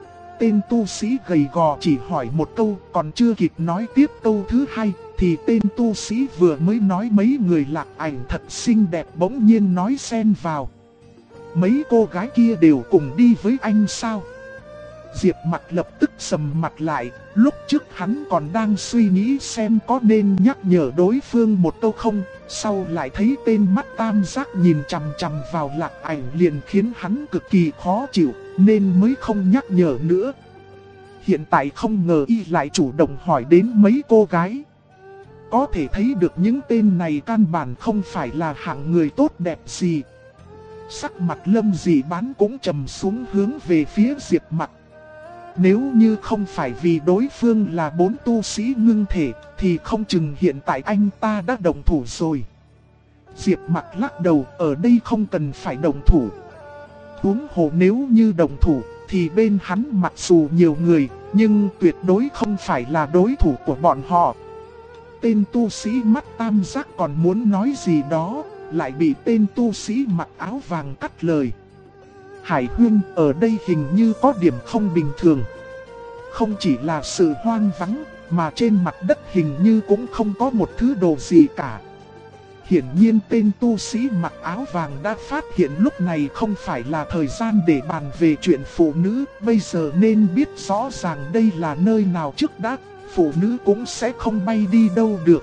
Tên tu sĩ gầy gò chỉ hỏi một câu, còn chưa kịp nói tiếp câu thứ hai, thì tên tu sĩ vừa mới nói mấy người Lạc Ảnh thật xinh đẹp bỗng nhiên nói xen vào. Mấy cô gái kia đều cùng đi với anh sao? Diệp Mặc lập tức sầm mặt lại, lúc trước hắn còn đang suy nghĩ xem có nên nhắc nhở đối phương một câu không, sau lại thấy tên mắt tam giác nhìn chằm chằm vào Lạc Ảnh liền khiến hắn cực kỳ khó chịu, nên mới không nhắc nhở nữa. Hiện tại không ngờ y lại chủ động hỏi đến mấy cô gái. Có thể thấy được những tên này căn bản không phải là hạng người tốt đẹp gì. Sắc mặt Lâm Dị Bán cũng trầm xuống hướng về phía Diệp Mặc. Nếu như không phải vì đối phương là 4 tu sĩ ngưng thể, thì không chừng hiện tại anh ta đã động thủ rồi. Diệp Mặc lắc đầu, ở đây không cần phải động thủ. Huống hồ nếu như động thủ, thì bên hắn mặc dù nhiều người, nhưng tuyệt đối không phải là đối thủ của bọn họ. Tên tu sĩ mắt tam giác còn muốn nói gì đó, lại bị tên tu sĩ mặc áo vàng cắt lời. Hải Huyên, ở đây hình như có điểm không bình thường. Không chỉ là sự hoang vắng, mà trên mặt đất hình như cũng không có một thứ đồ gì cả. Hiển nhiên tên tu sĩ mặc áo vàng đã phát hiện lúc này không phải là thời gian để bàn về chuyện phụ nữ, bây giờ nên biết rõ ràng đây là nơi nào trước đã, phụ nữ cũng sẽ không bay đi đâu được.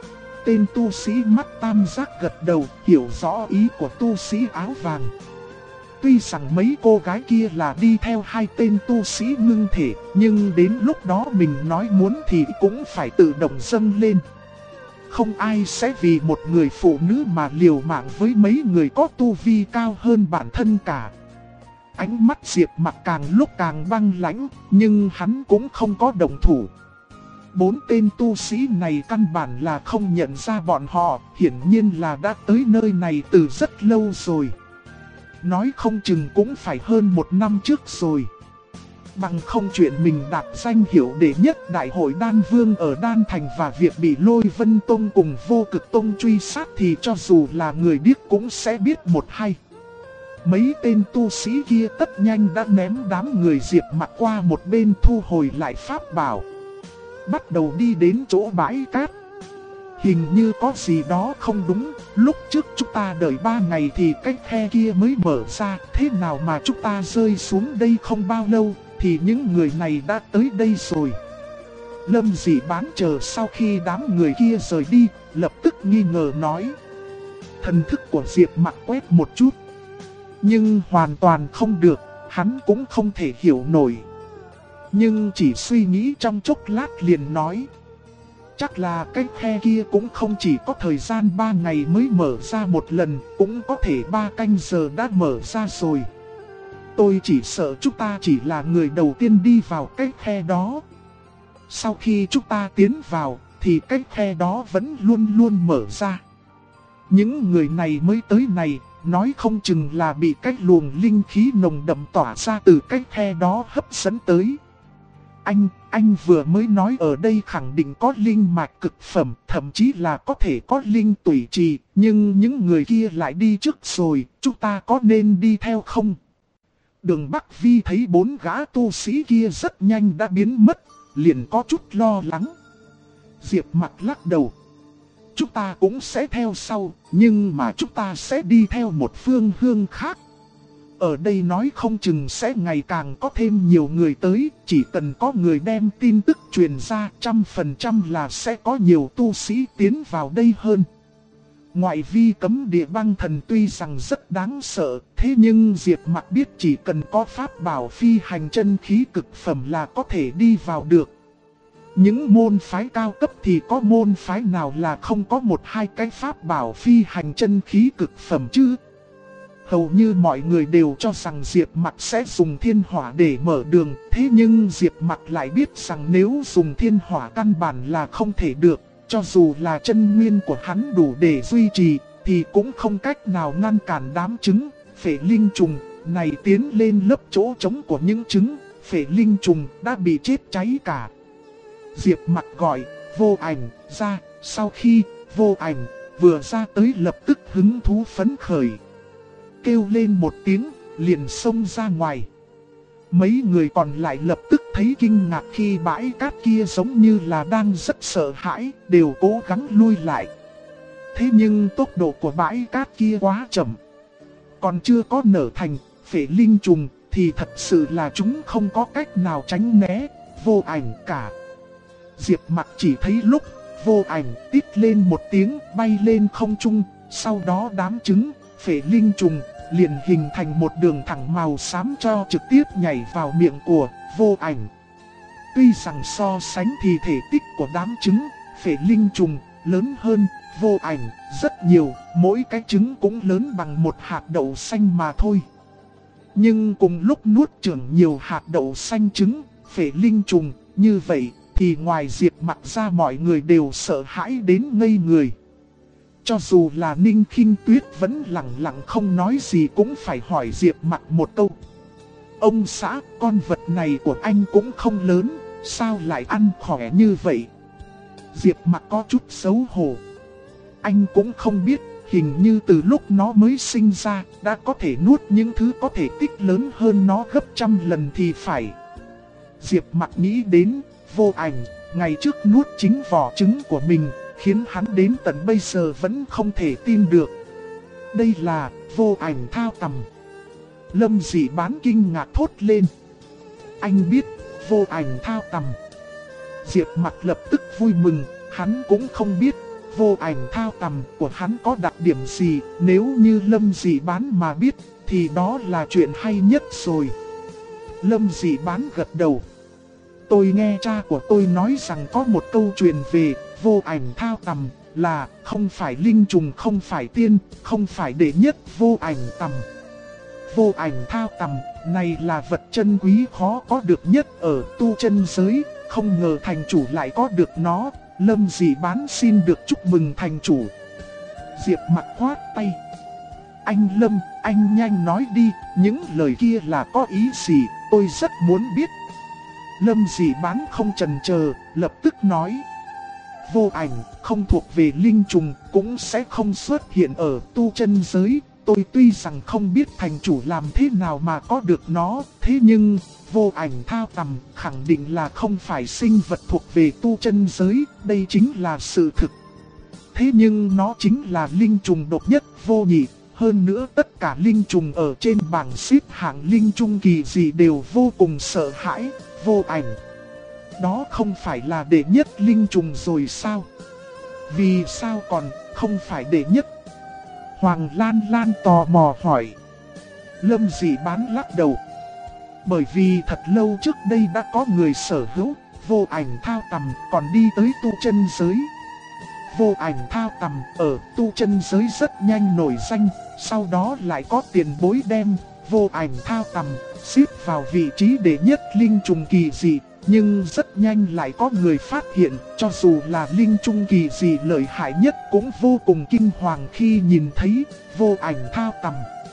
Tên tu sĩ mắt tam giác gật đầu, hiểu rõ ý của tu sĩ áo vàng. Tuy rằng mấy cô gái kia là đi theo 2 tên tu sĩ ngưng thể, nhưng đến lúc đó mình nói muốn thì cũng phải tự động dâng lên. Không ai sẽ vì một người phụ nữ mà liều mạng với mấy người có tu vi cao hơn bản thân cả. Ánh mắt Diệp Mặc càng lúc càng băng lãnh, nhưng hắn cũng không có động thủ. 4 tên tu sĩ này căn bản là không nhận ra bọn họ, hiển nhiên là đã tới nơi này từ rất lâu rồi. Nói không chừng cũng phải hơn 1 năm trước rồi. Bằng không chuyện mình đạt danh hiệu đệ nhất đại hội đan vương ở Đan Thành và việc bị Lôi Vân Tông cùng Vô Cực Tông truy sát thì cho dù là người điếc cũng sẽ biết một hay. Mấy tên tu sĩ kia tất nhanh đã ném đám người Diệp Mặc qua một bên, thu hồi lại pháp bảo. Bắt đầu đi đến chỗ bãi cát. Hình như có gì đó không đúng, lúc trước chúng ta đợi 3 ngày thì cái khe kia mới mở ra, thế nào mà chúng ta rơi xuống đây không bao lâu thì những người này đã tới đây rồi. Lâm Dị Bán chờ sau khi đám người kia rời đi, lập tức nghi ngờ nói. Thần thức của Diệp Mặc quét một chút, nhưng hoàn toàn không được, hắn cũng không thể hiểu nổi. Nhưng chỉ suy nghĩ trong chốc lát liền nói. Chắc là cái khe kia cũng không chỉ có thời gian 3 ngày mới mở ra một lần, cũng có thể 3 canh giờ đã mở ra rồi. Tôi chỉ sợ chúng ta chỉ là người đầu tiên đi vào cái khe đó. Sau khi chúng ta tiến vào, thì cái khe đó vẫn luôn luôn mở ra. Những người này mới tới này, nói không chừng là bị cái luồng linh khí nồng đậm tỏa ra từ cái khe đó hấp dẫn tới. Anh vừa mới nói ở đây khẳng định có linh mạch cực phẩm, thậm chí là có thể có linh tủy trì, nhưng những người kia lại đi trước rồi, chúng ta có nên đi theo không? Đường Bắc Vi thấy 4 gã tu sĩ kia rất nhanh đã biến mất, liền có chút lo lắng. Diệp Mặc lắc đầu. Chúng ta cũng sẽ theo sau, nhưng mà chúng ta sẽ đi theo một phương hướng khác. Ở đây nói không chừng sẽ ngày càng có thêm nhiều người tới, chỉ cần có người đem tin tức truyền ra 100% là sẽ có nhiều tu sĩ tiến vào đây hơn. Ngoại vi cấm địa băng thần tuy rằng rất đáng sợ, thế nhưng Diệp Mặc biết chỉ cần có pháp bảo phi hành chân khí cực phẩm là có thể đi vào được. Những môn phái cao cấp thì có môn phái nào là không có 1-2 cái pháp bảo phi hành chân khí cực phẩm chứ? Hầu như mọi người đều cho rằng Diệp Mặc sẽ dùng thiên hỏa để mở đường, thế nhưng Diệp Mặc lại biết rằng nếu dùng thiên hỏa căn bản là không thể được, cho dù là chân nguyên của hắn đủ để duy trì, thì cũng không cách nào ngăn cản đám trứng, phệ linh trùng này tiến lên lớp chỗ trống của những trứng, phệ linh trùng đã bị chết cháy cả. Diệp Mặc gọi Vô Ảnh ra, sau khi Vô Ảnh vừa ra tới lập tức hứng thú phấn khởi. Kêu lên một tiếng, liền xông ra ngoài. Mấy người còn lại lập tức thấy kinh ngạc khi bãi cát kia giống như là đang rất sợ hãi, đều cố gắng lui lại. Thế nhưng tốc độ của bãi cát kia quá chậm. Còn chưa có nở thành phệ linh trùng thì thật sự là chúng không có cách nào tránh né. Vô Ảnh cả. Diệp Mặc chỉ thấy lúc Vô Ảnh tít lên một tiếng bay lên không trung, sau đó đám trứng phệ linh trùng liền hình thành một đường thẳng màu xám cho trực tiếp nhảy vào miệng của Vô Ảnh. Tuy rằng so sánh thì thể tích của đám trứng phệ linh trùng lớn hơn Vô Ảnh rất nhiều, mỗi cái trứng cũng lớn bằng một hạt đậu xanh mà thôi. Nhưng cùng lúc nuốt chửng nhiều hạt đậu xanh trứng phệ linh trùng như vậy thì ngoài Diệp Mặc ra mọi người đều sợ hãi đến ngây người. Cho dù là Ninh Khinh Tuyết vẫn lặng lặng không nói gì cũng phải hỏi Diệp Mặc một câu. Ông xã, con vật này của anh cũng không lớn, sao lại ăn khỏe như vậy? Diệp Mặc có chút xấu hổ. Anh cũng không biết, hình như từ lúc nó mới sinh ra đã có thể nuốt những thứ có thể tích lớn hơn nó gấp 100 lần thì phải. Diệp Mặc nghĩ đến Vô Ảnh, ngày trước nuốt chính vỏ trứng của mình, khiến hắn đến tận bây giờ vẫn không thể tin được. Đây là Vô Ảnh thao tầm. Lâm Dị Bán kinh ngạc thốt lên. Anh biết Vô Ảnh thao tầm? Diệp Mặc lập tức vui mừng, hắn cũng không biết Vô Ảnh thao tầm của hắn có đặc điểm gì. Nếu như Lâm Dị Bán mà biết thì đó là chuyện hay nhất rồi. Lâm Dị Bán gật đầu. Tôi nghe cha của tôi nói rằng có một câu truyền về Vô Ảnh thao tầm là không phải linh trùng, không phải tiên, không phải đệ nhất vô ảnh tầm. Vô Ảnh thao tầm này là vật chân quý khó có được nhất ở tu chân giới, không ngờ thành chủ lại có được nó. Lâm Dị Bán xin được chúc mừng thành chủ. Diệp Mặc khoát tay. Anh Lâm, anh nhanh nói đi, những lời kia là có ý gì, tôi rất muốn biết. Lâm Dị Bán không chần chờ, lập tức nói. Vô ảnh, không thuộc về linh trùng, cũng sẽ không xuất hiện ở tu chân giới. Tôi tuy rằng không biết thành chủ làm thế nào mà có được nó, thế nhưng vô ảnh thao tầm khẳng định là không phải sinh vật thuộc về tu chân giới, đây chính là sự thực. Thế nhưng nó chính là linh trùng độc nhất vô nhị, hơn nữa tất cả linh trùng ở trên bảng xếp hạng linh trùng kỳ dị đều vô cùng sợ hãi. Vô ảnh, đó không phải là đệ nhất linh trùng rồi sao? Vì sao còn không phải đệ nhất? Hoàng Lan Lan tò mò hỏi. Lâm Dị Bán lắc đầu. Bởi vì thật lâu trước đây đã có người sở hữu vô ảnh thao tầm còn đi tới tu chân giới. Vô ảnh thao tầm ở tu chân giới rất nhanh nổi danh, sau đó lại có tiền bối đem vô ảnh thao tầm xếp vào vị trí đệ nhất linh trùng kỳ dị. Nhưng rất nhanh lại có người phát hiện, cho dù là linh trùng kỳ dị lợi hại nhất cũng vô cùng kinh hoàng khi nhìn thấy vô ảnh thao tầm.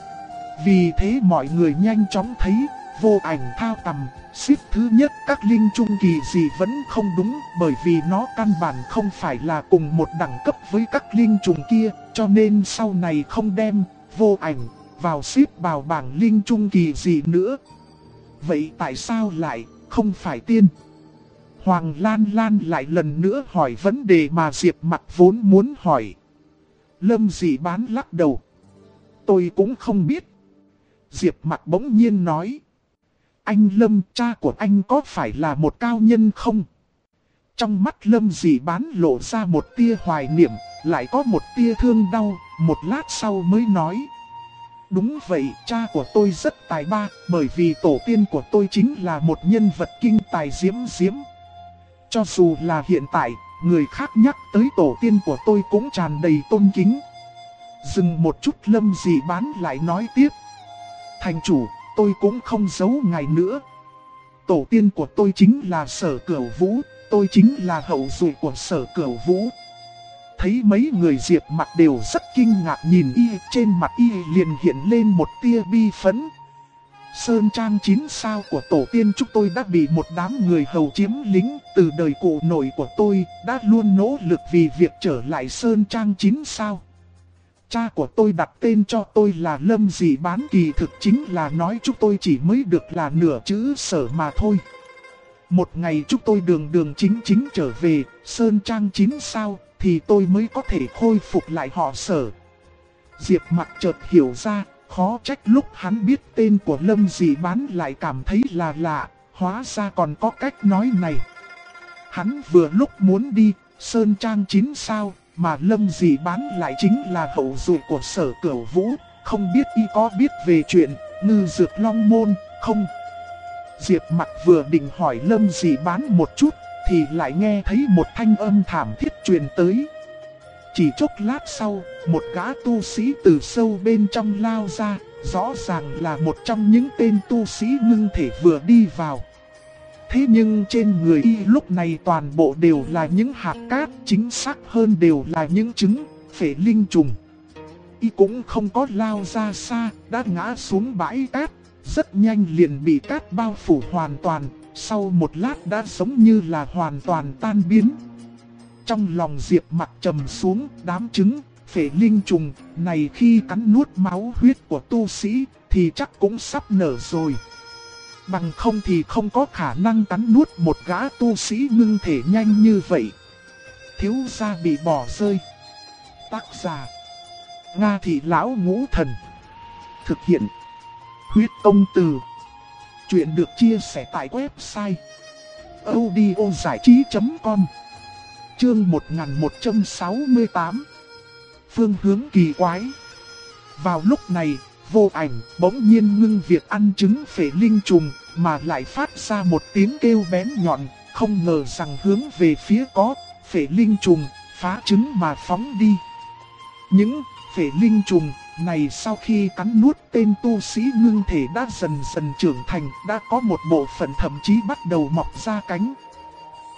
Vì thế mọi người nhanh chóng thấy vô ảnh thao tầm xếp thứ nhất các linh trùng kỳ dị vẫn không đúng, bởi vì nó căn bản không phải là cùng một đẳng cấp với các linh trùng kia, cho nên sau này không đem vô ảnh vào xếp vào bảng linh trùng kỳ dị nữa. Vậy tại sao lại không phải tiên? Hoàng Lan Lan lại lần nữa hỏi vấn đề mà Diệp Mặc vốn muốn hỏi. Lâm Dị Bán lắc đầu. Tôi cũng không biết. Diệp Mặc bỗng nhiên nói. Anh Lâm, cha của anh có phải là một cao nhân không? Trong mắt Lâm Dị Bán lộ ra một tia hoài niệm, lại có một tia thương đau, một lát sau mới nói. Đúng vậy, cha của tôi rất tài ba, bởi vì tổ tiên của tôi chính là một nhân vật kinh tài diễm diễm. Cho dù là hiện tại, người khác nhắc tới tổ tiên của tôi cũng tràn đầy tôn kính. Dừng một chút Lâm Dị Bán lại nói tiếp. Thành chủ, tôi cũng không giấu ngài nữa. Tổ tiên của tôi chính là Sở Cửu Vũ, tôi chính là hậu duệ của Sở Cửu Vũ. Thấy mấy người Diệp Mặc đều rất kinh ngạc nhìn y, trên mặt y liền hiện lên một tia bi phẫn. Sơn Trang 9 sao của tổ tiên chúng tôi đã bị một đám người hầu chiếm lĩnh, từ đời cụ nội của tôi đã luôn nỗ lực vì việc trở lại Sơn Trang 9 sao. Cha của tôi đặt tên cho tôi là Lâm Dị Bán, kỳ thực chính là nói chúng tôi chỉ mới được là nửa chữ Sở mà thôi. Một ngày chúng tôi đường chính trở về Sơn Trang 9 sao thì tôi mới có thể khôi phục lại họ Sở. Diệp Mặc chợt hiểu ra, khó trách lúc hắn biết tên của Lâm Dị Bán lại cảm thấy là lạ, hóa ra còn có cách nói này. Hắn vừa lúc muốn đi Sơn Trang 9 sao, mà Lâm Dị Bán lại chính là hậu duệ của Sở Cửu Vũ, không biết y có biết về chuyện Ngư Dược Long Môn không? Diệp Mặc vừa định hỏi Lâm Dị Bán một chút, thì lại nghe thấy một thanh âm thảm thiết truyền tới. Chỉ chốc lát sau, một gã tu sĩ từ sâu bên trong lao ra, rõ ràng là một trong những tên tu sĩ ngưng thể vừa đi vào. Thế nhưng trên người y lúc này toàn bộ đều là những hạt cát, chính xác hơn đều là những trứng phệ linh trùng. Y cũng không có lao ra xa, đã ngã xuống bãi cát, rất nhanh liền bị cát bao phủ hoàn toàn, sau một lát đã giống như là hoàn toàn tan biến. Trong lòng Diệp Mặc trầm xuống, đám trứng phệ linh trùng này khi cắn nuốt máu huyết của tu sĩ thì chắc cũng sắp nở rồi. Bằng không thì không có khả năng cắn nuốt một gã tu sĩ ngưng thể nhanh như vậy. Thiếu gia bị bỏ rơi. Tác giả: Nga Thị Lão Ngũ Thần. Thực hiện: Huyết Công Từ. Chuyện được chia sẻ tại website audiozảichí.com. Chương 1168. Phương hướng kỳ quái. Vào lúc này, Vô Ảnh bỗng nhiên ngưng việc ăn trứng phệ linh trùng, mà lại phát ra một tiếng kêu bén nhọn, không ngờ rằng hướng về phía có phệ linh trùng, phá trứng mà phóng đi. Những phệ linh trùng này sau khi cắn nuốt tên tu sĩ ngưng thể đã dần dần trưởng thành, đã có một bộ phận thậm chí bắt đầu mọc ra cánh.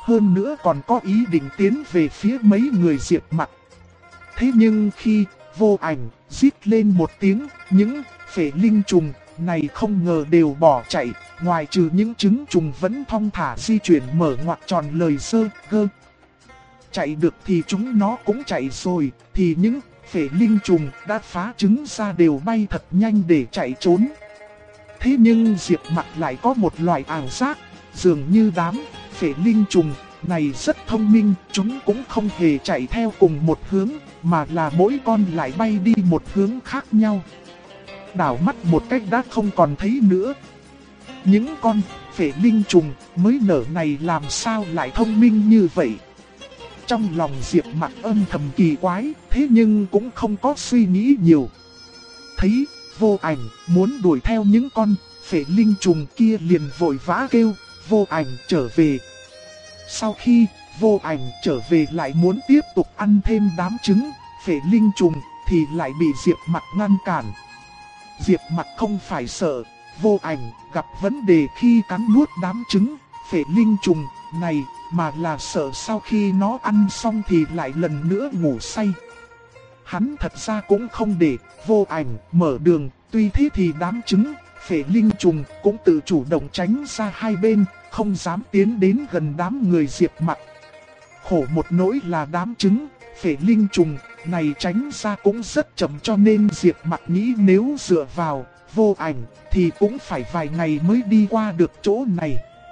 hơn nữa còn có ý định tiến về phía mấy người Diệp Mặc. Thế nhưng khi Vô Ảnh rít lên một tiếng, những phệ linh trùng này không ngờ đều bỏ chạy, ngoài trừ những trứng trùng vẫn thong thả di chuyển mở ngoặc tròn lời sơ gơ. Chạy được thì chúng nó cũng chạy rồi, thì những phệ linh trùng đã phá trứng ra đều bay thật nhanh để chạy trốn. Thế nhưng Diệp Mặc lại có một loại ảo giác, dường như đám phệ linh trùng này rất thông minh, chúng cũng không hề chạy theo cùng một hướng, mà là mỗi con lại bay đi một hướng khác nhau. Đảo mắt một cách đã không còn thấy nữa. Những con phệ linh trùng mới nở này làm sao lại thông minh như vậy? Trong lòng Diệp Mặc âm thầm kỳ quái, thế nhưng cũng không có suy nghĩ nhiều. Thấy Vô Ảnh muốn đuổi theo những con phệ linh trùng kia liền vội vã kêu, Vô Ảnh trở về. Sau khi Vô Ảnh trở về lại muốn tiếp tục ăn thêm đám trứng phệ linh trùng thì lại bị Diệp Mặc ngăn cản. Diệp Mặc không phải sợ Vô Ảnh gặp vấn đề khi cắn nuốt đám trứng phệ linh trùng này, mà là sợ sau khi nó ăn xong thì lại lần nữa ngủ say. Hắn thật ra cũng không để Vô Ảnh mở đường, tuy thế thì đám trứng phệ linh trùng cũng tự chủ động tránh ra hai bên, không dám tiến đến gần đám người Diệp Mặc. Khổ một nỗi là đám trứng phệ linh trùng này tránh ra cũng rất chậm, cho nên Diệp Mặc nghĩ nếu dựa vào Vô Ảnh thì cũng phải vài ngày mới đi qua được chỗ này.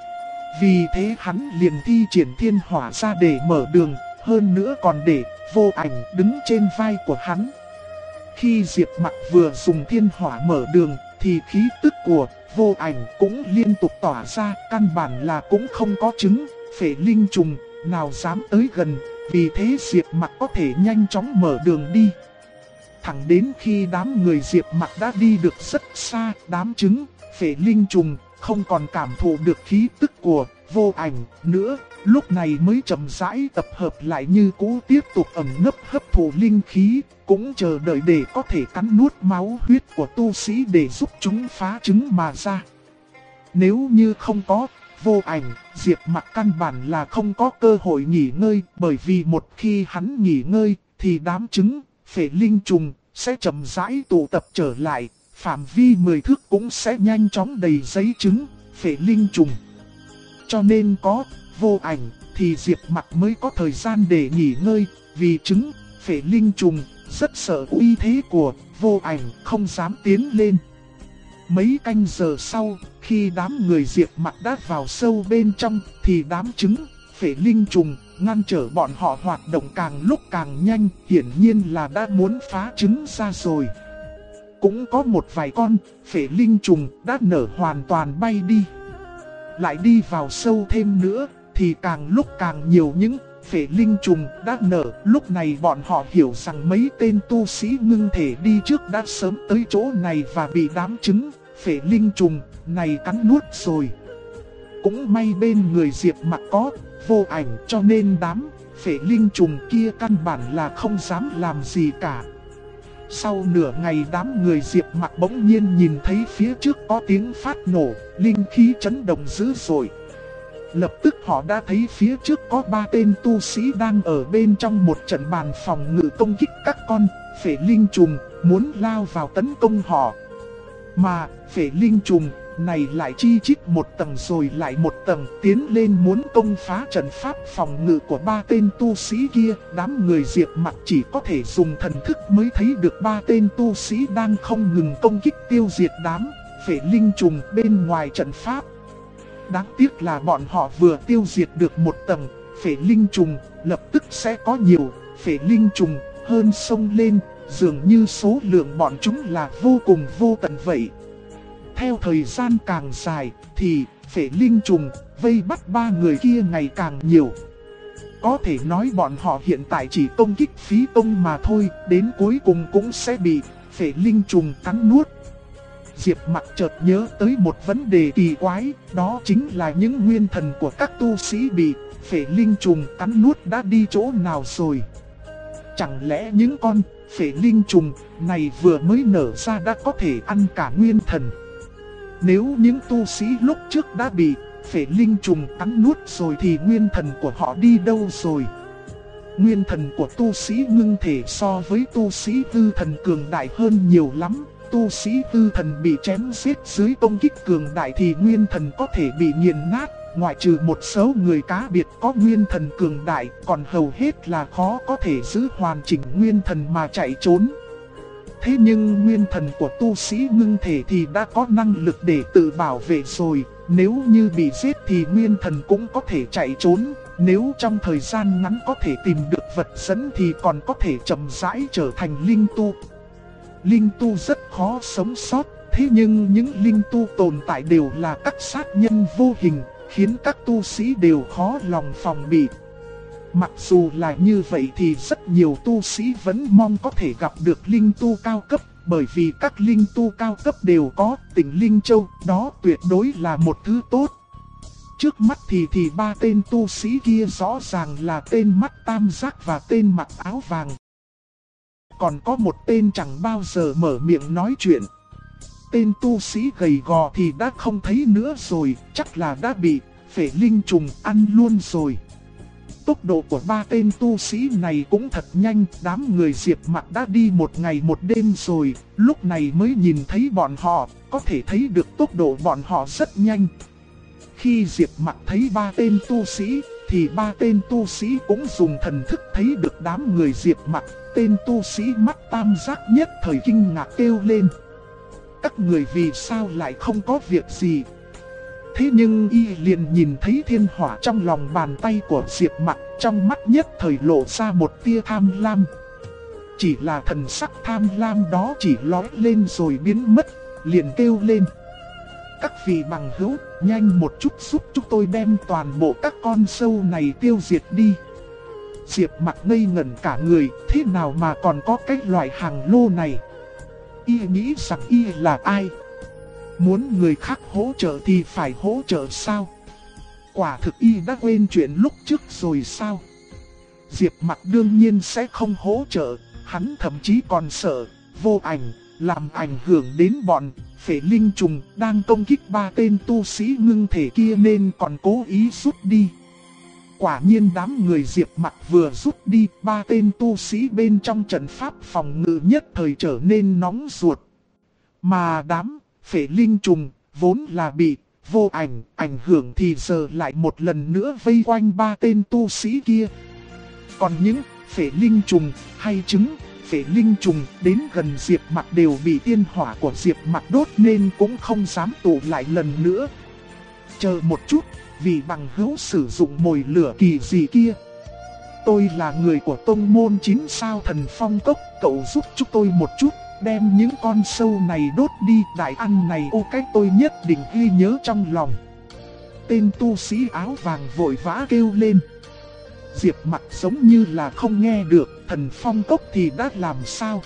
Vì thế hắn liền thi triển thiên hỏa ra để mở đường, hơn nữa còn để Vô Ảnh đứng trên vai của hắn. Khi Diệp Mặc vừa dùng thiên hỏa mở đường thì khí tức của Vô Ảnh cũng liên tục tỏa ra, căn bản là cũng không có trứng phệ linh trùng nào dám tới gần, vì thế Diệp Mặc có thể nhanh chóng mở đường đi. Thẳng đến khi đám người Diệp Mặc đã đi được rất xa, đám trứng phệ linh trùng không còn cảm thụ được khí tức của Vô Ảnh nữa, lúc này mới chậm rãi tập hợp lại như cũ, tiếp tục ẩn nấp hấp thụ linh khí, cũng chờ đợi để có thể cắn nuốt máu huyết của tu sĩ để giúp chúng phá trứng mà ra. Nếu như không có Vô Ảnh, Diệp Mặc căn bản là không có cơ hội nghỉ ngơi, bởi vì một khi hắn nghỉ ngơi thì đám trứng phệ linh trùng sẽ chậm rãi tụ tập trở lại, phạm vi 10 thước cũng sẽ nhanh chóng đầy giấy trứng phệ linh trùng. Cho nên có Vô Ảnh thì Diệp Mặc mới có thời gian để nghỉ ngơi, vì trứng phệ linh trùng rất sợ uy thế của Vô Ảnh, không dám tiến lên. Mấy canh giờ sau, khi đám người Diệp Mặc đã vào sâu bên trong thì đám trứng phệ linh trùng ngăn trở bọn họ hoạt động càng lúc càng nhanh, hiển nhiên là đã muốn phá trứng ra rồi. Cũng có một vài con phệ linh trùng đã nở hoàn toàn bay đi. Lại đi vào sâu thêm nữa thì càng lúc càng nhiều những phệ linh trùng đã nở. Lúc này bọn họ hiểu rằng mấy tên tu sĩ ngưng thể đi trước đã sớm tới chỗ này và bị đám trứng phệ linh trùng này cắn nuốt rồi. Cũng may bên người Diệp Mặc có Vô Ảnh, cho nên đám phệ linh trùng kia căn bản là không dám làm gì cả. Sau nửa ngày đám người Diệp Mặc bỗng nhiên nhìn thấy phía trước có tiếng phát nổ, linh khí chấn động dữ dội. Lập tức họ đã thấy phía trước có 3 tên tu sĩ đang ở bên trong một trận bàn phòng ngự công kích các con phệ linh trùng, muốn lao vào tấn công họ. Mà phệ linh trùng này lại chi chít một tầng rồi lại một tầng tiến lên muốn công phá trận pháp phòng ngự của 3 tên tu sĩ kia. Đám người Diệp Mặc chỉ có thể dùng thần thức mới thấy được 3 tên tu sĩ đang không ngừng công kích tiêu diệt đám phệ linh trùng bên ngoài trận pháp. Đáng tiếc là bọn họ vừa tiêu diệt được một tầng phệ linh trùng, lập tức sẽ có nhiều phệ linh trùng hơn xông lên, dường như số lượng bọn chúng là vô cùng vô tận vậy. Theo thời gian càng dài thì phệ linh trùng vây bắt 3 người kia ngày càng nhiều. Có thể nói bọn họ hiện tại chỉ công kích phí công mà thôi, đến cuối cùng cũng sẽ bị phệ linh trùng cắn nuốt. Diệp Mặc chợt nhớ tới một vấn đề kỳ quái, đó chính là những nguyên thần của các tu sĩ bị phệ linh trùng cắn nuốt đã đi chỗ nào rồi. Chẳng lẽ những con phệ linh trùng này vừa mới nở ra đã có thể ăn cả nguyên thần? Nếu những tu sĩ lúc trước đã bị phệ linh trùng cắn nuốt rồi thì nguyên thần của họ đi đâu rồi? Nguyên thần của tu sĩ ngưng thể so với tu sĩ hư thần cường đại hơn nhiều lắm. Tu sĩ hư thần bị chém giết dưới công kích cường đại thì nguyên thần có thể bị nghiền nát. Ngoại trừ một số người cá biệt có nguyên thần cường đại, còn hầu hết là khó có thể giữ hoàn chỉnh nguyên thần mà chạy trốn. Thế nhưng nguyên thần của tu sĩ ngưng thể thì đã có năng lực để tự bảo vệ rồi. Nếu như bị giết thì nguyên thần cũng có thể chạy trốn. Nếu trong thời gian ngắn có thể tìm được vật dẫn thì còn có thể chậm rãi trở thành linh tu. Linh tu rất khó sống sót, thế nhưng những linh tu tồn tại đều là các sát nhân vô hình, khiến các tu sĩ đều khó lòng phòng bị. Mặc dù là như vậy thì rất nhiều tu sĩ vẫn mong có thể gặp được linh tu cao cấp, bởi vì các linh tu cao cấp đều có tỉnh Linh Châu, đó tuyệt đối là một thứ tốt. Trước mắt thì ba tên tu sĩ kia rõ ràng là tên mắt tam giác và tên mặc áo vàng. Còn có một tên chẳng bao giờ mở miệng nói chuyện. Tên tu sĩ gầy gò thì đã không thấy nữa rồi, chắc là đã bị phệ linh trùng ăn luôn rồi. Tốc độ của ba tên tu sĩ này cũng thật nhanh, đám người Diệp Mặc đã đi một ngày một đêm rồi, lúc này mới nhìn thấy bọn họ, có thể thấy được tốc độ bọn họ rất nhanh. Khi Diệp Mặc thấy ba tên tu sĩ, thì ba tên tu sĩ cũng dùng thần thức thấy được đám người Diệp Mặc. Tên tu sĩ mắt tam giác nhất thời kinh ngạc kêu lên: các người vì sao lại không có việc gì? Thế nhưng y liền nhìn thấy thiên hỏa trong lòng bàn tay của Diệp Mặc, trong mắt nhất thời lộ ra một tia tham lam. Chỉ là thần sắc tham lam đó chỉ lóe lên rồi biến mất, liền kêu lên: các vị bằng hữu, nhanh một chút giúp chúng tôi đem toàn bộ các con sâu này tiêu diệt đi. Diệp Mặc ngây ngẩn cả người, thế nào mà còn có cái loại hàng lô này? Y nghĩ rằng y là ai? Muốn người khác hỗ trợ thì phải hỗ trợ sao? Quả thực y đã quên chuyện lúc trước rồi sao? Diệp Mặc đương nhiên sẽ không hỗ trợ, hắn thậm chí còn sợ Vô Ảnh làm ảnh hưởng đến bọn phệ linh trùng đang công kích ba tên tu sĩ ngưng thể kia nên còn cố ý rút đi. Quả nhiên đám người Diệp Mặc vừa rút đi, ba tên tu sĩ bên trong trận pháp phòng ngự nhất thời trở nên nóng ruột. Mà đám phệ linh trùng vốn là bị Vô Ảnh ảnh hưởng thì giờ lại một lần nữa vây quanh ba tên tu sĩ kia. Còn những phệ linh trùng hay trứng phệ linh trùng đến gần Diệp Mặc đều bị tiên hỏa của Diệp Mặc đốt nên cũng không dám tụ lại lần nữa. Chờ một chút, vì bằng hữu sử dụng mồi lửa kỳ gì kia. Tôi là người của tông môn 9 sao Thần Phong Cốc, cậu giúp chúng tôi một chút, đem những con sâu này đốt đi, đại ăn này ô cách tôi nhất định ghi nhớ trong lòng. Tên tu sĩ áo vàng vội vã kêu lên. Diệp Mặc giống như là không nghe được, Thần Phong Cốc thì đã làm sao?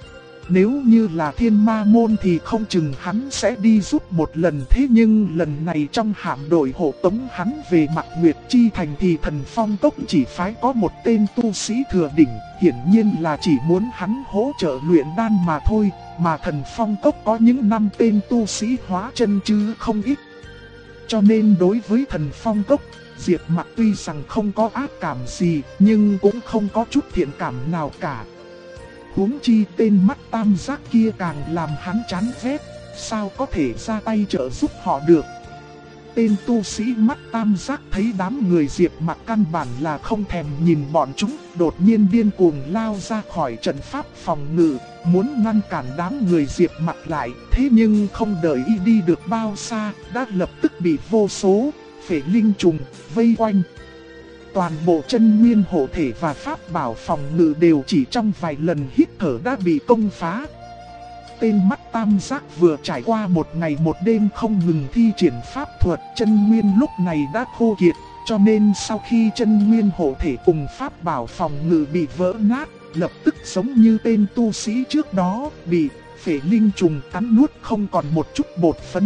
Nếu như là Thiên Ma Môn thì không chừng hắn sẽ đi giúp một lần, thế nhưng lần này trong hạm đội hộ tống hắn về Mạc Nguyệt Chi Thành thì Thần Phong Cốc chỉ phái có một tên tu sĩ thừa đỉnh, hiển nhiên là chỉ muốn hắn hỗ trợ luyện đan mà thôi, mà Thần Phong Cốc có những 5 tên tu sĩ hóa chân chứ không ít. Cho nên đối với Thần Phong Cốc, Diệp Mặc tuy rằng không có ác cảm gì, nhưng cũng không có chút thiện cảm nào cả. Huống chi tên mắt tam giác kia càng làm hắn chán ghét, sao có thể ra tay trợ giúp họ được. Tên tu sĩ mắt tam giác thấy đám người Diệp Mặc căn bản là không thèm nhìn bọn chúng, đột nhiên điên cuồng lao ra khỏi trận pháp phòng ngự, muốn ngăn cản đám người Diệp Mặc lại, thế nhưng không đợi y đi được bao xa, đã lập tức bị vô số phệ linh trùng vây quanh. Toàn bộ chân nguyên hộ thể và pháp bảo phòng ngự đều chỉ trong vài lần hít thở đã bị công phá. Tên mắt tam giác vừa trải qua một ngày một đêm không ngừng thi triển pháp thuật, chân nguyên lúc này đã khô kiệt, cho nên sau khi chân nguyên hộ thể cùng pháp bảo phòng ngự bị vỡ nát, lập tức giống như tên tu sĩ trước đó, bị phệ linh trùng cắn nuốt không còn một chút bột phấn.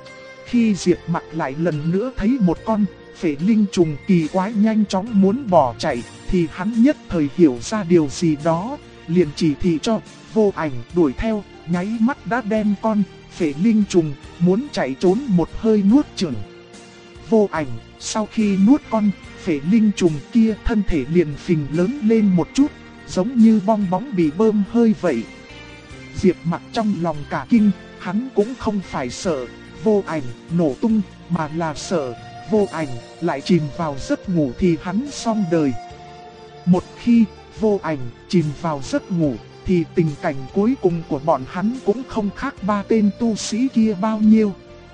Khi Diệp Mặc lại lần nữa thấy một con phệ linh trùng kỳ quái nhanh chóng muốn bỏ chạy, thì hắn nhất thời hiểu ra điều gì đó, liền chỉ thị cho Vô Ảnh đuổi theo, nháy mắt đã đem con phệ linh trùng muốn chạy trốn một hơi nuốt chửng. Vô Ảnh, sau khi nuốt con phệ linh trùng kia, thân thể liền phình lớn lên một chút, giống như bong bóng bị bơm hơi vậy. Diệp Mặc trong lòng cả kinh, hắn cũng không phải sợ Vô Ảnh nổ tung, mà là sợ Vô Ảnh lại chìm vào giấc ngủ thì hắn xong đời. Một khi Vô Ảnh chìm vào giấc ngủ, thì tình cảnh cuối cùng của bọn hắn cũng không khác ba tên tu sĩ kia bao nhiêu.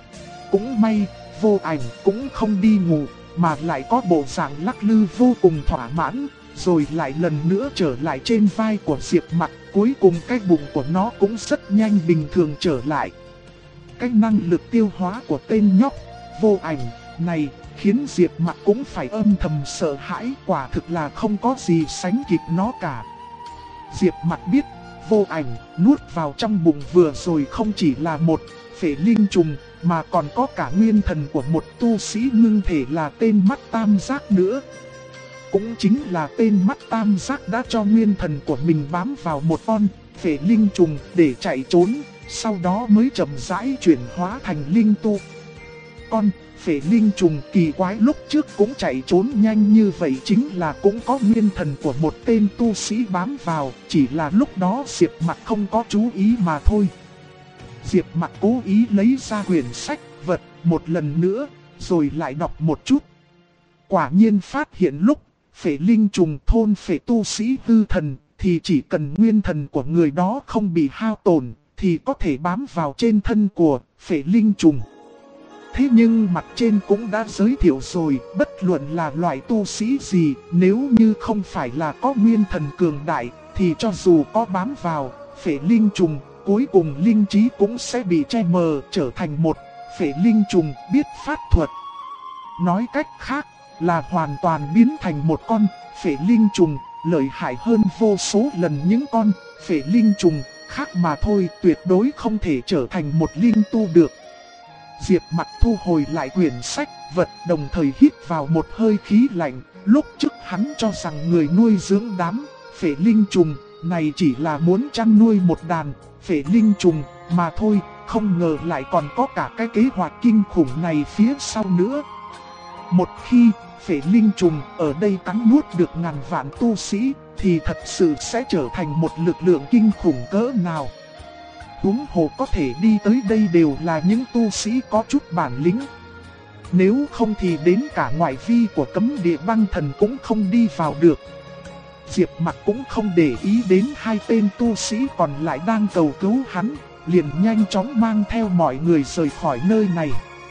Cũng may, Vô Ảnh cũng không đi ngủ, mà lại có bộ dạng lắc lư vô cùng thỏa mãn, rồi lại lần nữa trở lại trên vai của Diệp Mặc. Cuối cùng cái bụng của nó cũng rất nhanh bình thường trở lại. Cái năng lực tiêu hóa của tên nhóc Vô Ảnh này khiến Diệp Mặc cũng phải âm thầm sợ hãi, quả thực là không có gì sánh kịp nó cả. Diệp Mặc biết Vô Ảnh nuốt vào trong bụng vừa rồi không chỉ là một phệ linh trùng, mà còn có cả nguyên thần của một tu sĩ ngưng thể là tên Mắt Tam Giác nữa. Cũng chính là tên Mắt Tam Giác đã cho nguyên thần của mình bám vào một con phệ linh trùng để chạy trốn, sau đó mới chậm rãi chuyển hóa thành linh tu. Con phệ linh trùng kỳ quái lúc trước cũng chạy trốn nhanh như vậy chính là cũng có nguyên thần của một tên tu sĩ bám vào, chỉ là lúc đó Diệp Mặc không có chú ý mà thôi. Diệp Mặc cố ý lấy ra quyển sách vật một lần nữa, rồi lại đọc một chút. Quả nhiên phát hiện lúc phệ linh trùng thôn phệ tu sĩ hư thần, thì chỉ cần nguyên thần của người đó không bị hao tổn, thì có thể bám vào trên thân của phệ linh trùng. Thế nhưng mặt trên cũng đã giới thiệu rồi, bất luận là loại tu sĩ gì, nếu như không phải là có nguyên thần cường đại, thì cho dù có bám vào phệ linh trùng, cuối cùng linh trí cũng sẽ bị che mờ, trở thành một phệ linh trùng biết pháp thuật. Nói cách khác là hoàn toàn biến thành một con phệ linh trùng, lợi hại hơn vô số lần những con phệ linh trùng khác mà thôi, tuyệt đối không thể trở thành một linh tu được. Diệp Mặc thu hồi lại quyển sách vật, đồng thời hít vào một hơi khí lạnh. Lúc trước hắn cho rằng người nuôi dưỡng đám phệ linh trùng này chỉ là muốn chăn nuôi một đàn phệ linh trùng mà thôi, không ngờ lại còn có cả cái kế hoạch kinh khủng này phía sau nữa. Một khi phệ linh trùng ở đây cắn nuốt được ngàn vạn tu sĩ, thì thật sự sẽ trở thành một lực lượng kinh khủng cỡ nào. Huống hồ có thể đi tới đây đều là những tu sĩ có chút bản lĩnh. Nếu không thì đến cả ngoại vi của cấm địa băng thần cũng không đi vào được. Diệp Mặc cũng không để ý đến hai tên tu sĩ còn lại đang cầu cứu hắn, liền nhanh chóng mang theo mọi người rời khỏi nơi này.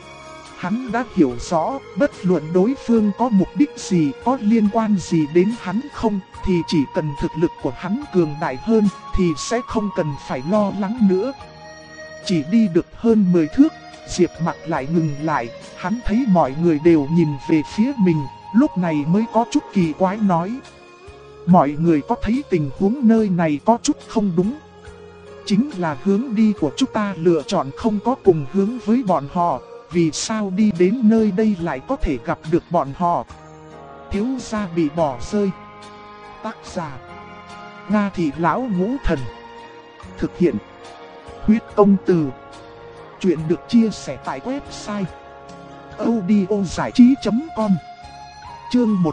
Hắn đã hiểu rõ, bất luận đối phương có mục đích gì, có liên quan gì đến hắn không, thì chỉ cần thực lực của hắn cường đại hơn, thì sẽ không cần phải lo lắng nữa. Chỉ đi được hơn 10 thước, Diệp Mặc lại ngừng lại, hắn thấy mọi người đều nhìn về phía mình, lúc này mới có chút kỳ quái nói. Mọi người có thấy tình huống nơi này có chút không đúng? Chính là hướng đi của chúng ta lựa chọn không có cùng hướng với bọn họ. Vì sao đi đến nơi đây lại có thể gặp được bọn họ? Thiếu gia bị bỏ rơi. Tác giả: Nga Thị Lão Ngũ Thần. Thực hiện: Huyết Công Từ. Chuyện được chia sẻ tại website audiozảichí.com. Chương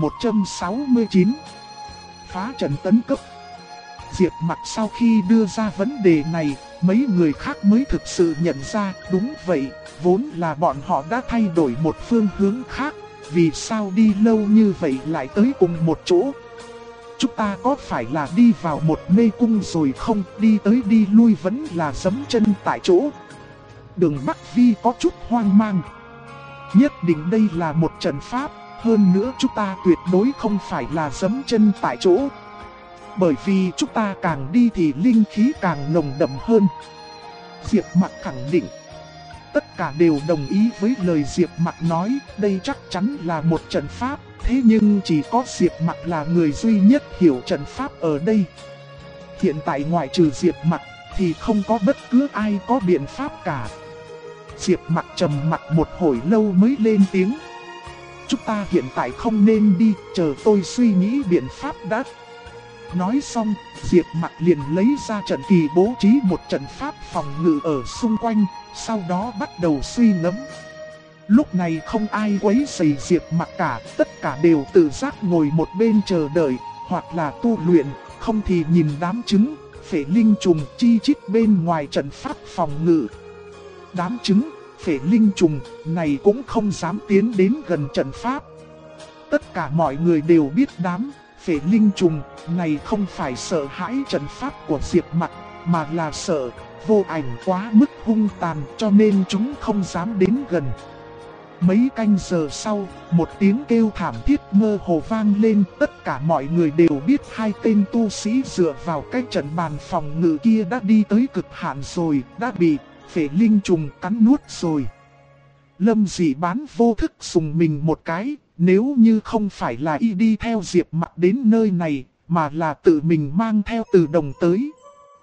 1169. Phá trận tấn cấp. Diệp Mặc sau khi đưa ra vấn đề này, mấy người khác mới thực sự nhận ra, đúng vậy, vốn là bọn họ đã thay đổi một phương hướng khác, vì sao đi lâu như vậy lại tới cùng một chỗ? Chúng ta có phải là đi vào một mê cung rồi không? Đi tới đi lui vẫn là giẫm chân tại chỗ. Đường Bắc Vi có chút hoang mang. Nhất định đây là một trận pháp, hơn nữa chúng ta tuyệt đối không phải là giẫm chân tại chỗ. Bởi vì chúng ta càng đi thì linh khí càng nồng đậm hơn. Diệp Mặc khẳng định. Tất cả đều đồng ý với lời Diệp Mặc nói, đây chắc chắn là một trận pháp, thế nhưng chỉ có Diệp Mặc là người duy nhất hiểu trận pháp ở đây. Hiện tại ngoại trừ Diệp Mặc thì không có bất cứ ai có biện pháp cả. Diệp Mặc trầm mặc một hồi lâu mới lên tiếng. Chúng ta hiện tại không nên đi, chờ tôi suy nghĩ biện pháp đã. Nói xong, Diệp Mặc liền lấy ra trận kỳ bố trí một trận pháp phòng ngự ở xung quanh, sau đó bắt đầu suy ngẫm. Lúc này không ai quấy rầy Diệp Mặc cả, tất cả đều tự giác ngồi một bên chờ đợi, hoặc là tu luyện, không thì nhìn đám trứng, phệ linh trùng chi chít bên ngoài trận pháp phòng ngự. Đám trứng, phệ linh trùng này cũng không dám tiến đến gần trận pháp. Tất cả mọi người đều biết đám phệ linh trùng này không phải sợ hãi trận pháp của Diệp Mặc, mà là sợ Vô Ảnh quá mức hung tàn, cho nên chúng không dám đến gần. Mấy canh giờ sau, một tiếng kêu thảm thiết mơ hồ vang lên, tất cả mọi người đều biết hai tên tu sĩ dựa vào cái trận bàn phòng ngự kia đã đi tới cực hạn rồi, đã bị phệ linh trùng cắn nuốt rồi. Lâm Dị Bán vô thức sùng mình một cái, nếu như không phải là y đi theo Diệp Mặc đến nơi này, mà là tự mình mang theo Từ Đồng tới,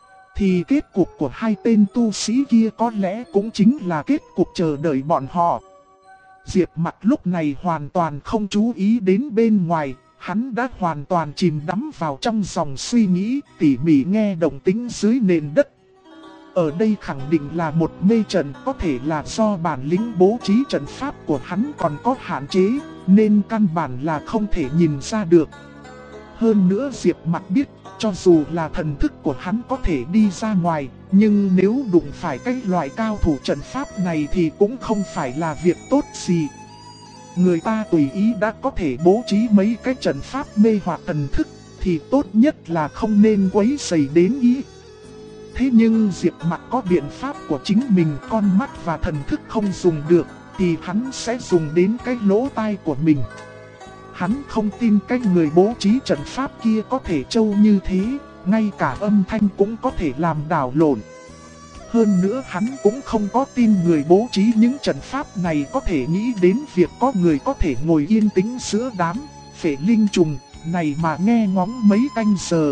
thì kết cục của hai tên tu sĩ kia có lẽ cũng chính là kết cục chờ đợi bọn họ. Diệp Mặc lúc này hoàn toàn không chú ý đến bên ngoài, hắn đã hoàn toàn chìm đắm vào trong dòng suy nghĩ, tỉ mỉ nghe động tĩnh dưới nền đất. Ở đây khẳng định là một mê trận, có thể là do bản lĩnh bố trí trận pháp của hắn còn có hạn chế, nên căn bản là không thể nhìn ra được. Hơn nữa Diệp Mặc biết, cho dù là thần thức của hắn có thể đi ra ngoài, nhưng nếu đụng phải cái loại cao thủ trận pháp này thì cũng không phải là việc tốt gì. Người ta tùy ý đã có thể bố trí mấy cái trận pháp mê hoặc thần thức, thì tốt nhất là không nên quấy rầy đến ý. Thế nhưng Diệp Mặc có biện pháp của chính mình, con mắt và thần thức không dùng được, thì hắn sẽ dùng đến cái lỗ tai của mình. Hắn không tin cái người bố trí trận pháp kia có thể trâu như thế, ngay cả âm thanh cũng có thể làm đảo lộn. Hơn nữa hắn cũng không có tin người bố trí những trận pháp này có thể nghĩ đến việc có người có thể ngồi yên tĩnh giữa đám phệ linh trùng này mà nghe ngóng mấy canh giờ.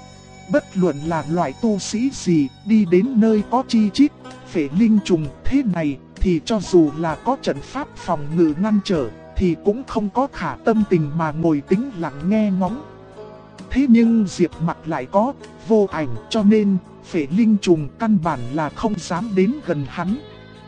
Bất luận là loại tu sĩ gì, đi đến nơi có chi chít phệ linh trùng thế này thì cho dù là có trận pháp phòng ngự ngăn trở, thì cũng không có khả tâm tình mà ngồi tĩnh lặng nghe ngóng. Thế nhưng Diệp Mặc lại có Vô Ảnh, cho nên phệ linh trùng căn bản là không dám đến gần hắn.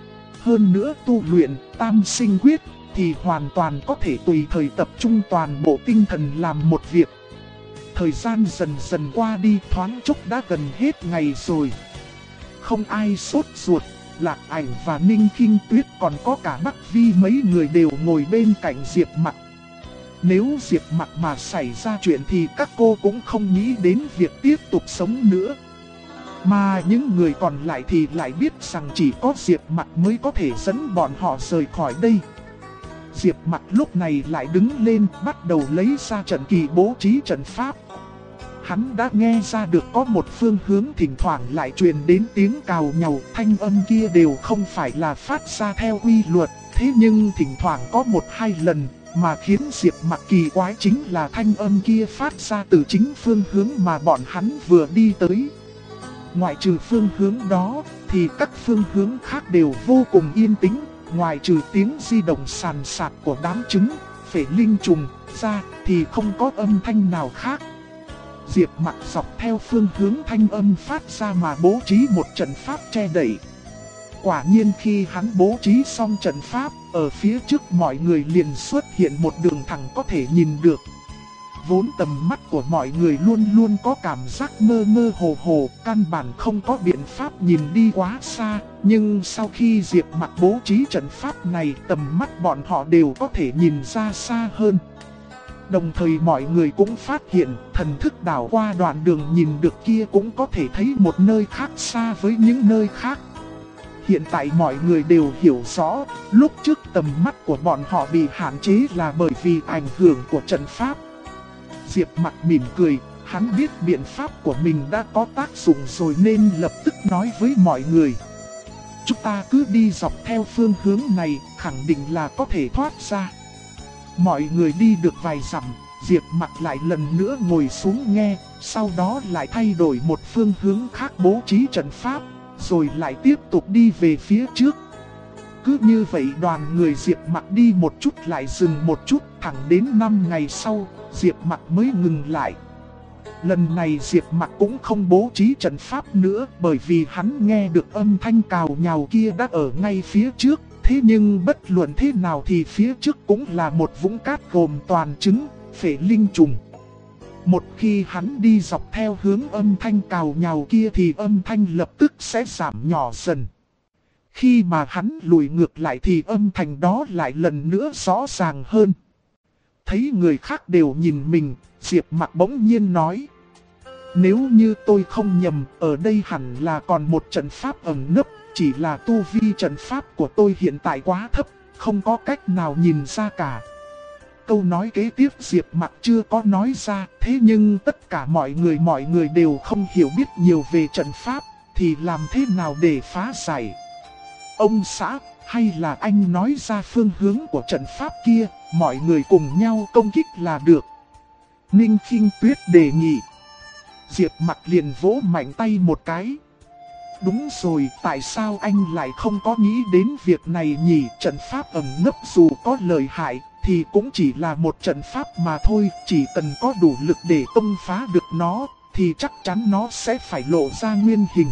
Hơn nữa tu luyện Tam Sinh Quyết thì hoàn toàn có thể tùy thời tập trung toàn bộ tinh thần làm một việc. Thời gian dần dần qua đi, thoáng chốc đã gần hết ngày rồi. Không ai sốt ruột, Lạc Ảnh và Ninh Kinh Tuyết còn có cả Bắc Vi mấy người đều ngồi bên cạnh Diệp Mặc. Nếu Diệp Mặc mà xảy ra chuyện thì các cô cũng không nghĩ đến việc tiếp tục sống nữa. Mà những người còn lại thì lại biết rằng chỉ có Diệp Mặc mới có thể dẫn bọn họ rời khỏi đây. Diệp Mặc lúc này lại đứng lên, bắt đầu lấy ra trận kỳ bố trí trận pháp. Hắn đã nghe ra được có một phương hướng thỉnh thoảng lại truyền đến tiếng cào nhàu, thanh âm kia đều không phải là phát ra theo quy luật, thế nhưng thỉnh thoảng có một hai lần mà khiến Diệp Mặc kỳ quái chính là thanh âm kia phát ra từ chính phương hướng mà bọn hắn vừa đi tới. Ngoại trừ phương hướng đó thì các phương hướng khác đều vô cùng yên tĩnh, ngoại trừ tiếng di động sàn sạt của đám trứng phệ linh trùng ra thì không có âm thanh nào khác. Diệp Mặc dọc theo phương hướng thanh âm phát ra mà bố trí một trận pháp che đậy. Quả nhiên khi hắn bố trí xong trận pháp, ở phía trước mọi người liền xuất hiện một đường thẳng có thể nhìn được. Vốn tầm mắt của mọi người luôn luôn có cảm giác mơ mơ hồ hồ, căn bản không có biện pháp nhìn đi quá xa. Nhưng sau khi Diệp Mặc bố trí trận pháp này, tầm mắt bọn họ đều có thể nhìn ra xa hơn. Đồng thời mọi người cũng phát hiện, thần thức đảo qua đoạn đường nhìn được kia cũng có thể thấy một nơi khác xa với những nơi khác. Hiện tại mọi người đều hiểu rõ, lúc trước tầm mắt của bọn họ bị hạn chế là bởi vì ảnh hưởng của trận pháp. Diệp Mặc mỉm cười, hắn biết biện pháp của mình đã có tác dụng rồi nên lập tức nói với mọi người. Chúng ta cứ đi dọc theo phương hướng này, khẳng định là có thể thoát ra. Mọi người đi được vài dặm, Diệp Mặc lại lần nữa ngồi xuống nghe, sau đó lại thay đổi một phương hướng khác bố trí trận pháp, rồi lại tiếp tục đi về phía trước. Cứ như vậy đoàn người Diệp Mặc đi một chút lại dừng một chút, thẳng đến 5 ngày sau, Diệp Mặc mới ngừng lại. Lần này Diệp Mặc cũng không bố trí trận pháp nữa, bởi vì hắn nghe được âm thanh cào nhào kia đã ở ngay phía trước, Thế nhưng bất luận thế nào thì phía trước cũng là một vũng cát gồm toàn trứng, phệ linh trùng. Một khi hắn đi dọc theo hướng âm thanh cào nhào kia thì âm thanh lập tức sẽ giảm nhỏ dần. Khi mà hắn lùi ngược lại thì âm thanh đó lại lần nữa rõ ràng hơn. Thấy người khác đều nhìn mình, Diệp Mặc bỗng nhiên nói: nếu như tôi không nhầm, ở đây hẳn là còn một trận pháp ẩn nấp, chỉ là tu vi trận pháp của tôi hiện tại quá thấp, không có cách nào nhìn ra cả. Câu nói kế tiếp Diệp Mặc chưa có nói ra, thế nhưng tất cả mọi người đều không hiểu biết nhiều về trận pháp, thì làm thế nào để phá giải? Ông xã, hay là anh nói ra phương hướng của trận pháp kia, mọi người cùng nhau công kích là được. Ninh Khinh Tuyết đề nghị. Diệp Mặc liền vỗ mạnh tay một cái. Đúng rồi, tại sao anh lại không có nghĩ đến việc này nhỉ? Trận pháp ẩn nấp dù có lợi hại thì cũng chỉ là một trận pháp mà thôi. Chỉ cần có đủ lực để công phá được nó thì chắc chắn nó sẽ phải lộ ra nguyên hình.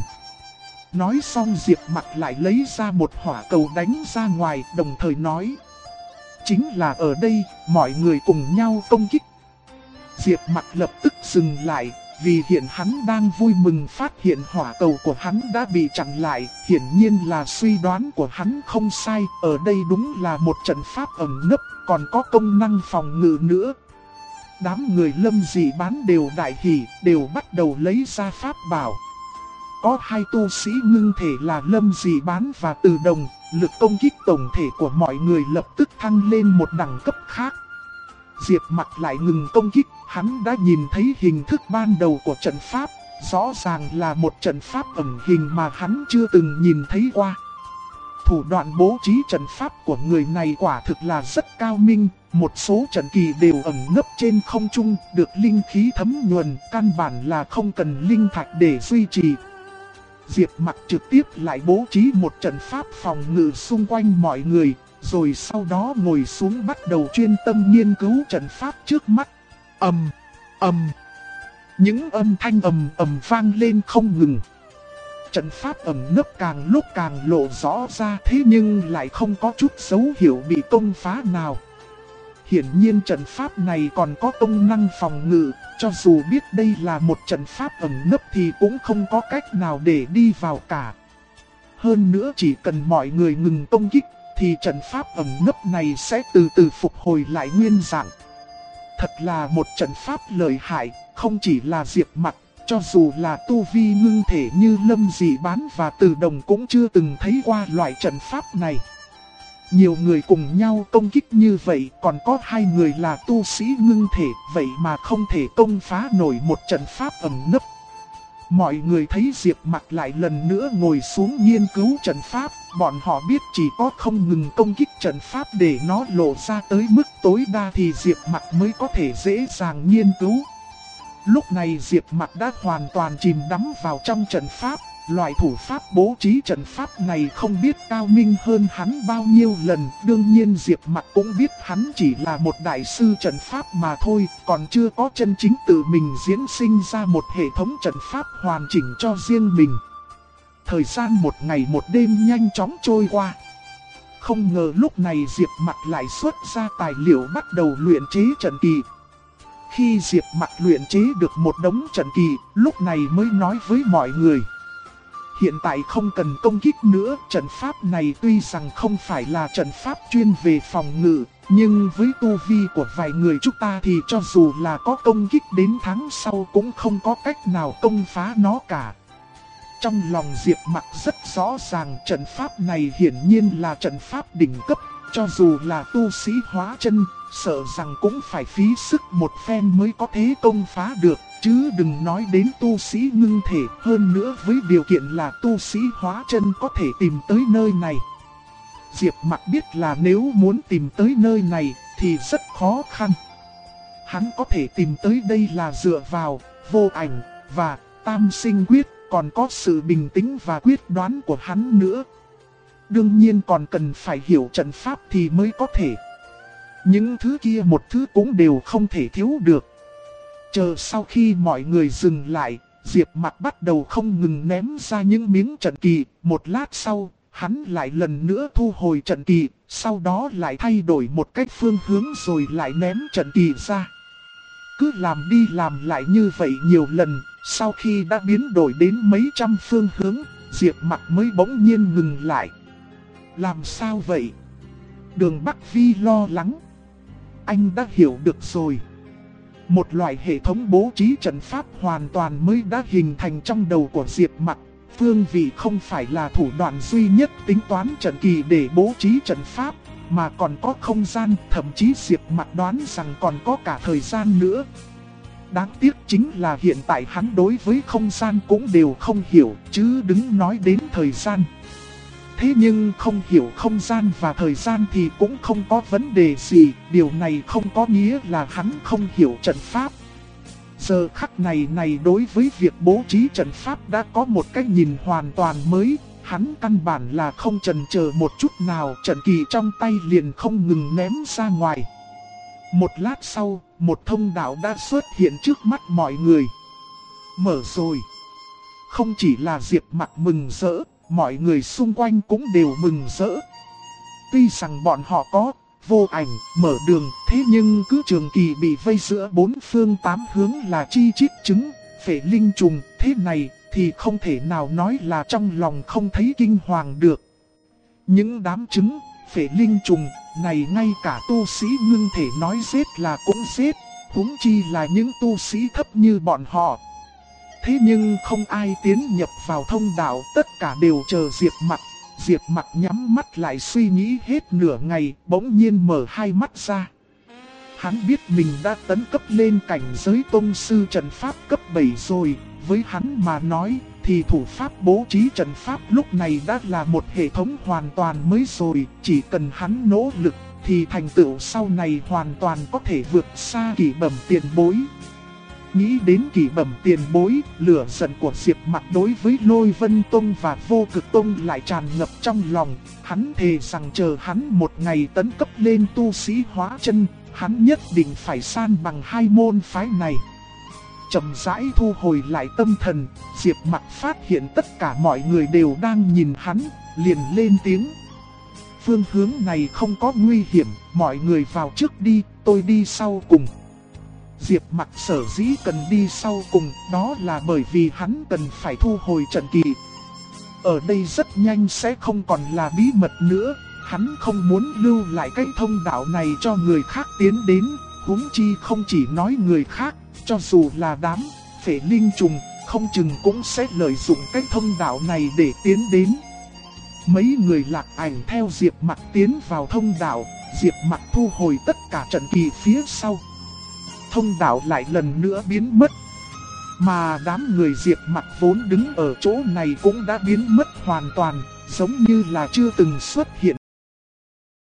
Nói xong Diệp Mặc lại lấy ra một hỏa cầu đánh ra ngoài, đồng thời nói: chính là ở đây, mọi người cùng nhau công kích. Diệp Mặc lập tức dừng lại, vì hiện hắn đang vui mừng phát hiện hỏa cầu của hắn đã bị chặn lại. Hiển nhiên là suy đoán của hắn không sai, ở đây đúng là một trận pháp ẩn nấp, còn có công năng phòng ngự nữa. Đám người Lâm Dị Bán đều đại hỉ, đều bắt đầu lấy ra pháp bảo. Có hai tu sĩ ngưng thể là Lâm Dị Bán và Từ Đồng, lực công kích tổng thể của mọi người lập tức thăng lên một đẳng cấp khác. Diệp Mặc lại ngừng công kích, hắn đã nhìn thấy hình thức ban đầu của trận pháp, rõ ràng là một trận pháp ẩn hình mà hắn chưa từng nhìn thấy qua. Thủ đoạn bố trí trận pháp của người này quả thực là rất cao minh, một số trận kỳ đều ẩn nấp trên không trung, được linh khí thấm nhuần, căn bản là không cần linh thạch để duy trì. Diệp Mặc trực tiếp lại bố trí một trận pháp phòng ngự xung quanh mọi người, rồi sau đó ngồi xuống bắt đầu chuyên tâm nghiên cứu trận pháp trước mắt. Ầm, ầm. Những âm thanh ầm ầm vang lên không ngừng. Trận pháp ẩn nấp càng lúc càng lộ rõ ra, thế nhưng lại không có chút dấu hiệu bị công phá nào. Hiển nhiên trận pháp này còn có công năng phòng ngự, cho dù biết đây là một trận pháp ẩn nấp thì cũng không có cách nào để đi vào cả. Hơn nữa chỉ cần mọi người ngừng công kích thì trận pháp ẩn nấp này sẽ từ từ phục hồi lại nguyên dạng. Thật là một trận pháp lợi hại, không chỉ là Diệp Mặc, cho dù là tu vi ngưng thể như Lâm Dị Bán và Từ Đồng cũng chưa từng thấy qua loại trận pháp này. Nhiều người cùng nhau công kích như vậy, còn có hai người là tu sĩ ngưng thể, vậy mà không thể công phá nổi một trận pháp ẩn nấp. Mọi người thấy Diệp Mặc lại lần nữa ngồi xuống nghiên cứu trận pháp, bọn họ biết chỉ có không ngừng công kích trận pháp để nó lộ ra tới mức tối đa thì Diệp Mặc mới có thể dễ dàng nghiên cứu. Lúc này Diệp Mặc đã hoàn toàn chìm đắm vào trong trận pháp, loại thủ pháp bố trí trận pháp này không biết cao minh hơn hắn bao nhiêu lần. Đương nhiên Diệp Mặc cũng biết hắn chỉ là một đại sư trận pháp mà thôi, còn chưa có chân chính tự mình diễn sinh ra một hệ thống trận pháp hoàn chỉnh cho riêng mình. Thời gian một ngày một đêm nhanh chóng trôi qua. Không ngờ lúc này Diệp Mặc lại xuất ra tài liệu bắt đầu luyện chế trận kỳ. Khi Diệp Mặc luyện chế được một đống trận kỳ, lúc này mới nói với mọi người: hiện tại không cần công kích nữa, trận pháp này tuy rằng không phải là trận pháp chuyên về phòng ngự, nhưng với tu vi của vài người chúng ta thì cho dù là có công kích đến tháng sau cũng không có cách nào công phá nó cả. Trong lòng Diệp Mặc rất rõ ràng trận pháp này hiển nhiên là trận pháp đỉnh cấp, cho dù là tu sĩ hóa chân, sợ rằng cũng phải phí sức một phen mới có thể công phá được, chứ đừng nói đến tu sĩ ngưng thể. Hơn nữa với điều kiện là tu sĩ hóa chân có thể tìm tới nơi này. Diệp Mặc biết là nếu muốn tìm tới nơi này thì rất khó khăn. Hắn có thể tìm tới đây là dựa vào vô ảnh và tam sinh quyết, còn có sự bình tĩnh và quyết đoán của hắn nữa. Đương nhiên còn cần phải hiểu trận pháp thì mới có thể. Những thứ kia một thứ cũng đều không thể thiếu được. Chờ sau khi mọi người dừng lại, Diệp Mặc bắt đầu không ngừng ném ra những miếng trận kỳ. Một lát sau, Hắn lại lần nữa thu hồi trận kỳ, sau đó lại thay đổi một cách phương hướng rồi lại ném trận kỳ ra. Cứ làm đi làm lại như vậy nhiều lần, sau khi đã biến đổi đến mấy trăm phương hướng, Diệp Mặc mới bỗng nhiên ngừng lại. Làm sao vậy? Đường Bắc Vi lo lắng. Anh đã hiểu được rồi. Một loại hệ thống bố trí trận pháp hoàn toàn mới đã hình thành trong đầu của Diệp Mặc. Phương vị không phải là thủ đoạn duy nhất tính toán trận kỳ để bố trí trận pháp, mà còn có không gian, thậm chí Diệp Mặc đoán rằng còn có cả thời gian nữa. Đáng tiếc chính là hiện tại hắn đối với không gian cũng đều không hiểu, chứ đừng nói đến thời gian. Thế nhưng không hiểu không gian và thời gian thì cũng không có vấn đề gì, điều này không có nghĩa là hắn không hiểu trận pháp. Giờ khắc này đối với việc bố trí trận pháp đã có một cách nhìn hoàn toàn mới, hắn căn bản là không chần chờ một chút nào, trận kỳ trong tay liền không ngừng ném ra ngoài. Một lát sau, một thông đạo đã xuất hiện trước mắt mọi người. Mở rồi. Không chỉ là Diệp Mặc mừng rỡ, mọi người xung quanh cũng đều mừng rỡ. Tuy rằng bọn họ có vô ảnh mở đường, thế nhưng cứ trường kỳ bị vây giữa bốn phương tám hướng là chi chít trứng, phệ linh trùng, thế này thì không thể nào nói là trong lòng không thấy kinh hoàng được. Những đám trứng, phệ linh trùng này ngay cả tu sĩ ngưng thể nói giết là cũng giết, huống chi là những tu sĩ thấp như bọn họ. Thế nhưng không ai tiến nhập vào thông đạo, tất cả đều chờ Diệp Mặc. Diệp Mặc nhắm mắt lại suy nghĩ hết nửa ngày, bỗng nhiên mở hai mắt ra. Hắn biết mình đã tấn cấp lên cảnh giới tông sư trận pháp cấp 7 rồi, với hắn mà nói thì thủ pháp bố trí trận pháp lúc này đã là một hệ thống hoàn toàn mới rồi, chỉ cần hắn nỗ lực thì thành tựu sau này hoàn toàn có thể vượt xa Kỷ Bẩm tiền bối. Nghĩ đến Kỷ Bẩm tiền bối, lửa giận của Diệp Mặc đối với Lôi Vân Tông và Vô Cực Tông lại tràn ngập trong lòng. Hắn thề rằng chờ hắn một ngày tấn cấp lên tu sĩ hóa chân, hắn nhất định phải san bằng hai môn phái này. Chậm rãi thu hồi lại tâm thần, Diệp Mặc phát hiện tất cả mọi người đều đang nhìn hắn, liền lên tiếng. Phương hướng này không có nguy hiểm, mọi người vào trước đi, tôi đi sau cùng. Diệp Mặc sở dĩ cần đi sau cùng, đó là bởi vì hắn cần phải thu hồi trận kỳ. Ở đây rất nhanh sẽ không còn là bí mật nữa, hắn không muốn lưu lại cái thông đạo này cho người khác tiến đến, huống chi không chỉ nói người khác, cho dù là đám phệ linh trùng, không chừng cũng sẽ lợi dụng cái thông đạo này để tiến đến. Mấy người Lạc Ảnh theo Diệp Mặc tiến vào thông đạo, Diệp Mặc thu hồi tất cả trận kỳ phía sau. Thông đạo lại lần nữa biến mất. Mà đám người Diệp Mặc vốn đứng ở chỗ này cũng đã biến mất hoàn toàn, giống như là chưa từng xuất hiện.